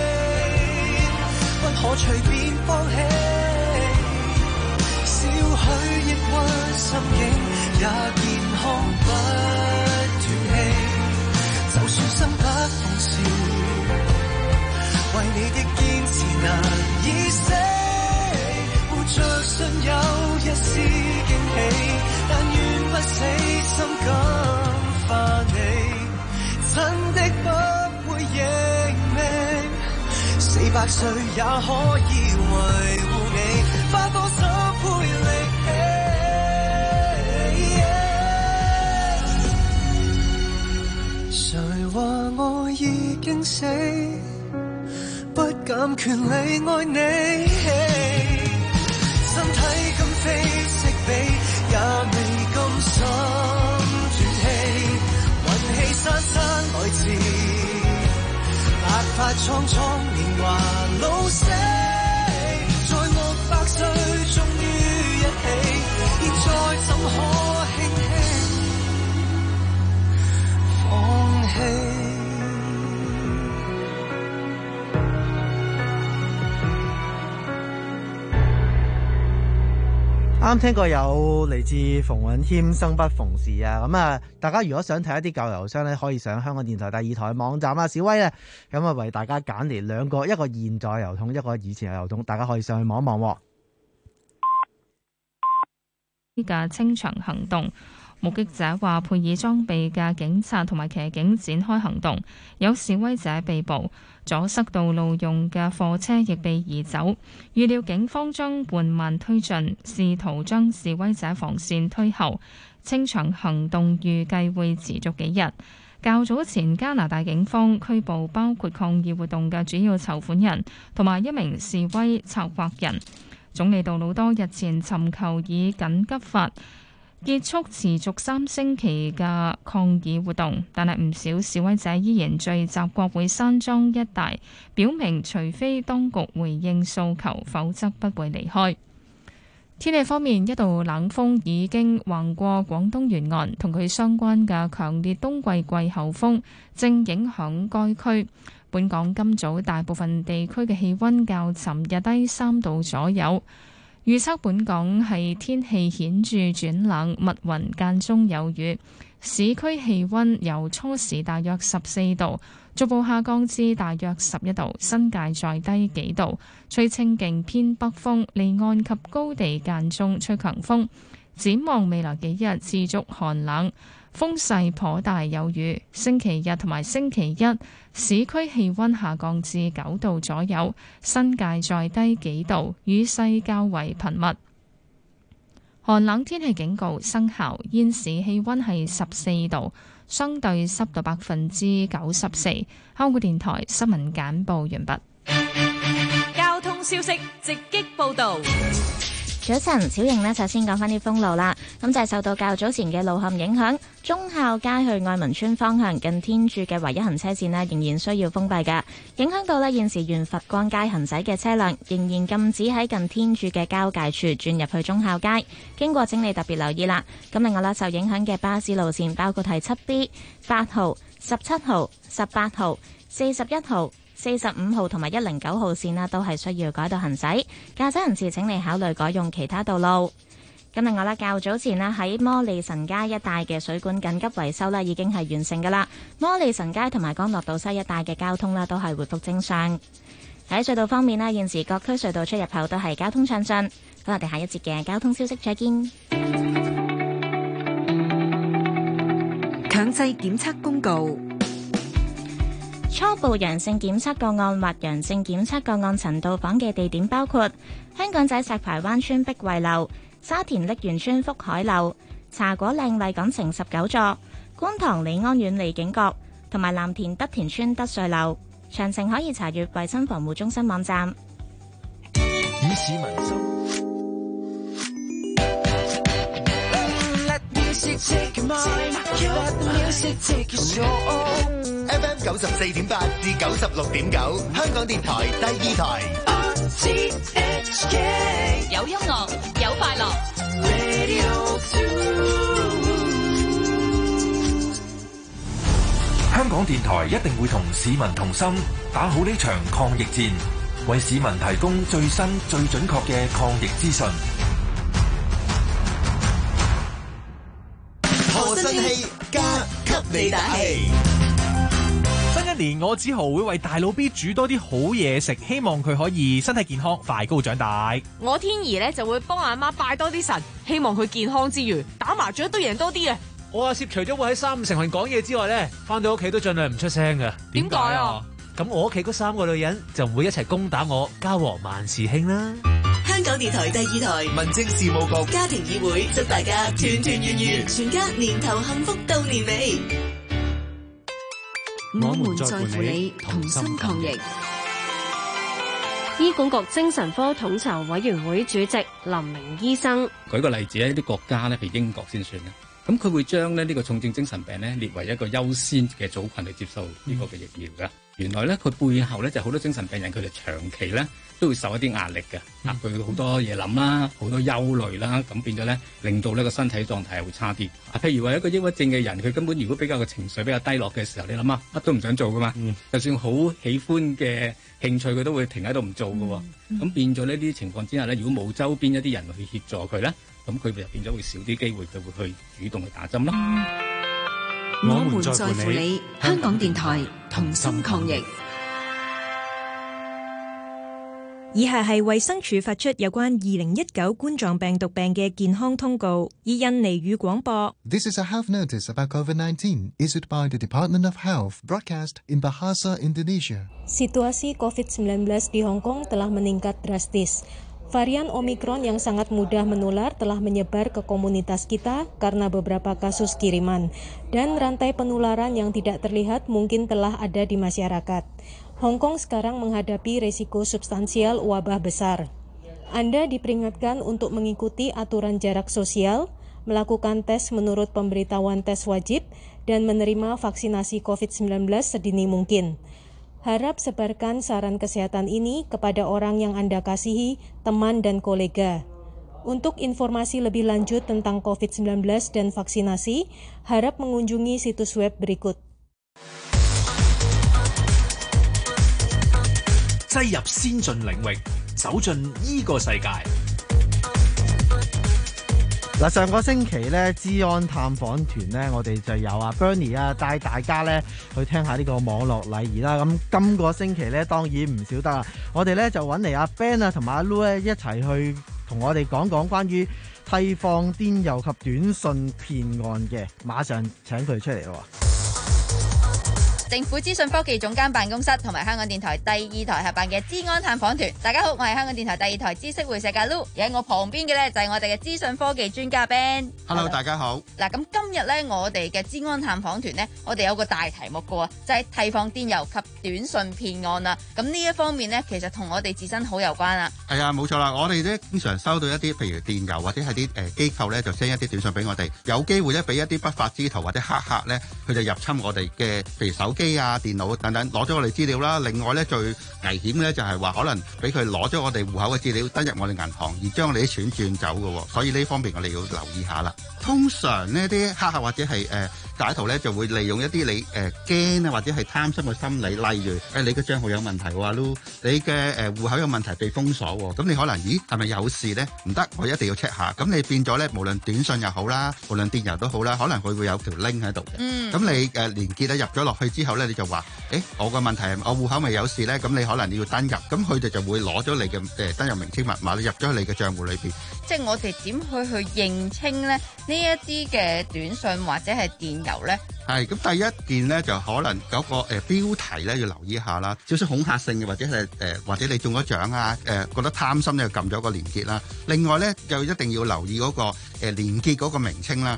不可隨便放棄。少許抑鬱心境也健康不斷氣，就算生不逢時，為你的堅持難以死。活着信有一絲驚喜，但願不死心感化你，真的不會認命，四百歲也可以維護你，花多心配力氣。誰話我已經死，不敢權利愛你，身體今非昔比，也未甘心斷氣，運氣姍姍來遲，白髮蒼蒼年華老死，在我百歲終於一起，現在怎可輕輕放棄。 啱聽過有嚟自馮允謙生不逢時啊，咁啊，大家如果想睇一啲舊郵箱咧，可以上香港電台第二台網站啊，小威咧，咁啊為大家揀嚟兩個，一個現在郵筒，一個以前嘅郵筒，大家可以上去望一望。 呢個清場行動，目擊者話配以裝備嘅警察同埋騎警展開行動，有示威者被捕。阻塞道路用嘅貨車亦被移走，預料警方將緩慢推進，試圖將示威者防線推後。清場行動預計會持續幾日。較早前加拿大警方拘捕包括抗議活動嘅主要籌款人同埋一名示威策劃人。總理杜魯多日前尋求以緊急法結束持續三星期嘅抗議活動，但係唔少示威者依然聚集國會山莊一帶，表明除非當局回應訴求，否則不會離開。天氣方面，一道冷鋒已經橫過廣東沿岸，同佢相關嘅強烈冬季季候風正影響該區。本港今早大部分地區嘅氣溫較尋日低三度左右。預測本港係天氣顯著轉冷，密雲間中有雨。市區氣溫由初時大約十四度，逐步下降至大約十一度，新界再低幾度。吹清勁偏北風，離岸及高地間中吹強風。展望未來幾日持續寒冷，風勢頗大，有雨。星期日同埋星期一，市區氣溫下降至九度左右，新界再低幾度，雨勢較為頻密。寒冷天氣警告生效，現時氣溫係十四度，相對濕度百分之九十四。香港電台新聞簡報完畢。 交通消息直擊報道。 早晨，小瑩呢，首先講返啲封路啦。咁就係受到較早前嘅路陷影響，忠孝街去愛民村方向近天柱嘅唯一行車線呢，仍然需要封閉㗎。影響到呢，現時沿佛光街行駛嘅車輛仍然禁止喺近天柱嘅交界處轉入去忠孝街。經過請你特別留意啦。咁另外啦，受影響嘅巴士路線包括係七 B、八號、十七號、十八號、四十一號、四十五號同埋一零九號線啦，都係需要改道行駛。駕駛人士請你考慮改用其他道路。咁另外啦，較早前啦喺摩利臣街一帶嘅水管緊急維修啦，已經係完成噶啦。摩利臣街同埋干諾道西一帶嘅交通啦，都係回復正常。喺隧道方面啦，現時各區隧道出入口都係交通暢順。咁我哋下一節嘅交通消息再見。 強制檢測公告。 初步陽性檢測個案或陽性檢測個案曾到訪嘅地點包括香港仔石排灣村碧桂樓、沙田瀝源村福海樓、茶果嶺麗港城十九座、觀塘利安苑利景閣同埋藍田德田村德瑞樓。詳情可以查閱衛生防護中心網站。 以市民心。 F M 九十四點八至九十六點九，香港電台第二台。 T H K 有音樂，有快樂。 Radio two 香港電台一定會同市民同心，打好呢場抗疫戰，為市民提供最新最準確嘅抗疫資訊。 賀新禧加給你打氣。 新一年我子豪會為大佬 B 煮多啲好嘢食，希望佢可以身體健康，快高長大。 我天兒咧就會幫阿媽拜多啲神，希望佢健康之餘打麻雀都贏多啲啊！ 我阿攝除咗會喺三五成群講嘢之外咧，翻到屋企都盡量唔出聲㗎。 點解啊？ 咁我屋企嗰三個女人就唔會一齊攻打我，家和萬事興啦。 香港電台第二台民政事務局家庭議會祝大家團團圓圓，全家年頭幸福到年尾。 我們在乎你，同心抗疫。 醫管局精神科統籌委員會主席林明醫生， 舉個例子咧，啲國家咧，譬如英國先算啦，咁佢會將咧呢個重症精神病咧列為一個優先嘅組群嚟接受呢個嘅疫苗噶。原來咧佢背後咧就好多精神病人，佢哋長期咧都會受一啲壓力嘅，啊佢好多嘢諗啦，好多憂慮啦，咁變咗咧令到呢個身體狀態係會差啲。啊，譬如話一個抑鬱症嘅人，佢根本如果比較個情緒比較低落嘅時候，你諗下乜都唔想做噶嘛，嗯、就算好喜歡嘅興趣，佢都會停喺度唔做噶。咁、嗯嗯、變咗呢啲情況之下咧，如果冇周邊一啲人去協助佢咧，咁佢就變咗會少啲機會，佢會去主動去打針咯。 我們在乎你，香港電台同心抗疫。 以下係衛生署發出有關二零一九冠狀病毒病嘅健康通告，以印尼語廣播。 This is a health notice about COVID nineteen issued by the Department of Health, broadcast in Bahasa Indonesia. Situasi covid sembilan belas di Hong Kong telah meningkat drastis. Varian Omikron yang sangat mudah menular telah menyebar ke komunitas kita karena beberapa kasus kiriman, dan rantai penularan yang tidak terlihat mungkin telah ada di masyarakat. Hong Kong sekarang menghadapi risiko substansial wabah besar. Anda diperingatkan untuk mengikuti aturan jarak sosial, melakukan tes menurut pemberitahuan tes wajib, dan menerima vaksinasi covid sembilan belas sedini mungkin. Harap sebarkan saran kesehatan ini kepada orang yang Anda kasihi, teman dan kolega. Untuk informasi lebih lanjut tentang covid sembilan belas dan vaksinasi, harap mengunjungi situs web berikut. 擠入先進領域，走進呢個世界。 嗱，上個星期咧，資安探訪團咧，我哋就有阿 Bernie 啊，帶大家咧去聽下呢個網絡禮儀啦。咁今個星期咧，當然唔少得啦。我哋咧就揾嚟阿 Ben 啊，同埋阿 Lu 咧一齊去同我哋講講關於替放電郵及短信騙案嘅。馬上請佢出嚟咯。 政府資訊科技總監辦公室同埋香港電台第二台合辦嘅資安探訪團，大家好，我係香港電台第二台知識會社嘅 Lu， 而喺我旁邊嘅咧就係我哋嘅資訊科技專家 Ben。 Hello， 大家好。 嗱，咁今日咧我哋嘅資安探訪團咧，我哋有個大題目嘅，就係替放電郵及短信騙案啦。咁呢一方面咧，其實同我哋自身好有關啊。 係啊，冇錯啦，我哋咧經常收到一啲譬如電郵或者係啲誒機構咧就 send 一啲短信俾我哋，有機會咧俾一啲不法之徒或者黑客咧，佢就入侵我哋嘅譬如手機啊、電腦等等，攞咗我哋資料啦。另外咧最危險嘅咧就係話可能俾佢攞咗我哋戶口嘅資料，登入我哋銀行而將我哋啲錢轉走嘅，所以呢方面我哋要留意下啦。通常呢啲黑客或者係誒歹徒咧就會利用一啲你誒驚啊或者係貪心嘅心理，例如誒、呃、你嘅帳號有問題喎，都你嘅誒戶口有問題被封鎖喎，咁你可能咦係咪有事咧？唔得，我一定要 check 下。咁你變咗咧，無論短信又好啦，無論電郵都好啦，可能佢會有條 link 喺度嘅。嗯。咁你誒連結咧入咗落去之後咧，你就話誒我個問題係我戶口咪有事咧？咁你可能你要登入，咁佢哋就會攞咗你嘅誒登入名稱密碼，入咗你嘅帳戶裏邊。 即係我哋點去去認清咧呢一啲嘅短信或者係電郵咧？ 係咁，第一件咧就可能嗰個誒標題咧要留意一下啦，少少恐嚇性嘅，或者係誒、呃、或者你中咗獎啊，誒、呃、覺得貪心咧就撳咗個連結啦。另外咧就一定要留意嗰、那個誒、呃、連結嗰個名稱啦。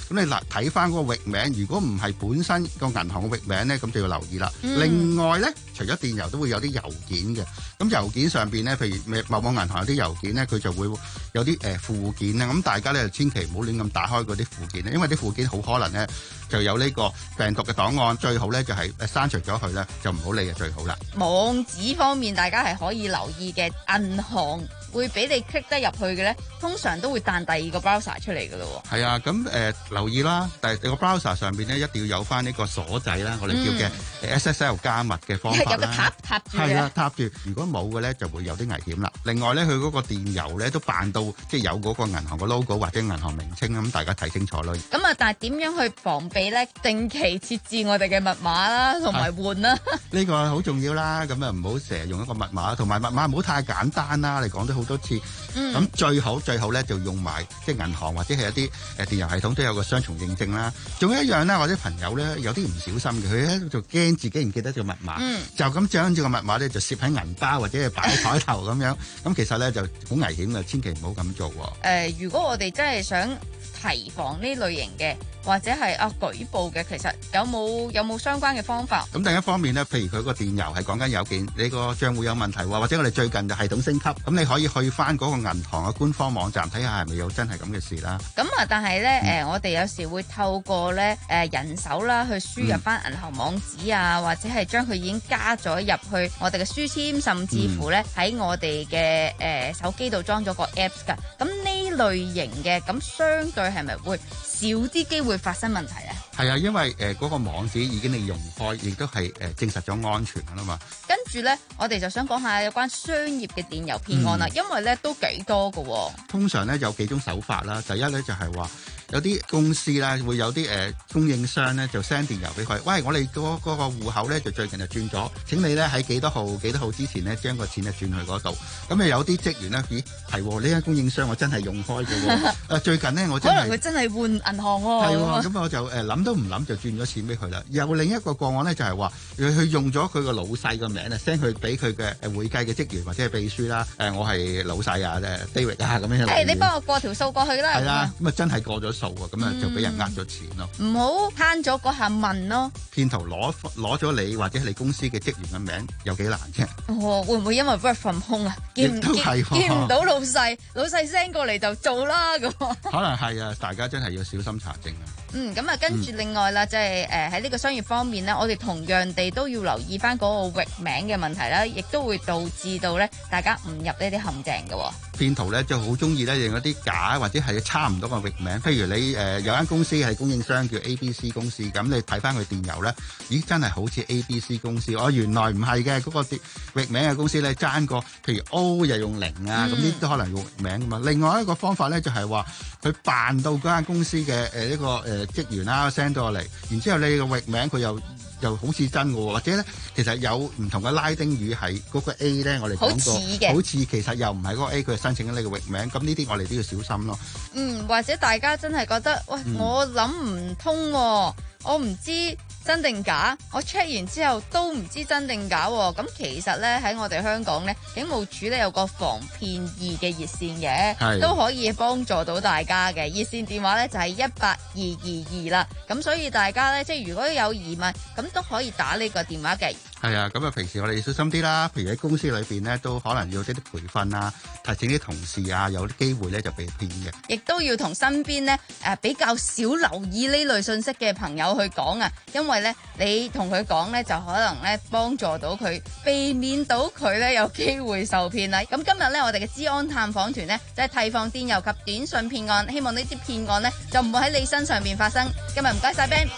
咁你嗱睇翻嗰個域名，如果唔係本身個銀行嘅域名咧，咁就要留意啦。嗯、另外咧，除咗電郵都會有啲郵件嘅，咁郵件上邊咧，譬如某某銀行有啲郵件咧，佢就會有啲誒、呃、附件咧，咁大家咧就千祈唔好亂咁打開嗰啲附件咧，因為啲附件好可能咧就有呢個病毒嘅檔案，最好咧就係誒刪除咗佢咧，就唔好理就最好啦。 網址方面，大家係可以留意嘅，銀行會俾你 click 得入去嘅咧，通常都會彈第二個 browser 出嚟噶咯。 係啊，咁誒、呃、留意啦，但係個 browser 上邊咧一定要有翻呢個鎖仔啦，我哋叫嘅 S S L 加密嘅方法啦。有個塔塔住嘅。係啊，塔住。如果冇嘅咧，就會有啲危險啦。另外咧，佢嗰個電郵咧都扮到即係有嗰個銀行嘅 logo 或者銀行名稱，咁大家睇清楚咯。咁啊，但係點樣去防備咧？定期設置我哋嘅密碼啦，同埋換啦。呢個好重要啦，咁啊唔好成日用一個密碼，同埋密碼唔好太簡單啦。你講咗好多次，咁、嗯、最好最好咧就用埋即係銀行或者係一啲誒電郵系統都有個雙重認證啦。仲有一樣咧，或者朋友咧有啲唔小心嘅，佢咧就驚自己唔記得個密碼，嗯、就咁將住個密碼咧就攝喺銀包或者係擺喺台頭咁樣，咁其實咧就好危險嘅，千祈唔好咁做。誒、 呃，如果我哋真係想提防呢類型嘅，或者係啊舉報嘅，其實有冇有冇相關嘅方法？咁另一方面咧，譬如佢個電郵係講緊郵件，你個賬戶有問題喎，或者我哋最近就系統升級，咁你可以去翻嗰個銀行嘅官方網站睇下係咪有真係咁嘅事啦。咁啊， 但係咧誒，我哋有時會透過咧誒、呃、人手啦去輸入翻銀行網址啊，嗯、或者係將佢已經加咗入去我哋嘅書籤，甚至乎咧喺我哋嘅誒手機度裝咗個 Apps 㗎。咁呢類型嘅，咁相對係咪會少啲機會發生問題啊？ 係啊，因為誒嗰、呃那個網址已經你用開，亦都係誒、呃、證實咗安全㗎啦嘛。 跟住咧，我哋就想講下有關商業嘅電郵騙案啦，嗯、因為咧都幾多㗎喎。通常咧有幾種手法啦，第一咧就係、是、話。有啲公司啦，會有啲誒、呃、供應商咧，就 send 電郵俾佢。喂，我哋嗰嗰個戶口咧，就最近就轉咗。請你咧喺幾多號幾多號之前咧，將個錢就轉去嗰度。咁啊有啲職員咧，咦係呢間供應商我真係用開嘅喎。誒最近咧我真係可能佢真係換銀行喎。係喎，咁我就誒諗、呃、都唔諗就轉咗錢俾佢啦。又另一個個案咧就係話，佢用咗佢個老細個名啊 send 佢俾佢嘅誒會計嘅職員或者係秘書啦。誒、呃、我係老細啊，誒 David 啊咁樣。誒、hey, 你幫我過條數過去啦。係啦，咁啊真係過咗數啊，咁啊就俾人呃咗錢咯。唔好慳咗嗰下問咯。騙徒攞攞咗你或者係你公司嘅職員嘅名，有幾難啫？哦，會唔會因為 work from home 啊？見唔見見唔到老細，老細 send 過嚟就做啦咁。可能係啊，大家真係要小心查證啊。嗯，咁啊，跟住另外啦，即係誒喺呢個商業方面咧，我哋同樣地都要留意翻嗰個域名嘅問題啦，亦都會導致到咧大家誤入呢啲陷阱嘅。騙徒咧就好中意咧用一啲假或者係差唔多嘅域名，譬如你誒、呃、有間公司係供應商叫 A B C 公司，咁你睇翻佢電郵咧，咦真係好似 A B C 公司，哦原來唔係嘅，嗰、那個域名嘅公司咧爭個，譬如 O 又用零啊，咁呢啲都可能用域名噶嘛。另外一個方法咧就係話佢扮到嗰間公司嘅誒一個誒、呃、職員啦 send 到嚟，然之後你個域名佢又又好似真嘅，或者咧其實有唔同嘅拉丁語係嗰個 A 咧，我哋講過好似其實又唔係嗰個 A， 佢係申請緊你個域名，咁呢啲我哋都要小心咯。嗯，或者大家真係覺得喂，嗯、我諗唔通、啊，我唔知真定假，我 check 完之後都唔知真定假、啊。咁其實咧喺我哋香港咧，警務處咧有個防騙二嘅熱線嘅，是都可以幫助到大家嘅。熱線電話咧就係一八二二二啦。咁所以大家咧即係如果有疑問，咁都可以打呢個電話嘅。係啊，咁啊平時我哋要小心啲啦。譬如喺公司裏邊咧，都可能要啲啲培訓啊，提醒啲同事啊，有啲機會咧就被騙嘅。亦都要同身邊咧誒比較少留意呢類信息嘅朋友去講啊，因為咧你同佢講咧就可能咧幫助到佢，避免到佢咧有機會受騙啦。咁今日咧我哋嘅資安探訪團咧就係提防電郵及短信騙案，希望呢啲騙案咧就唔會喺你身上邊發生。今日唔該晒 Ben。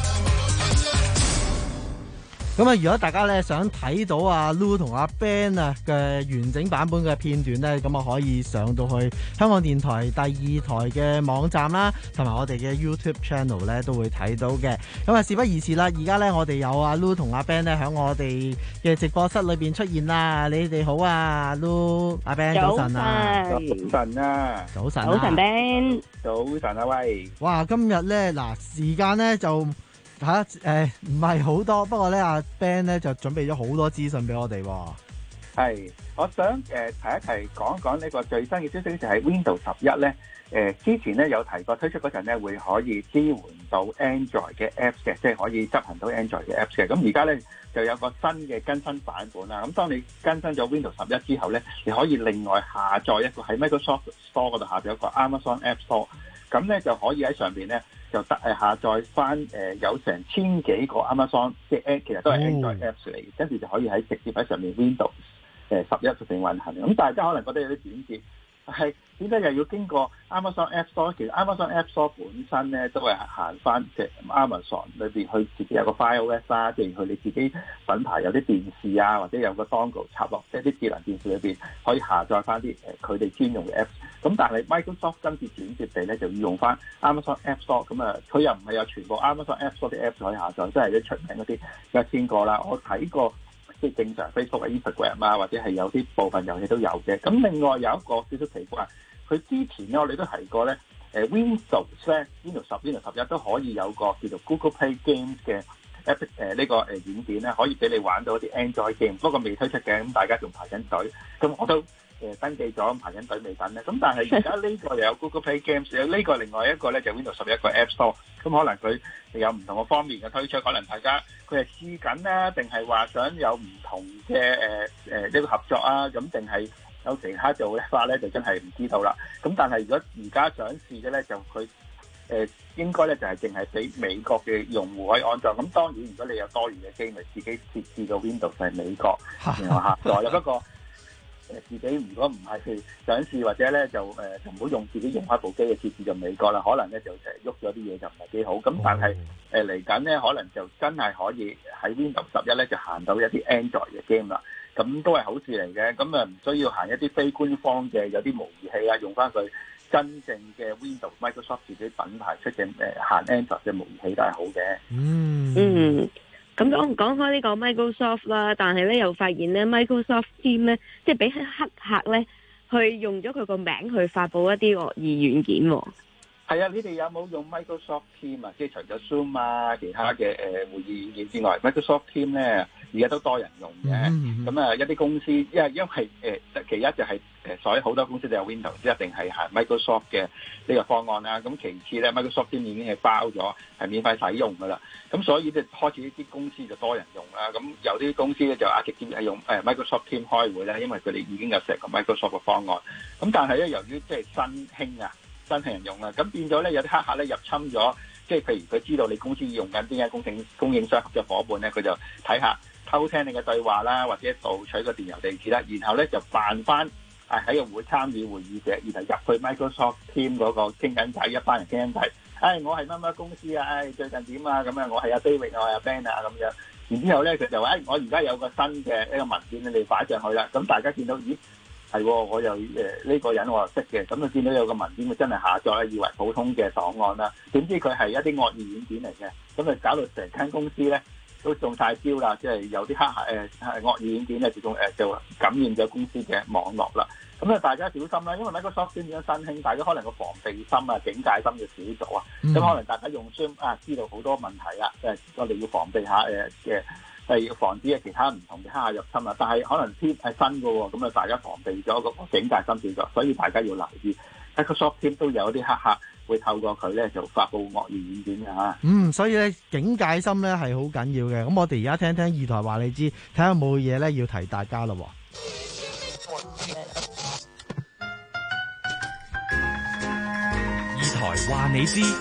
咁啊！如果大家咧想睇到阿 Lu 同阿 Ben 啊嘅完整版本嘅片段咧，咁啊可以上到去香港電台第二台嘅網站啦，同埋我哋嘅 YouTube channel 咧都會睇到嘅。咁啊，事不宜遲啦，而家咧我哋有阿 Lu 同阿 Ben 咧喺我哋嘅直播室裏邊出現啦。你哋好啊 ，Lu 阿 Ben 早晨啊，早晨啊，早晨，早晨 Ben，早晨啊喂！哇，今日咧嗱時間咧就〜吓誒唔係好多，不過咧阿 Ben 咧就準備咗好多資訊俾我哋。係，我想誒、呃、提一提講一講呢個最新嘅消息，就係 Windows 十一咧誒之前咧有提過推出嗰陣咧會可以支援到 Android 嘅 Apps 嘅，即係可以執行到 Android 嘅 Apps 嘅。咁而家咧就有個新嘅更新版本啦。咁當你更新咗 Windows 十一之後咧，你可以另外下載一個喺 Microsoft Store 嗰度下載一個 Amazon App Store，咁咧就可以喺上邊咧就得誒下載翻誒有成千幾個 Amazon 即係其實都係 Android Apps 嚟，跟住就可以喺直接喺上面 Windows 誒十一入邊運行。咁大家可能覺得有啲轉折。係點解又要經過 Amazon App Store？其實 Amazon App Store 本身咧都係行翻即係 Amazon 裏邊，佢自己有個 iOS 啦，即係佢你自己品牌有啲電視啊，或者有個 dongle 插落即係啲智能電視裏邊，可以下載翻啲誒佢哋專用嘅 Apps。咁但係 Microsoft 今次轉接地咧就要用翻 Amazon App Store， 咁啊佢又唔係有全部 Amazon App Store 啲 Apps 可以下載，即係啲出名嗰啲一千個啦。我睇過。即係正常 Facebook 啊、Instagram 啊，或者係有啲部分遊戲都有嘅。咁另外有一個少少奇怪，佢之前咧我哋都提過咧，誒 Windows 咧 Windows 十、Windows 十一都可以有個叫做 Google Play Games 嘅 app 誒呢個誒軟件咧，可以俾你玩到一啲 Android game，不過未推出嘅，咁大家仲排緊隊。咁我都誒登記咗，排緊隊未等咧。咁但係而家呢個又有 Google Play Games， 有呢個另外一個咧就 Windows 十一個 App Store。咁可能佢有唔同嘅方面嘅推出，可能大家佢係試緊咧，定係話想有唔同嘅誒誒呢個合作啊？咁定係有其他做嘅法咧，就真係唔知道啦。咁但係如果而家想試嘅咧，就佢誒、呃、應該咧就係淨係俾美國嘅用戶可以安裝。咁當然如果你有多餘嘅機，咪自己設置個 Windows 係美國，然後下載啦。不過誒自己如果唔係去想試或者咧就誒就唔好用自己用開部機嘅設置就美國啦，可能咧就成日喐咗啲嘢就唔係幾好。咁但係誒嚟緊咧可能就真係可以喺 Windows 十一咧就行到一啲 Android 嘅 game 啦，咁都係好事嚟嘅。咁啊唔需要行一啲非官方嘅有啲模擬器啊，用翻佢真正嘅 Windows Microsoft 自己品牌出嘅誒行 Android 嘅模擬器都係好嘅。 嗯嗯。咁講講開呢個 Microsoft 啦，但係咧又發現咧 Microsoft Team 咧，即係俾黑客咧去用咗佢個名去發布一啲惡意軟件喎。 係啊，你哋有冇用 Microsoft Team 啊？即係除咗 Zoom 啊，其他嘅誒會議軟件之外 ，Microsoft Team 咧而家都多人用嘅。咁、嗯、啊，一啲公司，因為因為誒，其一就係誒，所以好多公司都有 Windows，一定係行 Microsoft 嘅呢個方案啦。咁其次咧 ，Microsoft Team 已經係包咗，係免費使用噶啦。咁所以就開始啲公司就多人用啦。咁有啲公司咧就啊直接係用誒 Microsoft Team 開會咧，因為佢哋已經有成個 Microsoft 嘅方案。咁但係咧，由於即係新興啊。新係人用啦，咁變咗咧有啲黑客咧入侵咗，即係譬如佢知道你公司用緊邊間供應供應商合作夥伴咧，佢就睇下偷聽你嘅對話啦，或者盜取個電郵地址啦，然後咧就扮翻誒喺個會參與會議者，然後入去 Microsoft Team 嗰個傾緊偈，一班人傾緊偈，誒、哎、我係乜乜公司啊，誒、哎、最近點啊，咁樣我係阿 David，我係阿 Ben 啊咁樣，然之後咧佢就話誒、哎、我而家有個新嘅一個文件你哋擺上去啦，咁大家見到咦？係，我又誒呢、呃這個人我又識嘅，咁就見到有個文件，佢真係下載，以為普通嘅檔案啦。點知佢係一啲惡意軟件嚟嘅，咁就搞到成間公司咧都中晒招啦。即係有啲黑客誒係惡意軟件咧，就中誒就感染咗公司嘅網絡啦。咁啊，大家小心啦，因為呢個 Microsoft 先變咗新興，大家可能個防備心啊、警戒心就少咗啊。咁、嗯、可能大家用 Zoom 啊，知道好多問題啦，誒我哋要防備下誒嘅。係要防止嘅其他唔同嘅黑客入侵啊，但係可能 Team 係新嘅喎，咁啊大家防備咗個警戒心少咗，所以大家要留意。Microsoft Team 都有啲黑客會透過佢咧就發布惡意軟件嘅嚇。嗯，所以咧警戒心咧係好緊要嘅。咁我哋而家聽聽二台話你知，睇下有冇嘢咧要提大家咯。 二台話你知。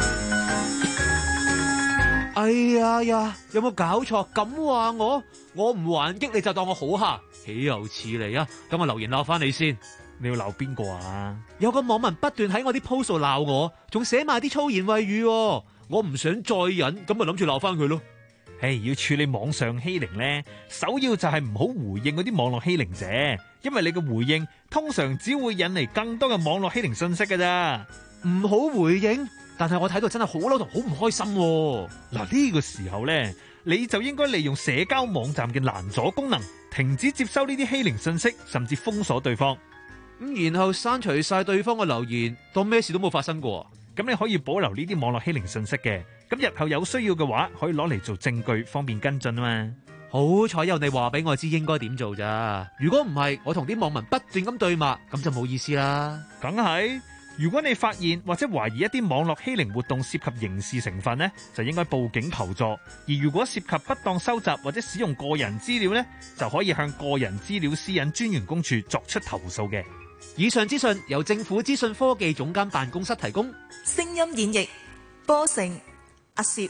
哎呀呀，有冇搞錯？咁話我，我唔還擊你就當我好蝦，豈有此理啊！等我留言鬧翻你先。你要鬧邊個啊？有個網民不斷喺我啲 post 度鬧我，仲寫埋啲粗言穢語，我唔想再忍，咁咪諗住鬧翻佢咯。唉，要處理網上欺凌咧，首要就係唔好回應嗰啲網絡欺凌者，因為你嘅回應通常只會引嚟更多嘅網絡欺凌信息㗎咋。唔好回應？但係我睇到真係好嬲同好唔開心喎。嗱，呢個時候呢，你就應該利用社交網站嘅攔阻功能，停止接收呢啲欺凌信息，甚至封鎖對方。咁然後刪除晒對方嘅留言，當咩事都冇發生過。咁你可以保留呢啲網絡欺凌信息嘅。咁日後有需要嘅話，可以攞嚟做證據，方便跟進啊嘛。好彩有你話俾我知應該點做咋。如果唔係，我同啲網民不斷咁對罵，咁就冇意思啦。梗係。 如果你發現或者懷疑一啲網絡欺凌活動涉及刑事成分呢，就應該報警求助。而如果涉及不當收集或者使用個人資料呢，就可以向個人資料私隱專員公署作出投訴嘅。 以上資訊由政府資訊科技總監辦公室提供。 聲音演繹波成阿攝，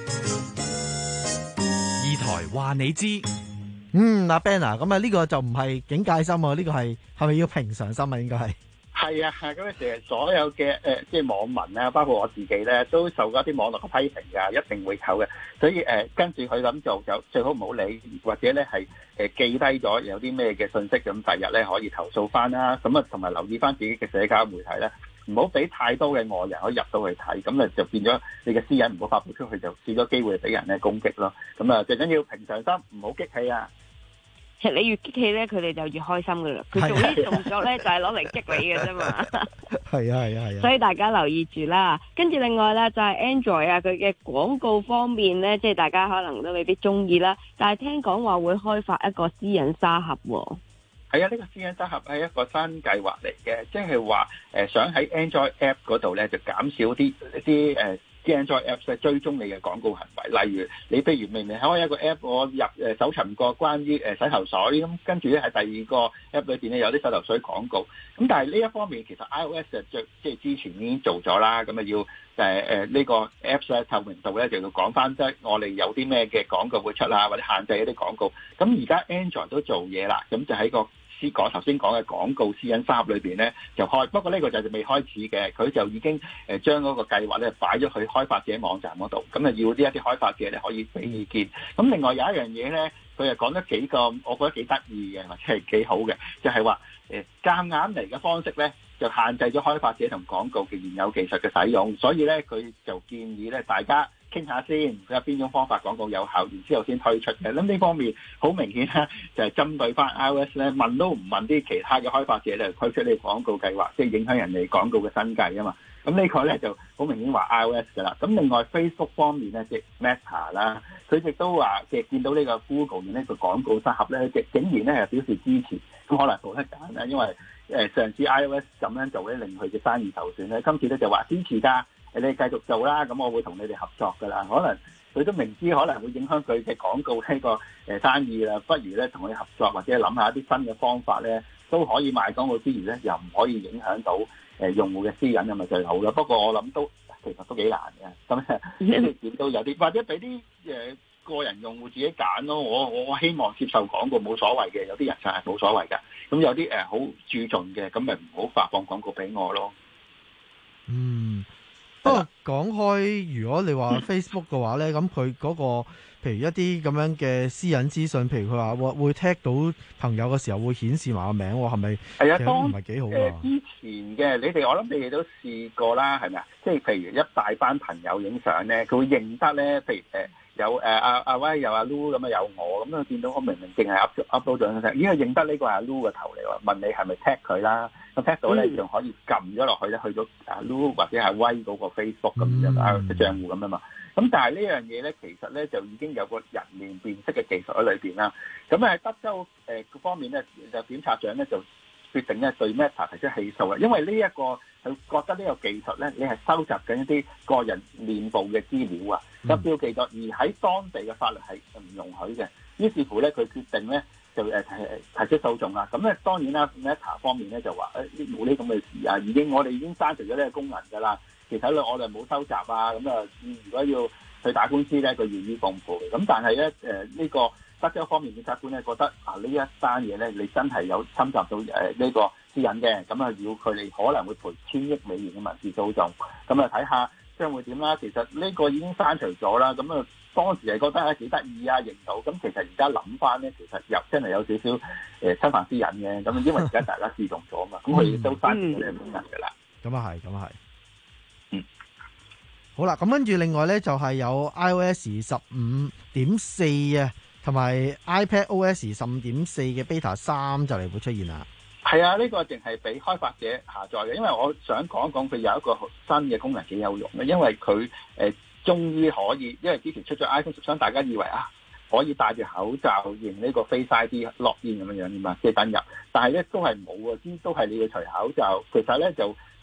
二台話你知。 嗯，阿 Ben 啊，咁啊呢個就唔係警戒心啊，呢個係係咪要平常心啊？應該係。 係啊，咁其實所有嘅誒、呃，即係網民啊，包括我自己咧，都受過一啲網絡嘅批評㗎，一定會有嘅。所以誒、呃，跟住佢咁做就最好唔好理，或者咧係誒記低咗有啲咩嘅信息，咁第日咧可以投訴翻啦。咁啊，同埋留意翻自己嘅社交媒體咧，唔好俾太多嘅外人可以入到去睇，咁啊就變咗你嘅私隱唔好發布出去，就少咗機會俾人咧攻擊咯。咁啊，最緊要平常心，唔好激氣啊！ 其實你越激氣咧，佢哋就越開心噶啦。佢做呢啲動作咧，就係攞嚟激你嘅啫嘛。 係啊係啊係啊。 所以大家留意住啦。跟住另外咧，就係 Android 啊，佢嘅廣告方面咧，即係大家可能都未必中意啦。但係聽講話會開發一個私隱沙盒喎。係啊，呢個私隱沙盒係一個新計劃嚟嘅，即係話誒想喺 Android App 嗰度咧就減少啲一啲誒。啲 Android Apps 咧追蹤你嘅廣告行為，例如你譬如明明開一個 App，我入誒搜尋過關於誒洗頭水咁，跟住咧喺第二個 App 裏邊咧有啲洗頭水廣告，咁但係呢一方面其實 iOS 就最即係之前已經做咗啦，咁啊要誒誒呢個 Apps 咧透明度咧就要講翻即係我哋有啲咩嘅廣告會出啊，或者限制一啲廣告，咁而家 Android 都做嘢啦，咁就喺個私講頭先講嘅廣告私隱沙盒裏邊咧就開，不過呢個就係未開始嘅，佢就已經誒將嗰個計劃咧擺咗去開發者網站嗰度，咁啊要呢一啲開發者咧可以俾意見。咁另外有一樣嘢咧，佢又講得幾個，我覺得幾得意嘅，或者係幾好嘅，就係話誒夾硬嚟嘅方式咧，就限制咗開發者同廣告嘅現有技術嘅使用，所以咧佢就建議咧大家傾下先，睇下邊種方法廣告有效，然之後先推出嘅。咁呢方面好明顯咧，就係針對翻 iOS 咧，問都唔問啲其他嘅開發者咧推出呢個廣告計劃，即係影響人哋廣告嘅生計啊嘛。咁呢個咧就好明顯話 iOS 噶啦。咁另外 Facebook 方面咧，即係 Meta 啦，佢亦都話即係見到呢個 Google 嘅呢個廣告沙盒咧，竟竟然咧係表示支持。咁可能冇得揀啦，因為誒上次 iOS 咁樣做咧，令佢嘅生意受損咧，今次咧就話支持㗎。你哋繼續做啦，咁我會同你哋合作噶啦。可能佢都明知可能會影響佢嘅廣告呢個誒生意啦，不如咧同佢合作，或者諗下一啲新嘅方法咧，都可以賣廣告之餘咧，又唔可以影響到誒用戶嘅私隱，咁咪最好啦。不過我諗都其實都幾難嘅，咁誒點都有啲，或者俾啲誒個人用戶自己揀咯。我我希望接受廣告冇所謂嘅，有啲人就係冇所謂㗎。咁有啲誒好注重嘅，咁咪唔好發放廣告俾我咯。 嗯。不過講開，如果你話 Facebook 嘅話咧，咁佢嗰個譬如一啲咁樣嘅私隱資訊，譬如佢話會會 tag 到朋友嘅時候會顯示埋個名，係咪？係啊，當唔係幾好啊？之前嘅你哋，我諗你哋都試過啦，係咪啊？即係譬如一大班朋友影相咧，佢會認得咧，譬如誒有誒阿阿威有阿 Lu 咁啊，有我咁啊，見到我明明淨係 up upload 咗張，已經係認得呢個係阿 Lu 嘅頭嚟喎，問你係咪 tag 佢啦？咁 tag 到咧，仲可以撳咗落去咧，去到阿 Lu 或者係威嗰個 Facebook 咁樣啊嘅賬戶咁啊嘛。咁但係呢樣嘢咧，其實咧就已經有個人臉辨識嘅技術喺裏邊啦。咁喺德州誒方面咧，就檢察長咧就決定咧對 Meta 提出起訴啊，因為呢一個佢覺得呢個技術咧，你係收集緊一啲個人面部嘅資料啊，得標記咗，而喺當地嘅法律係唔容許嘅。於是乎咧，佢決定咧就誒提提出訴訟啦。咁咧當然啦 ，Meta 方面咧就話誒冇呢咁嘅事啊，已經我哋已經刪除咗呢個功能㗎啦。其實咧我哋冇收集啊，咁啊如果要去打官司咧，佢願意奉陪。咁但係咧誒呢個德州方面檢察官咧覺得啊呢一單嘢咧，你真係有侵襲到誒呢個私隱嘅，咁啊要佢哋可能會賠千億美元嘅民事訴訟。咁啊睇下將會點啦。其實呢個已經刪除咗啦。咁啊當時係覺得係幾得意啊，認到。咁其實而家諗翻咧，其實又真係有少少誒侵犯私隱嘅。咁因為而家大家自動咗嘛，咁佢亦都刪除咗呢個功能㗎啦。 咁啊係，咁啊係。嗯。好啦，咁跟住另外咧就係、是、有 iOS 十五點四啊，同埋 iPadOS 十五點四嘅 Beta 三就嚟會出現啦。 係啊，呢、這個淨係俾開發者下載嘅，因為我想講一講佢有一個新嘅功能幾有用嘅，因為佢誒。呃終於可以，因為之前出咗 iPhone 十三，大家以為啊可以戴住口罩認呢個 Face I D login咁樣樣嘅嘛，即係登入。但係咧都係冇啊，啲都係你要除口罩。其實咧就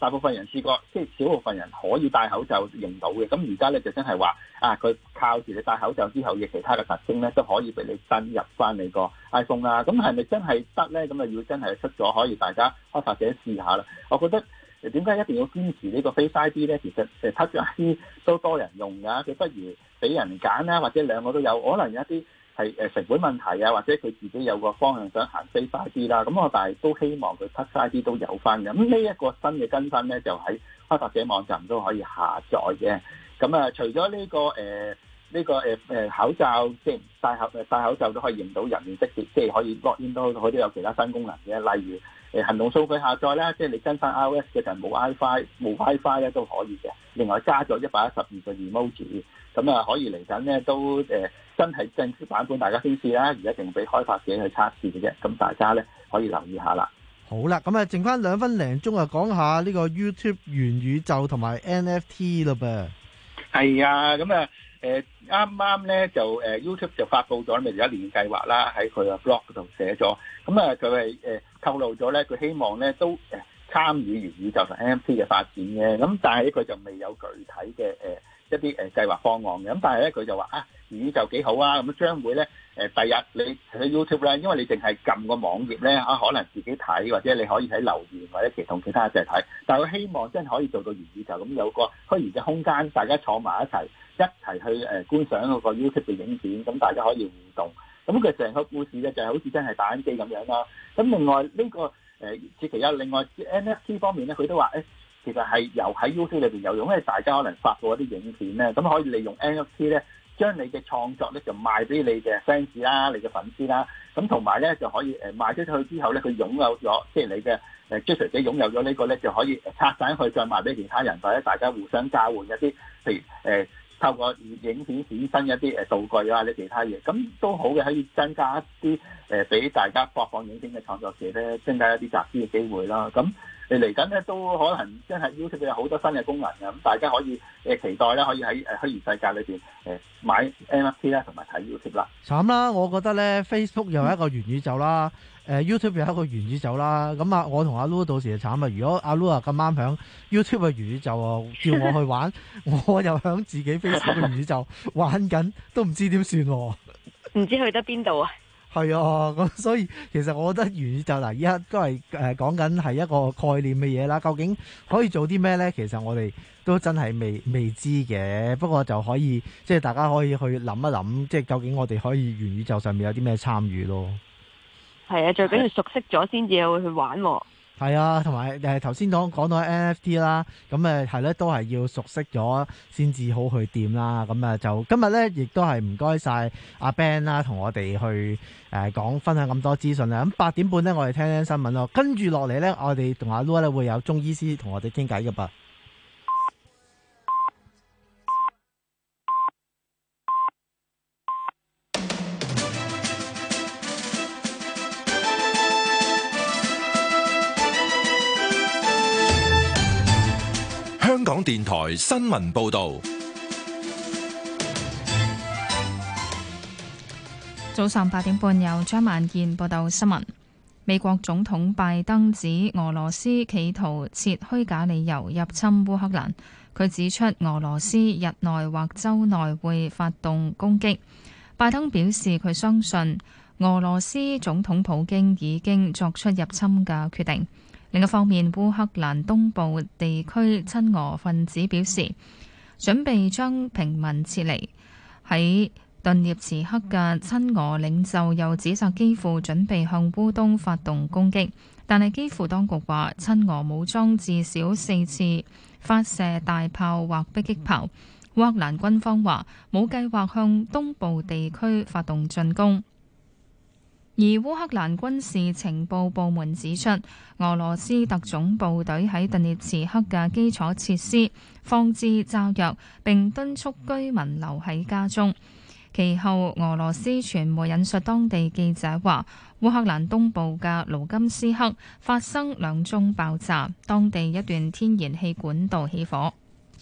大部分人試過，即係少部分人可以戴口罩認到嘅。咁而家咧就真係話啊，佢靠住你戴口罩之後嘅其他嘅特徵咧，都可以俾你登入翻你個 iPhone 啦。咁係咪真係得咧？咁啊要真係出咗，可以大家開發者試下啦。我覺得點解一定要堅持呢個 Face I D 咧？其實誒 Touch I D 都多人用㗎，佢不如俾人揀啦，或者兩個都有，可能有一啲係誒成本問題啊，或者佢自己有個方向想行 Face I D 啦。咁我但係都希望佢 Touch I D 都有翻嘅。咁呢一個新嘅更新咧，就喺開發者網站都可以下載嘅。咁啊，除咗呢個誒呢個誒誒口罩，即係戴口誒戴口罩都可以認到人面識別，即係可以 log in 都佢都有其他新功能嘅，例如誒行動數據下載啦，即係你跟翻 iOS 嘅就冇 WiFi 冇 WiFi 咧都可以嘅。另外加咗一百一十二個 emoji，咁啊可以嚟緊咧都誒真係正式版本大家先試啦，而家淨俾開發者去測試嘅啫。咁大家咧可以留意下啦。 好啦，咁啊剩翻兩分零鐘啊，講下呢個 YouTube 元宇宙同埋 N F T 嘞噃。係啊，咁啊誒啱啱咧就誒 YouTube 就發布咗咪有一年計劃啦，喺佢個 blog 嗰度寫咗。咁啊佢係誒透露咗咧，佢希望咧都誒參與元宇宙同 N F T 嘅發展嘅。咁但係咧佢就未有具體嘅誒一啲誒計劃方案嘅。咁但係咧佢就話啊元宇宙幾好啊，咁將會咧誒第日你喺 YouTube 咧，因為你淨係撳個網頁咧啊，可能自己睇或者你可以喺留言或者其同其他人一齊睇。但係佢希望真係可以做到元宇宙咁有個虛擬嘅空間，大家坐埋一齊一齊去誒觀賞嗰個 YouTube 嘅影片，咁大家可以互動。咁佢成個故事咧就係好似真係打緊機咁樣啦。咁另外呢、這個誒節期有另外 N F T 方面咧，佢都話誒其實係由喺 YouTube 裏邊有用，因為大家可能發布一啲影片咧，咁可以利用 N F T 咧。將你嘅創作咧就賣俾你嘅 fans 啦，你嘅粉絲啦，咁同埋咧就可以誒賣咗出去之後咧，佢擁有咗，即係你嘅誒追隨者擁有咗呢個咧，就可以拆散去再賣俾其他人，或者大家互相交換一啲，譬如誒、呃、透過影片衍生一啲誒道具啊，或者其他嘢，咁都好嘅，可以增加一啲誒俾大家播放影片嘅創作者咧，增加一啲集資嘅機會啦，咁。你嚟緊咧都可能真係 YouTube 有好多新嘅功能嘅，咁大家可以誒期待啦，可以喺誒虛擬世界裏邊誒買 N F T 啦，同埋睇 YouTube 啦。 慘啦，我覺得咧 Facebook 又係一個元宇宙啦，誒、呃、YouTube 又係一個元宇宙啦。咁啊，我同阿 Lu 到時就慘啊！如果阿 Lu 啊咁啱響 YouTube 嘅元宇宙啊，叫我去玩，我又響自己 Facebook 嘅元宇宙玩緊，都唔知點算喎。 唔知去得邊度啊？ 係啊，咁所以其實我覺得元宇宙嗱，而家都係誒講緊係一個概念嘅嘢啦。究竟可以做啲咩咧？其實我哋都真係未未知嘅。不過就可以即係大家可以去諗一諗，即係究竟我哋可以元宇宙上面有啲咩參與咯。 係啊，最緊要熟悉咗先至會去玩喎。 係啊，同埋誒頭先講講到 N F T 啦，咁誒係咧，都係要熟悉咗先至好去掂啦。咁啊就今日咧，亦都係唔該晒阿 Ben 啦，同我哋去誒講分享咁多資訊啦。咁八點半咧，我哋聽聽新聞咯。跟住落嚟咧，我哋同阿 Lu 咧會有中醫師同我哋傾偈嘅噃。 香港電台新聞報道， 早上八點半由張萬健報道新聞。美國總統拜登指俄羅斯企圖設虛假理由入侵烏克蘭，佢指出俄羅斯日內或週內會發動攻擊。拜登表示佢相信俄羅斯總統普京已經作出入侵嘅決定。另一方面，烏克蘭東部地區親俄分子表示，準備將平民撤離。喺頓涅茨克嘅親俄領袖又指責基輔準備向烏東發動攻擊，但係基輔當局話，親俄武裝至少四次發射大炮或迫擊炮。烏克蘭軍方話冇計劃向東部地區發動進攻。而烏克蘭軍事情報部門指出，俄羅斯特種部隊喺頓涅茨克嘅基礎設施放置炸藥，並敦促居民留喺家中。其後，俄羅斯傳媒引述當地記者話，烏克蘭東部嘅盧甘斯克發生兩宗爆炸，當地一段天然氣管道起火。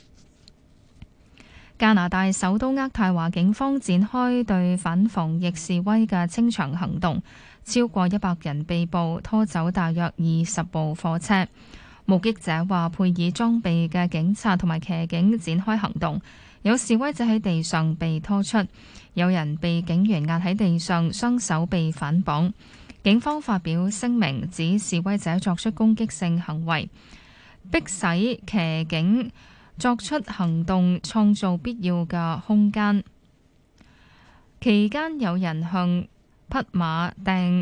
加拿大首都渥太華警方展開對反防疫示威嘅清場行動，超過一百人被捕，拖走大約二十部貨車。 目擊者話，配以裝備嘅警察同埋騎警展開行動，有示威者喺地上被拖出，有人被警員壓喺地上，雙手被反綁。警方發表聲明指示威者作出攻擊性行為，迫使騎警作出行動，創造必要嘅空間。期間有人向匹馬掟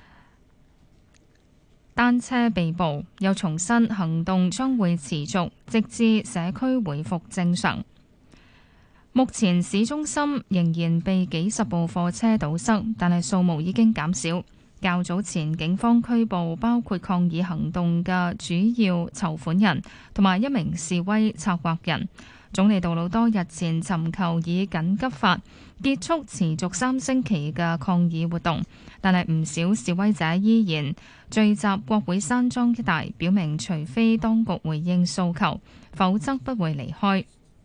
單車被捕，又重申行動將會持續，直至社區回復正常。目前市中心仍然被幾十部貨車堵塞，但係數目已經減少。較早前警方拘捕包括抗議行動嘅主要籌款人同埋一名示威策劃人。總理杜魯多日前尋求以緊急法結束持續三星期嘅抗議活動，但係唔少示威者依然聚集國會山莊一帶，表明除非當局回應訴求，否則不會離開。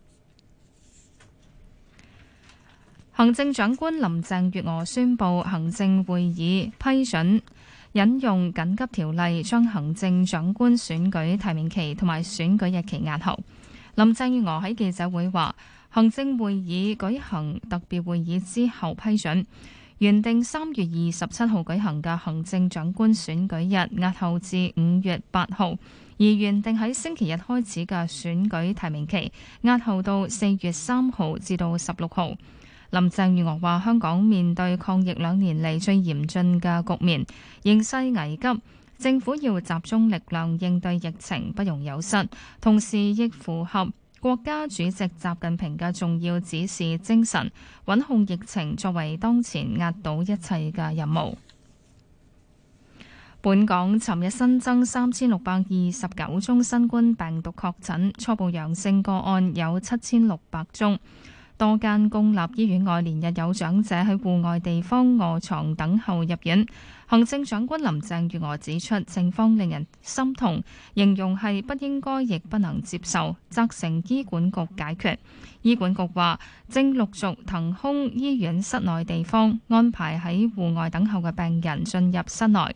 行政長官林鄭月娥宣布，行政會議批准引用緊急條例，將行政長官選舉提名期同埋選舉日期押後。林鄭月娥喺記者會話，行政會議舉行特別會議之後批准，原定三月二十七號舉行嘅行政長官選舉日押後至五月八號，而原定喺星期日開始嘅選舉提名期押後到四月三號至到十六號。林鄭月娥話，香港面對抗疫兩年嚟最嚴峻嘅局面，形勢危急。政府要集中力量應對疫情，不容有失，同時亦符合國家主席習近平嘅重要指示精神，穩控疫情作為當前壓倒一切嘅任務。本港尋日新增三千六百二十九宗新冠病毒確診，初步陽性個案有七千六百宗。多間公立醫院外連日有長者喺戶外地方臥床等候入院。行政長官林鄭月娥指出，情況令人心痛，形容係不應該亦不能接受，責成醫管局解決。醫管局話正陸續騰空醫院室內地方，安排喺戶外等候嘅病人進入室內。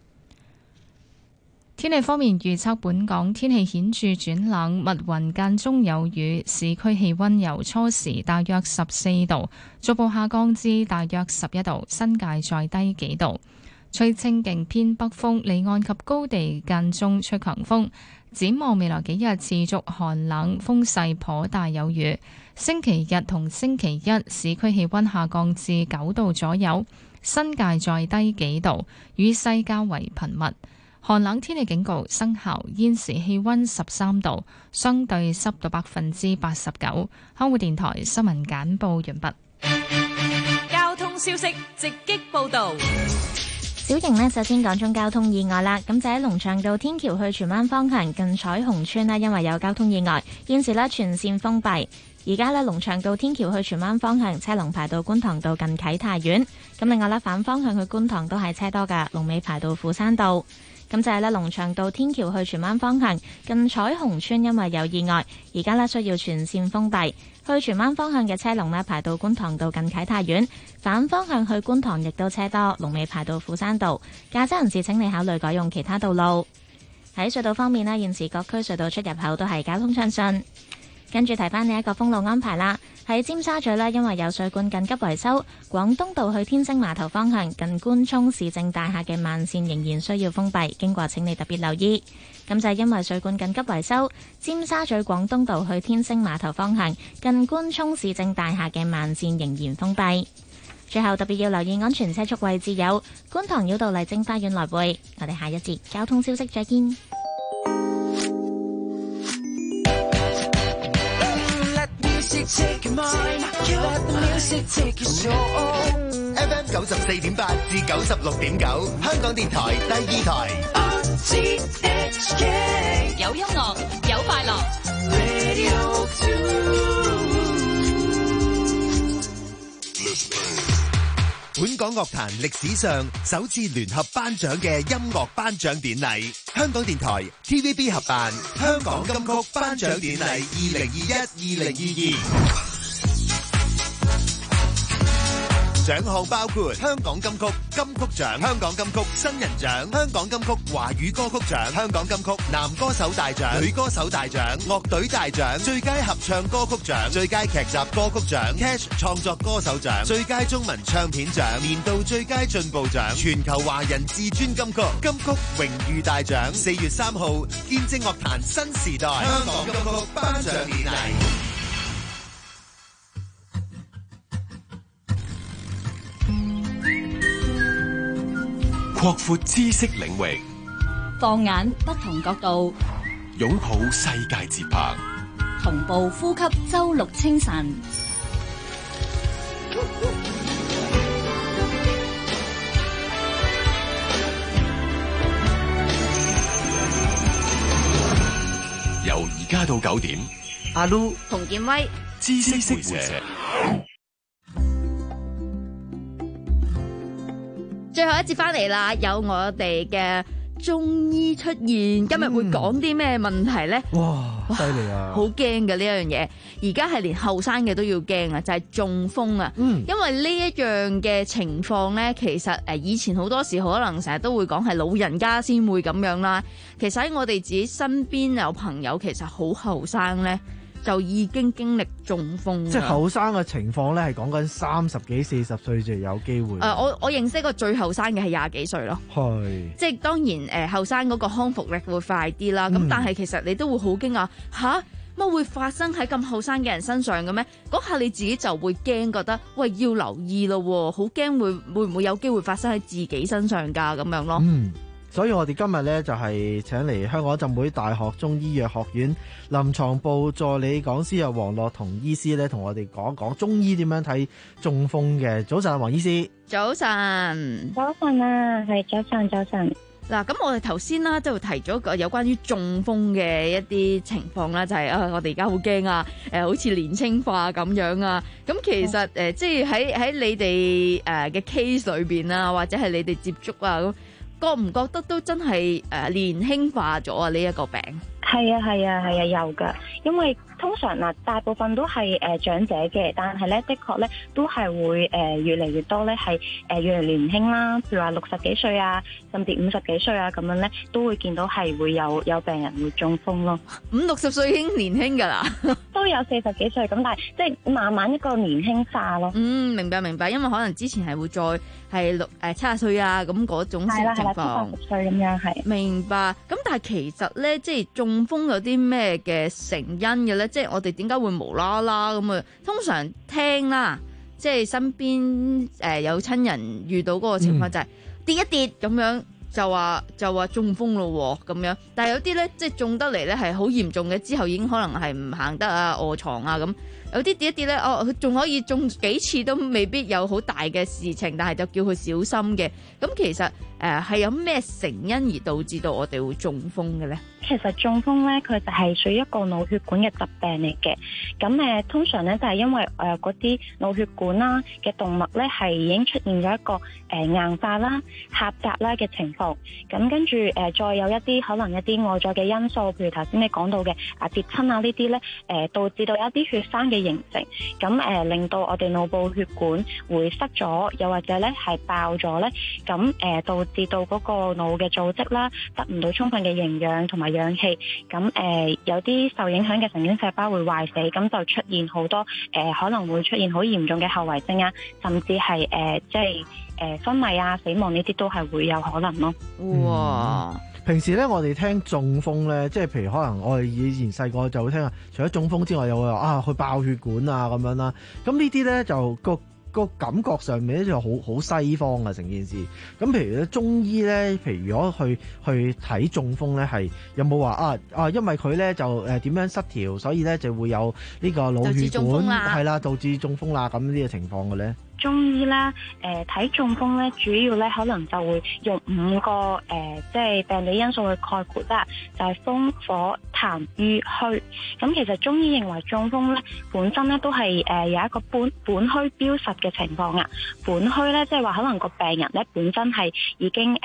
天氣方面預測，本港天氣顯著轉冷，密雲間中有雨，市區氣溫由初時大約十四度，逐步下降至大約十一度，新界再低幾度。吹清勁偏北風，離岸及高地間中吹強風。展望未來幾日持續寒冷，風勢頗大，有雨。星期日同星期一市區氣溫下降至九度左右，新界再低幾度，雨勢較為頻密。寒冷天氣警告生效，現時氣溫十三度，相對濕度百分之八十九。香港電台新聞簡報完畢。 交通消息直擊報道。 小瑩呢，首先講中交通意外啦。咁就喺龍翔道天橋去荃灣方向近彩虹村呢，因為有交通意外，現時呢全線封閉。而家呢，龍翔道天橋去荃灣方向車龍排到觀塘道近啟泰苑。咁另外呢，反方向去觀塘都係車多噶，龍尾排到富山道。咁就係咧，龍翔道天橋去荃灣方向近彩虹村，因為有意外，而家咧需要全線封閉。去荃灣方向嘅車龍咧排到觀塘道近啟泰苑，反方向去觀塘亦都車多，龍尾排到富山道。駕駛人士請你考慮改用其他道路。喺隧道方面咧，現時各區隧道出入口都係交通暢順。跟住提翻呢一個封路安排啦，喺尖沙咀呢，因為有水管緊急維修，廣東道去天星碼頭方向近官涌市政大廈嘅慢線仍然需要封閉，經過請你特別留意。咁就係因為水管緊急維修，尖沙咀廣東道去天星碼頭方向近官涌市政大廈嘅慢線仍然封閉。最後特別要留意安全車速位置有觀塘繞道麗晶花園來回。我哋下一節交通消息再見。 Take your mind, let the music take your soul. F M 九十四點八至九十六點九，香港電台第二台。R T H K 有音樂，有快樂。 Radio two。本港樂壇歷史上首次聯合頒獎嘅音樂頒獎典禮，香港電台 T V B 合辦香港金曲頒獎典禮二零二一、二零二二。 獎項包括香港金曲金曲獎、香港金曲新人獎、香港金曲華語歌曲獎、香港金曲男歌手大獎、女歌手大獎、樂隊大獎、最佳合唱歌曲獎、最佳劇集歌曲獎、Cash 創作歌手獎、最佳中文唱片獎、年度最佳進步獎、全球華人至尊金曲金曲榮譽大獎。四月三號，見證樂壇新時代，香港金曲頒獎典禮。 擴闊知識領域， 放眼不同角度， 擁抱世界節拍， 同步呼吸周六清晨。 由而家到九點， 阿 Lu 洪建威， 知識會社。 最後一節翻嚟啦，有我哋嘅中醫出現，今日會講啲咩問題呢？ 哇，犀利啊！ 好驚嘅呢一樣嘢，而家係連後生嘅都要驚啊！就係、是、中風啊！嗯，因為呢一樣嘅情況呢，其實誒以前好多時可能成日都會講係老人家先會咁樣啦。其實喺我哋自己身邊有朋友，其實好後生呢，就已經經歷中風。 即係後生嘅情況咧，係講緊三十幾、四十歲就有機會。誒、 呃，我我認識個最後生嘅係廿幾歲咯。係，即係當然誒，後生嗰個康復力會快啲啦。咁、嗯、但係其實你都會好驚訝，吓乜會發生喺咁後生嘅人身上嘅咩？嗰下你自己就會驚，覺得喂要留意咯，好驚會會唔會有機會發生喺自己身上㗎咁樣咯。 嗯。所以我哋今日咧就係請嚟香港浸會大學中醫藥學院臨床部助理講師有黃樂彤醫師咧，同我哋講一講中醫點樣睇中風嘅。早晨，黃醫師。早晨。 早晨啊，係早晨，早晨。 嗱，咁我哋頭先啦，就提咗個有關於中風嘅一啲情況啦，就係、是、啊，我哋而家好驚啊，誒，好似年青化咁樣啊。咁其實誒、呃，即係喺喺你哋誒嘅 case 裏邊啊，或者係你哋接觸啊咁。覺唔覺得都真係誒年輕化咗啊？呢一個病係啊係啊係啊有㗎，因為通常嗱大部分都係誒、呃、長者嘅，但係咧的確咧都係會誒、呃、越嚟越多咧係誒越嚟越年輕啦，譬如話六十幾歲啊，甚至五十幾歲啊咁樣咧，都會見到係會有有病人會中風咯。 五六十歲已經年輕㗎啦， 都有四十幾歲咁，但係即係慢慢一個年輕化咯。 嗯，明白明白，因為可能之前係會再係六誒七十歲啊咁嗰種情況。係啦係啦，七八十歲咁樣係。明白。咁但係其實咧，即係中風有啲咩嘅成因嘅咧？即係我哋點解會無啦啦咁啊？通常聽啦，即係身邊誒有親人遇到嗰個情況就係跌一跌咁樣，就話就話中風咯咁樣。但係有啲咧，即係中得嚟咧係好嚴重嘅，之後已經可能係唔行得啊、臥床啊咁。有啲跌一跌咧，哦，佢仲可以中幾次都未必有好大嘅事情，但係就叫佢小心嘅。咁其實誒係、呃、有咩成因而導致到我哋會中風嘅咧？ 其實中風咧，佢就係屬於一個腦血管嘅疾病嚟嘅。咁誒、呃，通常咧就係、是、因為誒嗰啲腦血管啦嘅動脈咧係已經出現咗一個誒、呃、硬化啦、狹窄啦嘅情況。咁跟住誒、呃，再有一啲可能一啲外在嘅因素，譬如頭先你講到嘅啊跌親啊呢啲咧，誒、呃、導致到一啲血栓嘅形成，咁誒、呃、令到我哋腦部血管會塞咗，又或者咧係爆咗咧，咁誒、呃、導致到嗰個腦嘅組織啦得唔到充分嘅營養同埋氧氣，咁誒、呃、有啲受影響嘅神經細胞會壞死，咁就出現好多誒、呃、可能會出現好嚴重嘅後遺症啊，甚至係誒、呃、即係誒、呃、昏迷啊、死亡呢啲都係會有可能咯。 哇！嗯、平時咧我哋聽中風咧，即係譬如可能我哋以前細個就會聽啊，除咗中風之外，又會話啊去爆血管啊咁樣啦。咁呢啲咧就個個感覺上面咧就好好西方啊成件事。咁譬如咧中醫咧，譬如如果去去睇中風咧，係有冇話啊啊？因為佢咧就誒點樣失調，所以咧就會有呢個腦血管係啦，導致中風啦咁呢個情況嘅咧。 中醫啦，誒睇中風咧，主要咧可能就會用五個誒、呃，即係病理因素去概括啦，就係、是、風火痰瘀虛。咁其實中醫認為中風咧本身咧都係誒有一個本本虛標實嘅情況啊。本虛咧即係話可能個病人咧本身係已經誒。呃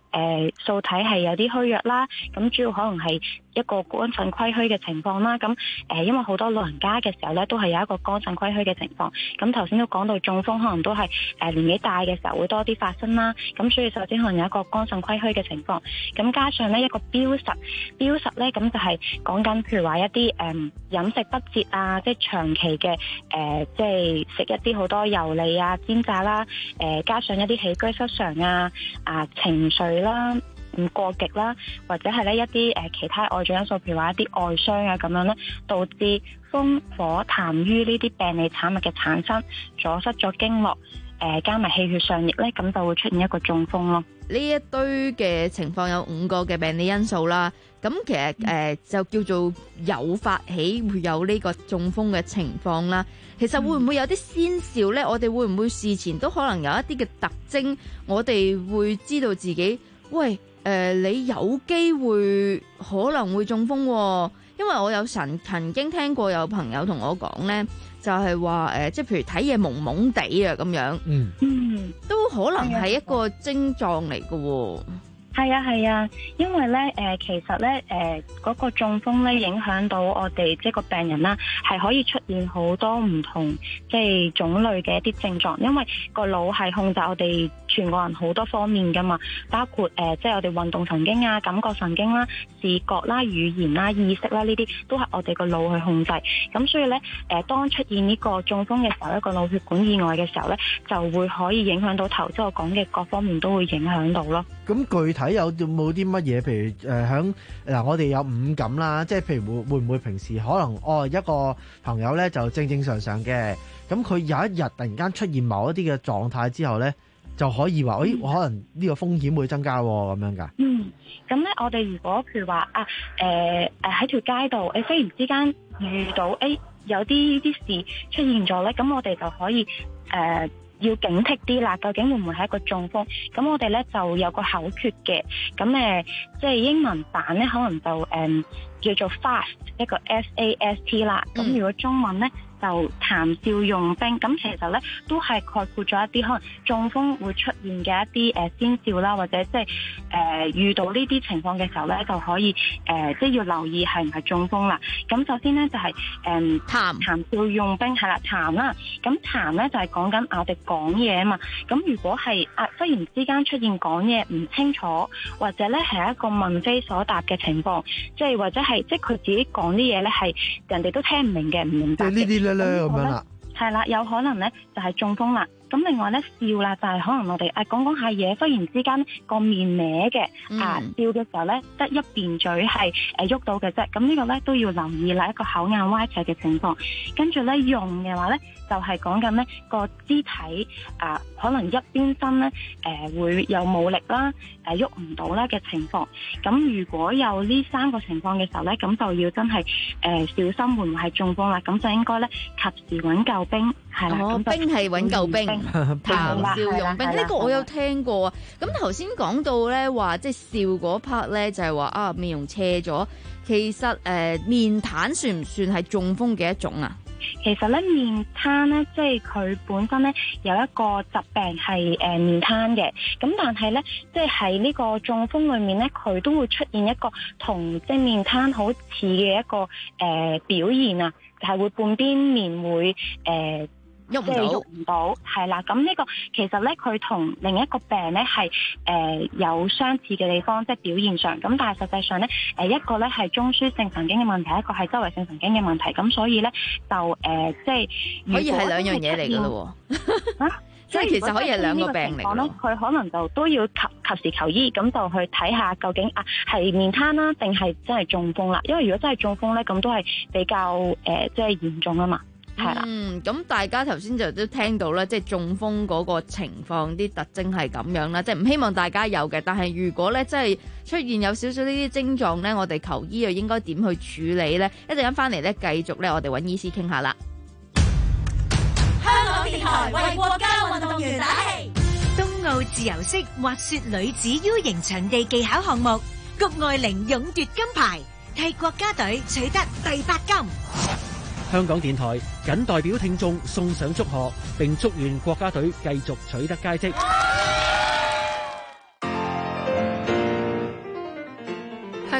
誒素體係有啲虛弱啦，咁主要可能係一個肝腎虧虛嘅情況啦。咁誒因為好多老人家嘅時候咧，都係有一個肝腎虧虛嘅情況。咁頭先都講到中風可能都係誒年紀大嘅時候會多啲發生啦。咁所以首先可能有一個肝腎虧虛嘅情況。咁加上咧一個標實，標實咧咁就係講緊譬如話一啲誒飲食不節啊，即係長期嘅誒即係食一啲好多油膩啊、煎炸啦，誒加上一啲起居失常啊、啊情緒啦唔過極啦，或者係咧一啲誒其他外在因素，譬如話一啲外傷啊咁樣咧，導致風火痰瘀呢啲病理產物嘅產生，阻塞咗經絡，誒加埋氣血上逆咧，咁就會出現一個中風咯。 呢一堆嘅情況有五個嘅病理因素啦，咁其實誒、呃、就叫做誘發起會有呢個中風嘅情況啦。其實會唔會有啲先兆呢？我哋會唔會事前都可能有一啲嘅特徵，我哋會知道自己喂誒、呃、你有機會可能會中風喎？因為我有曾曾經聽過有朋友同我講呢，就係話誒，即係譬如睇嘢朦朦地啊咁樣，嗯嗯，都可能係一個症狀嚟嘅喎。 係啊係啊，因為咧誒、呃，其實咧誒，嗰、呃那個中風咧影響到我哋即係個病人啦，係可以出現好多唔同即係種類嘅一啲症狀。因為個腦係控制我哋全個人好多方面噶嘛，包括誒、呃、即係我哋運動神經啊、感覺神經啦、視覺啦、語言啦、意識啦，呢啲都係我哋個腦去控制。咁所以咧誒、呃，當出現呢個中風嘅時候，一個腦血管意外嘅時候咧，就會可以影響到頭先我講嘅各方面都會影響到咯。 咁具體有冇啲乜嘢？譬如誒響嗱，我哋有五感啦，即係譬如會會唔會平時可能哦一個朋友咧就正正常常嘅，咁佢有一日突然間出現某一啲嘅狀態之後咧，就可以話誒、嗯哎、可能呢個風險會增加咁樣㗎。嗯， 咁咧我哋如果譬如話啊誒誒喺條街度誒忽然之間遇到誒、哎、有啲啲事出現咗咧，咁我哋就可以誒。呃要警惕啲啦，究竟會唔會係一個中風？咁我哋咧就有個口訣嘅，咁誒、呃、即係英文版咧可能就誒、呃、叫做 fast 一個 S A S T 啦。咁、嗯、如果中文咧就談笑用兵，咁其實咧都係概括咗一啲可能中風會出現嘅一啲誒先兆啦，或者即係誒遇到呢啲情況嘅時候咧就可以誒、呃、即係要留意係唔係中風啦。咁首先咧就係誒談談笑用兵係啦，談啦。咁談咧就係講緊我哋講嘢啊嘛。咁如果係啊忽然之間出現講嘢唔清楚，或者咧係一個問非所答嘅情況，即係或者係即係佢自己講啲嘢咧係人哋都聽唔明嘅，唔明白嘅。咁樣啦，係啦，有可能咧就係中風啦。咁另外咧笑啦，就係可能我哋誒講講下嘢，忽然之間個面歪嘅，啊笑嘅時候咧得一邊嘴係誒喐到嘅啫。咁呢個咧都要留意啦，一個口眼歪斜嘅情況。跟住咧用嘅話咧，就係講緊咧個肢體啊，可能一邊身咧誒會有冇力啦，誒喐唔到啦嘅情況。咁如果有呢三個情況嘅時候咧，咁就要真係誒小心會唔會係中風啦。咁就應該咧及時揾救兵，係啦。 哦，兵係揾救兵。談笑用兵呢個我有聽過啊。咁頭先講到咧話，即係笑嗰 part 咧就係話啊面容斜咗，其實誒、呃、面癱算唔算係中風嘅一種啊？ 其實咧面癱咧，即係佢本身咧有一個疾病係誒、呃、面癱嘅，咁但係咧即係喺呢個中風裏面咧，佢都會出現一個同即係面癱好似嘅一個誒、呃、表現啊，係會半邊面會誒。呃喐唔到，喐唔到，係啦。咁呢個其實咧，佢同另一個病咧係誒有相似嘅地方，即係表現上。咁但係實際上咧，誒一個咧係中樞性神經嘅問題，一個係周圍性神經嘅問題。咁所以咧就誒、呃、即係可以係兩樣嘢嚟㗎咯喎。啊，即係其實可以係兩個病嚟咯。 佢可能就都要及及時求醫，咁就去睇下究竟啊係面癱啦，定係真係中風啦？因為如果真係中風咧，咁都係比較誒、呃、即係嚴重啊嘛。 嗯，咁大家頭先就都聽到啦，即係中風嗰個情況，啲特徵係咁樣啦，即係唔希望大家有嘅。但係如果咧，真係出現有少少呢啲症狀咧，我哋求醫又應該點去處理咧？一陣間翻嚟咧，繼續咧，我哋揾醫師傾下啦。 香港電台為國家運動員打氣。 冬奧自由式滑雪女子 U 型場地技巧項目，谷愛玲勇奪金牌，替國家隊取得第八金。 香港電台謹代表聽眾送上祝賀，並祝願國家隊繼續取得佳績。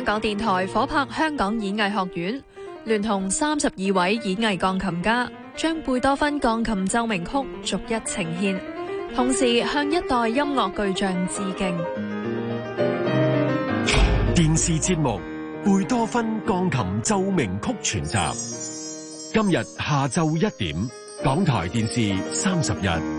港電台夥拍香港演藝學院，聯同三十二位演藝鋼琴家，將貝多芬鋼琴奏鳴曲逐一呈現，同時向一代音樂巨匠致敬。 電視節目《貝多芬鋼琴奏鳴曲全集》，今日下晝一點，港台電視三十日。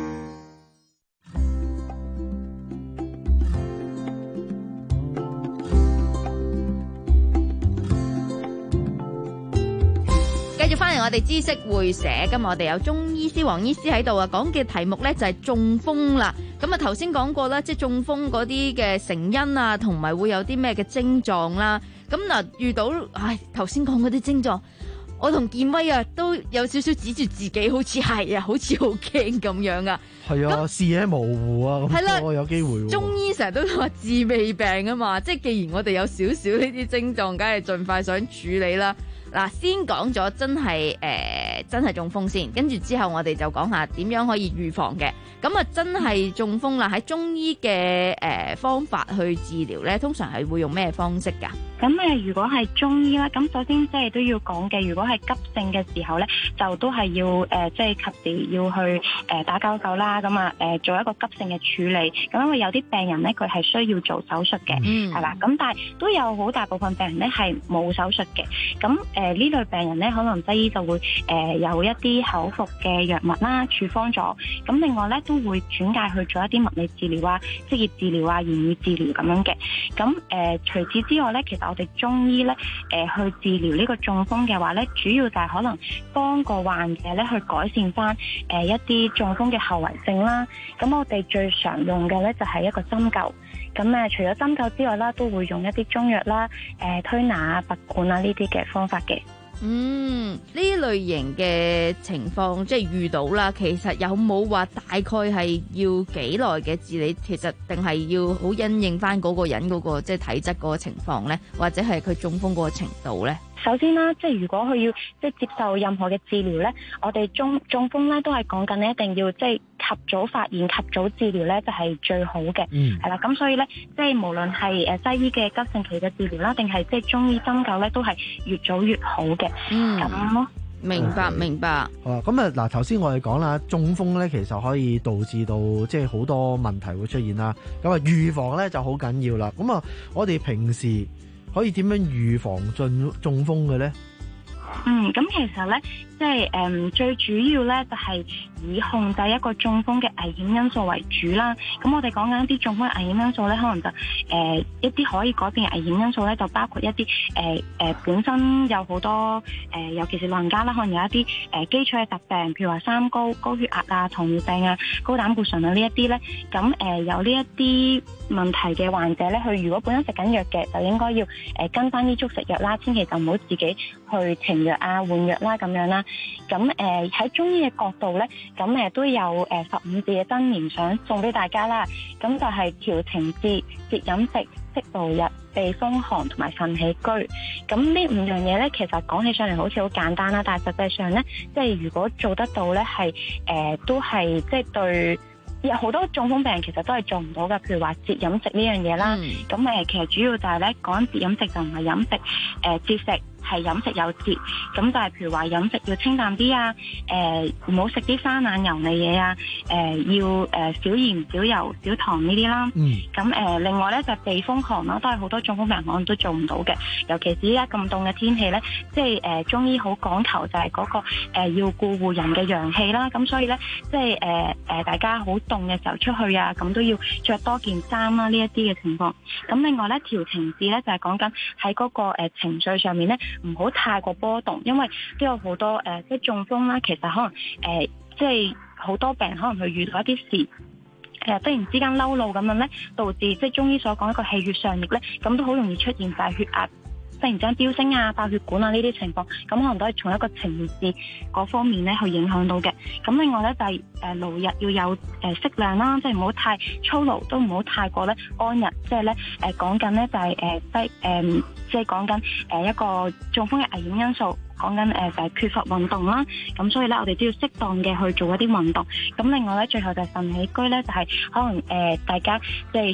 繼續翻嚟我哋知識會社，今日我哋有中醫師黃醫師喺度啊，講嘅題目呢就係中風啦。咁啊頭先講過啦，即係中風嗰啲嘅成因啊，同埋會有啲咩嘅症狀啦。咁嗱，遇到唉頭先講嗰啲症狀，我同健威啊都有少少指住自己，好似係啊，好似好驚咁樣啊。 係啊，視野模糊啊，咁我有機會。 中醫成日都話治未病啊嘛，即係既然我哋有少少呢啲症狀，梗係盡快想處理啦。嗱，先講咗真係誒、呃，真係中風先，跟住之後我哋就講下點樣可以預防嘅。咁啊，真係中風啦，喺中醫嘅誒、呃、方法去治療咧，通常係會用咩方式㗎？ 咁誒，如果係中醫啦，咁首先即係都要講嘅，如果係急性嘅時候咧，就都係要誒，即係及時要去誒打九九啦，咁啊誒做一個急性嘅處理。咁因為有啲病人咧，佢係需要做手術嘅，係啦、嗯。咁但係都有好大部分病人咧係冇手術嘅。咁誒呢類病人咧，可能西醫就會誒有一啲口服嘅藥物啦，處方咗。咁另外咧都會轉介去做一啲物理治療啊、職業治療啊、言語治療咁樣嘅。咁誒除此之外咧，其實我哋中醫咧，誒、呃、去治療呢個中風嘅話咧，主要就係可能幫個患者咧去改善翻誒、呃、一啲中風嘅後遺症啦。咁我哋最常用嘅咧就係、是、一個針灸。咁誒、呃、除咗針灸之外啦，都會用一啲中藥啦、誒、呃、推拿啊、拔罐啊呢啲嘅方法嘅。 嗯，呢類型嘅情況即係遇到啦，其實有冇話大概係要幾耐嘅治理？其實定係要好因應翻嗰個人嗰、嗰個即係體質嗰個情況呢？或者係佢中風嗰個程度呢？ 首先啦，即係如果佢要即係接受任何嘅治療咧，我哋中中風咧都係講緊咧，一定要即係及早發現、及早治療咧，就係最好嘅。嗯，係啦，咁所以咧，即係無論係誒西醫嘅急性期嘅治療啦，定係即係中醫針灸咧，都係越早越好嘅。嗯，咁咯。 明白，明白。 好啊，咁啊嗱，頭先我哋講啦，中風咧其實可以導致到即係好多問題會出現啦。咁啊，預防咧就好緊要啦。咁啊，我哋平時可以點樣預防中中風嘅咧？ 嗯，咁其實咧，即係誒最主要咧，就係以控制一個中風嘅危險因素為主啦。咁我哋講緊一啲中風嘅危險因素咧，可能就誒、呃、一啲可以改變嘅危險因素咧，就包括一啲誒誒本身有好多誒、呃，尤其是老人家啦，可能有一啲誒、呃、基礎嘅疾病，譬如話三高、高血壓啊、糖尿病啊、高膽固醇啊呢一啲咧。咁誒、呃、有呢一啲問題嘅患者咧，佢如果本身食緊藥嘅，就應該要誒、呃、跟翻醫囑食藥啦，千祈就唔好自己去停藥啊、換藥啦咁樣啦。咁誒喺中醫嘅角度咧，咁誒、呃、都有誒十五字嘅真言想送俾大家啦。咁就係調情志、節飲食、息勞日、避風寒同埋腎起居。咁呢五樣嘢咧，其實講起上嚟好似好簡單啦，但係實際上咧，即係如果做得到咧，係誒、呃、都係即係對。有好多中風病人其實都係做唔到嘅，譬如話節飲食呢樣嘢啦。咁誒、嗯，其實主要就係咧講節飲食就唔係飲食誒節食，係飲食有節。咁就係譬如話飲食要清淡啲啊，誒唔好食啲生冷油膩嘢啊，誒、呃、要誒、呃、少鹽少油少糖呢啲啦。咁誒、嗯呃、另外咧就係、避風寒啦，都係好多中風病人可能都做唔到嘅。尤其是依家咁凍嘅天氣咧，即係誒、呃、中醫好講求就係嗰、那個、呃、要顧護人嘅陽氣啦。咁所以咧即係誒誒大家好凍嘅時候出去啊，咁都要着多件衫啦，呢一啲嘅情況。咁另外咧調情志咧就係講緊喺嗰個誒、呃、情緒上面咧唔好太過波動，因為都有好多誒、呃、即係中風啦，其實可能誒、呃、即係好多病人可能佢遇到一啲事誒、呃、突然之間嬲怒咁樣咧，導致即係中醫所講一個氣血上逆咧，咁都好容易出現晒血壓突然之間飆升啊、爆血管啊呢啲情況，咁可能都係從一個情志嗰方面咧去影響到嘅。咁另外咧就係誒勞日要有誒適量啦，即係唔好太操勞，都唔好太過咧安逸。即係咧誒講緊咧就係誒低誒，即係講緊誒一個中風嘅危險因素，講緊誒就係缺乏運動啦。咁所以咧我哋都要適當嘅去做一啲運動。咁另外咧最後就係腎起居咧，就係可能誒大家即係。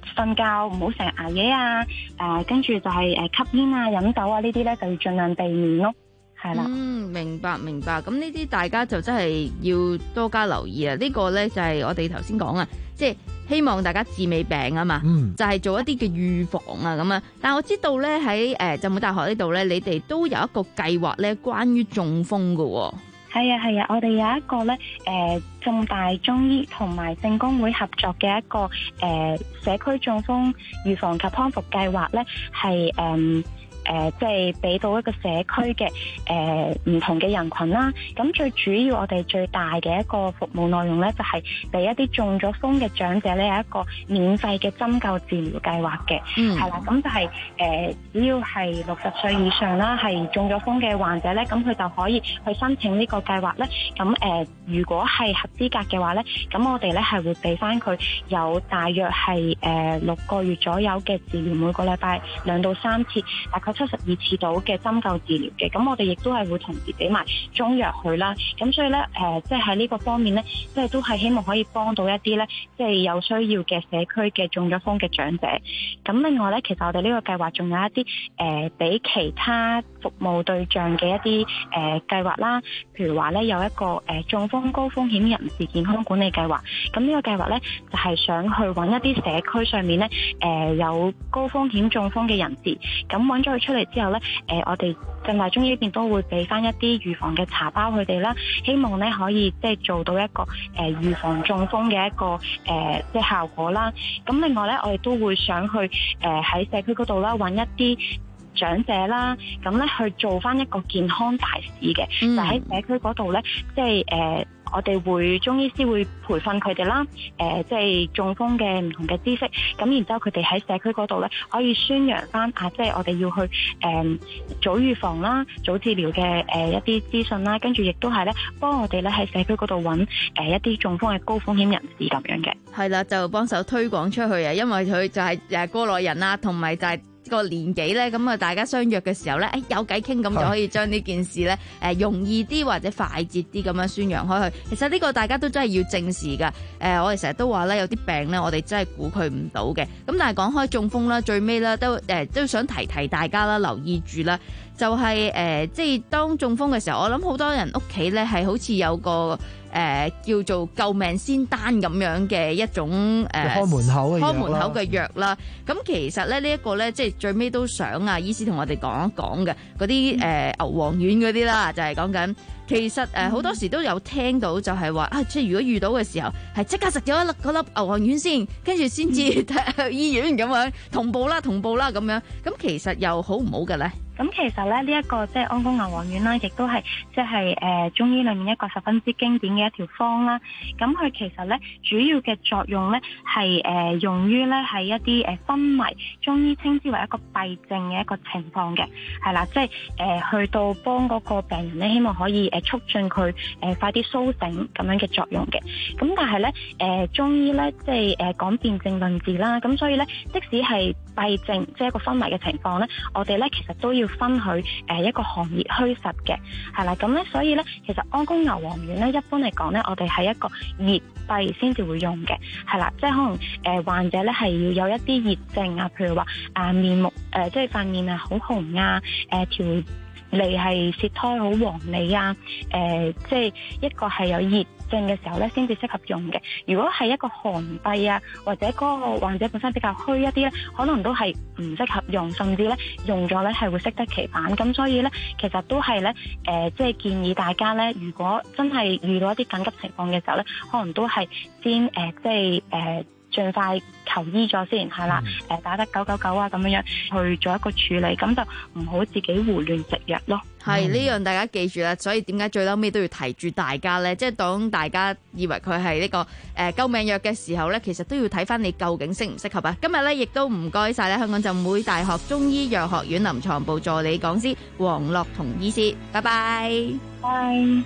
瞓覺唔好成日捱夜啊，誒跟住就係誒吸煙啊、飲酒啊呢啲咧就要盡量避免咯。係啦， 嗯，明白明白。咁呢啲大家就真係要多加留意啊！呢、這個呢，就係、是、我哋頭先講啊，即係希望大家治未病啊嘛，嗯、就係做一啲嘅預防啊咁啊。但係我知道呢，喺誒浸會大學呢度呢，你哋都有一個計劃呢，關於中風㗎喎。 係啊係啊，我哋有一個咧，誒、呃，浸大中醫同埋聖公會合作嘅一個誒、呃、社區中風預防及康復計劃咧，係誒。誒，即係俾到一個社區嘅誒唔同嘅人群啦。咁最主要我哋最大嘅一個服務內容咧，就係、是、俾一啲中咗風嘅長者咧有一個免費嘅針灸治療計劃嘅。嗯，係啦，咁就係、是、誒、呃，只要係六十歲以上啦，係中咗風嘅患者咧，咁佢就可以去申請呢個計劃咧。咁誒、呃，如果係合資格嘅話咧，咁我哋咧係會俾翻佢有大約係誒六個月左右嘅治療，每個禮拜兩到三次，大概七十二次到嘅針灸治療嘅，咁我哋亦都係會同時俾埋中藥佢啦。咁所以咧，誒、呃，即係喺呢個方面咧，即係都係希望可以幫到一啲咧，即係有需要嘅社區嘅中咗風嘅長者。咁另外咧，其實我哋呢個計劃仲有一啲誒，俾、呃、其他服務對象嘅一啲誒計劃啦。譬如話咧，有一個誒、呃、中風高風險人士健康管理計劃。咁呢個計劃咧，就係、是、想去揾一啲社區上面咧，誒、呃、有高風險中風嘅人士，咁揾咗佢出嚟之後咧，誒、呃，我哋浸大中醫呢邊都會俾翻一啲預防嘅茶包佢哋啦，希望咧可以即係做到一個誒預、呃、防中風嘅一個誒、呃、即係效果啦。咁另外咧，我哋都會想去誒喺、呃、社區嗰度啦，揾一啲長者啦，咁咧去做翻一個健康大使嘅，嗯、就喺社區嗰度咧，即係誒。呃我哋會中醫師會培訓佢哋啦，誒、呃，即係中風嘅唔同嘅知識，咁然之後佢哋喺社區嗰度咧，可以宣揚翻啊，即係我哋要去誒、呃、早預防啦、早治療嘅誒、呃、一啲資訊啦，跟住亦都係咧幫我哋咧喺社區嗰度揾誒一啲中風嘅高風險人士咁樣嘅。係啦，就幫手推廣出去啊，因為佢就係誒過來人啦，同埋就係、是。個年紀咧，咁啊，大家相約嘅時候咧，誒有偈傾，咁就可以將呢件事咧，誒容易啲或者快捷啲咁樣宣揚開去。其實呢個大家都真係要正視噶。誒，我哋成日都話咧，有啲病咧，我哋真係估佢唔到嘅。咁但係講開中風啦，最尾咧都誒都想提提大家啦，留意住啦，就係、是、誒，即係當中風嘅時候，我諗好多人屋企咧係好似有個。誒、呃、叫做救命仙丹咁樣嘅一種誒、呃、 開門口嘅開門口嘅藥啦。咁其實咧呢一、這個咧，即係最尾都想啊，醫師同我哋講一講嘅嗰啲誒牛黃丸嗰啲啦，就係講緊其實誒好、呃、多時都有聽到就係話啊，即係如果遇到嘅時候係即刻食咗一粒嗰粒牛黃丸先，跟住先至去醫院咁樣同步啦，同步啦咁樣。咁其實又好唔好嘅咧？ 咁其實咧，呢、這、一個即係安宮牛黃丸啦，亦都係即係誒中醫裏面一個十分之經典嘅一條方啦。咁佢其實咧主要嘅作用咧係誒用於咧係一啲誒昏迷，中醫稱之為一個閉症嘅一個情況嘅，係啦，即係誒、呃、去到幫嗰個病人咧，希望可以誒促進佢誒快啲甦醒咁樣嘅作用嘅。咁但係咧誒中醫咧即係誒講辨證論治啦，咁所以咧即使係閉症即係一個昏迷嘅情況咧，我哋咧其實都要分佢誒一個寒熱虛實嘅，係啦，咁咧所以咧其實安宮牛黃丸咧一般嚟講咧，我哋係一個熱閉先至會用嘅，係啦，即係可能誒、呃、患者咧係要有一啲熱症啊，譬如話啊面目誒、呃、即係塊面啊好紅啊，誒條脷係舌苔好黃膩啊，誒、呃、即係一個係有熱症嘅時候咧，先至適合用嘅。如果係一個寒閉啊，或者嗰個患者本身比較虛一啲咧，可能都係唔適合用，甚至咧用咗咧係會適得其反。咁所以咧，其實都係咧誒，即係建議大家咧，如果真係遇到一啲緊急情況嘅時候咧，可能都係先誒、呃，即係誒。呃盡快求醫咗先，係啦，誒打得九九九啊，咁樣樣去做一個處理，咁就唔好自己胡亂食藥咯。 係呢樣大家記住啦，所以點解最嬲尾都要提住大家咧？即係當大家以為佢係呢個誒、呃、救命藥嘅時候咧，其實都要睇翻你究竟適唔適合啊！今日咧亦都唔該晒咧，香港浸會大學中醫藥學院臨床部助理講師黃樂彤醫師，拜拜。 拜。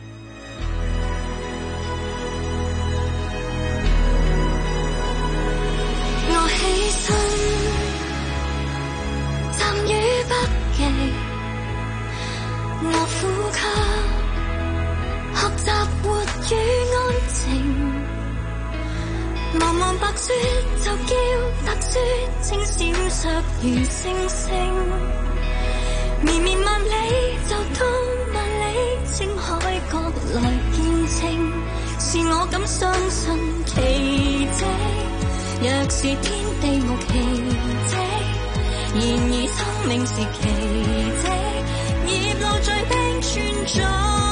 我起身，站於北極，我呼吸，學習活於安靜。 茫茫白雪就叫白雪，清閃着如星星。綿綿萬里就到萬里，青海角來見證，是我敢相信奇蹟。若是天地無奇蹟，然而生命是奇蹟。葉露在冰川中，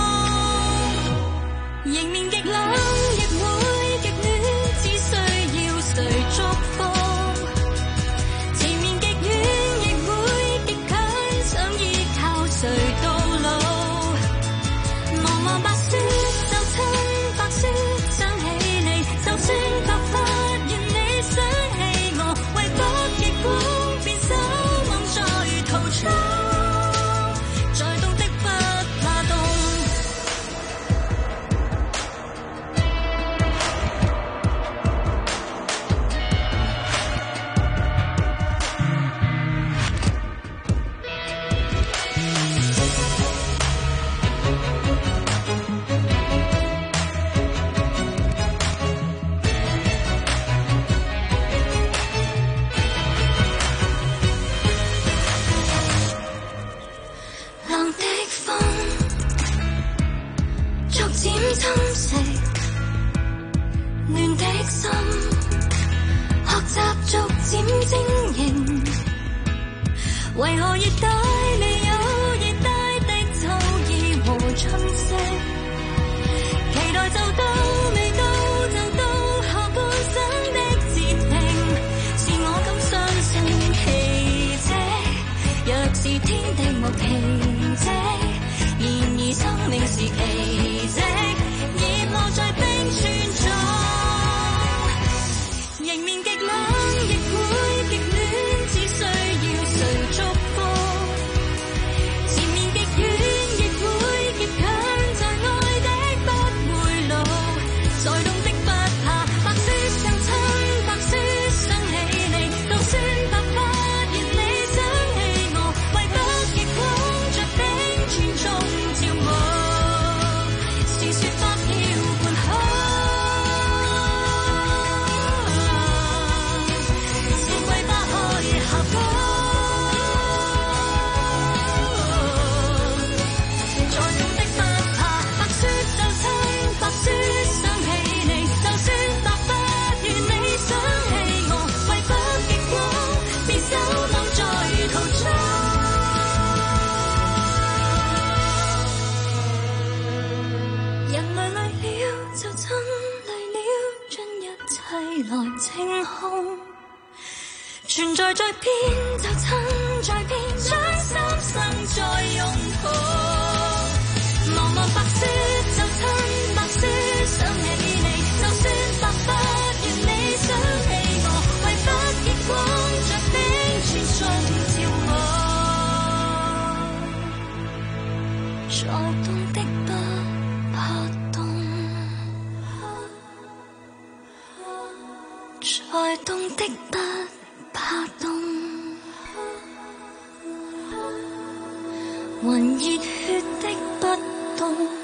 迎面極冷亦會極暖，只需要誰祝福。前面極遠亦會極近，想依靠誰到老。茫茫白雪就親白雪，想起你就算白髮，願你想起我，為不極光便守望在途中。為何熱帶未有熱帶的秋意和春色？期待就到，未到就到，下半生的節慶，是我敢相信奇蹟。若是天地無奇蹟，然而生命是奇蹟。葉落在冰川中，迎面極冷亦會極暖，只需要誰祝福。前面極遠亦會極近，在愛的不會老，在凍的不怕。白雪像親白雪，想起你，就算白髮，願你想起我，為北極光着冰川中照舞，是雪花飄半空。來清空，存在在變就親在變，將三生再擁抱。茫茫白雪就親白雪，想起你，就算白髮，願你想起我，為北極光着冰川中照舞，在凍的不怕凍。在凍的不怕凍，還熱血的不凍。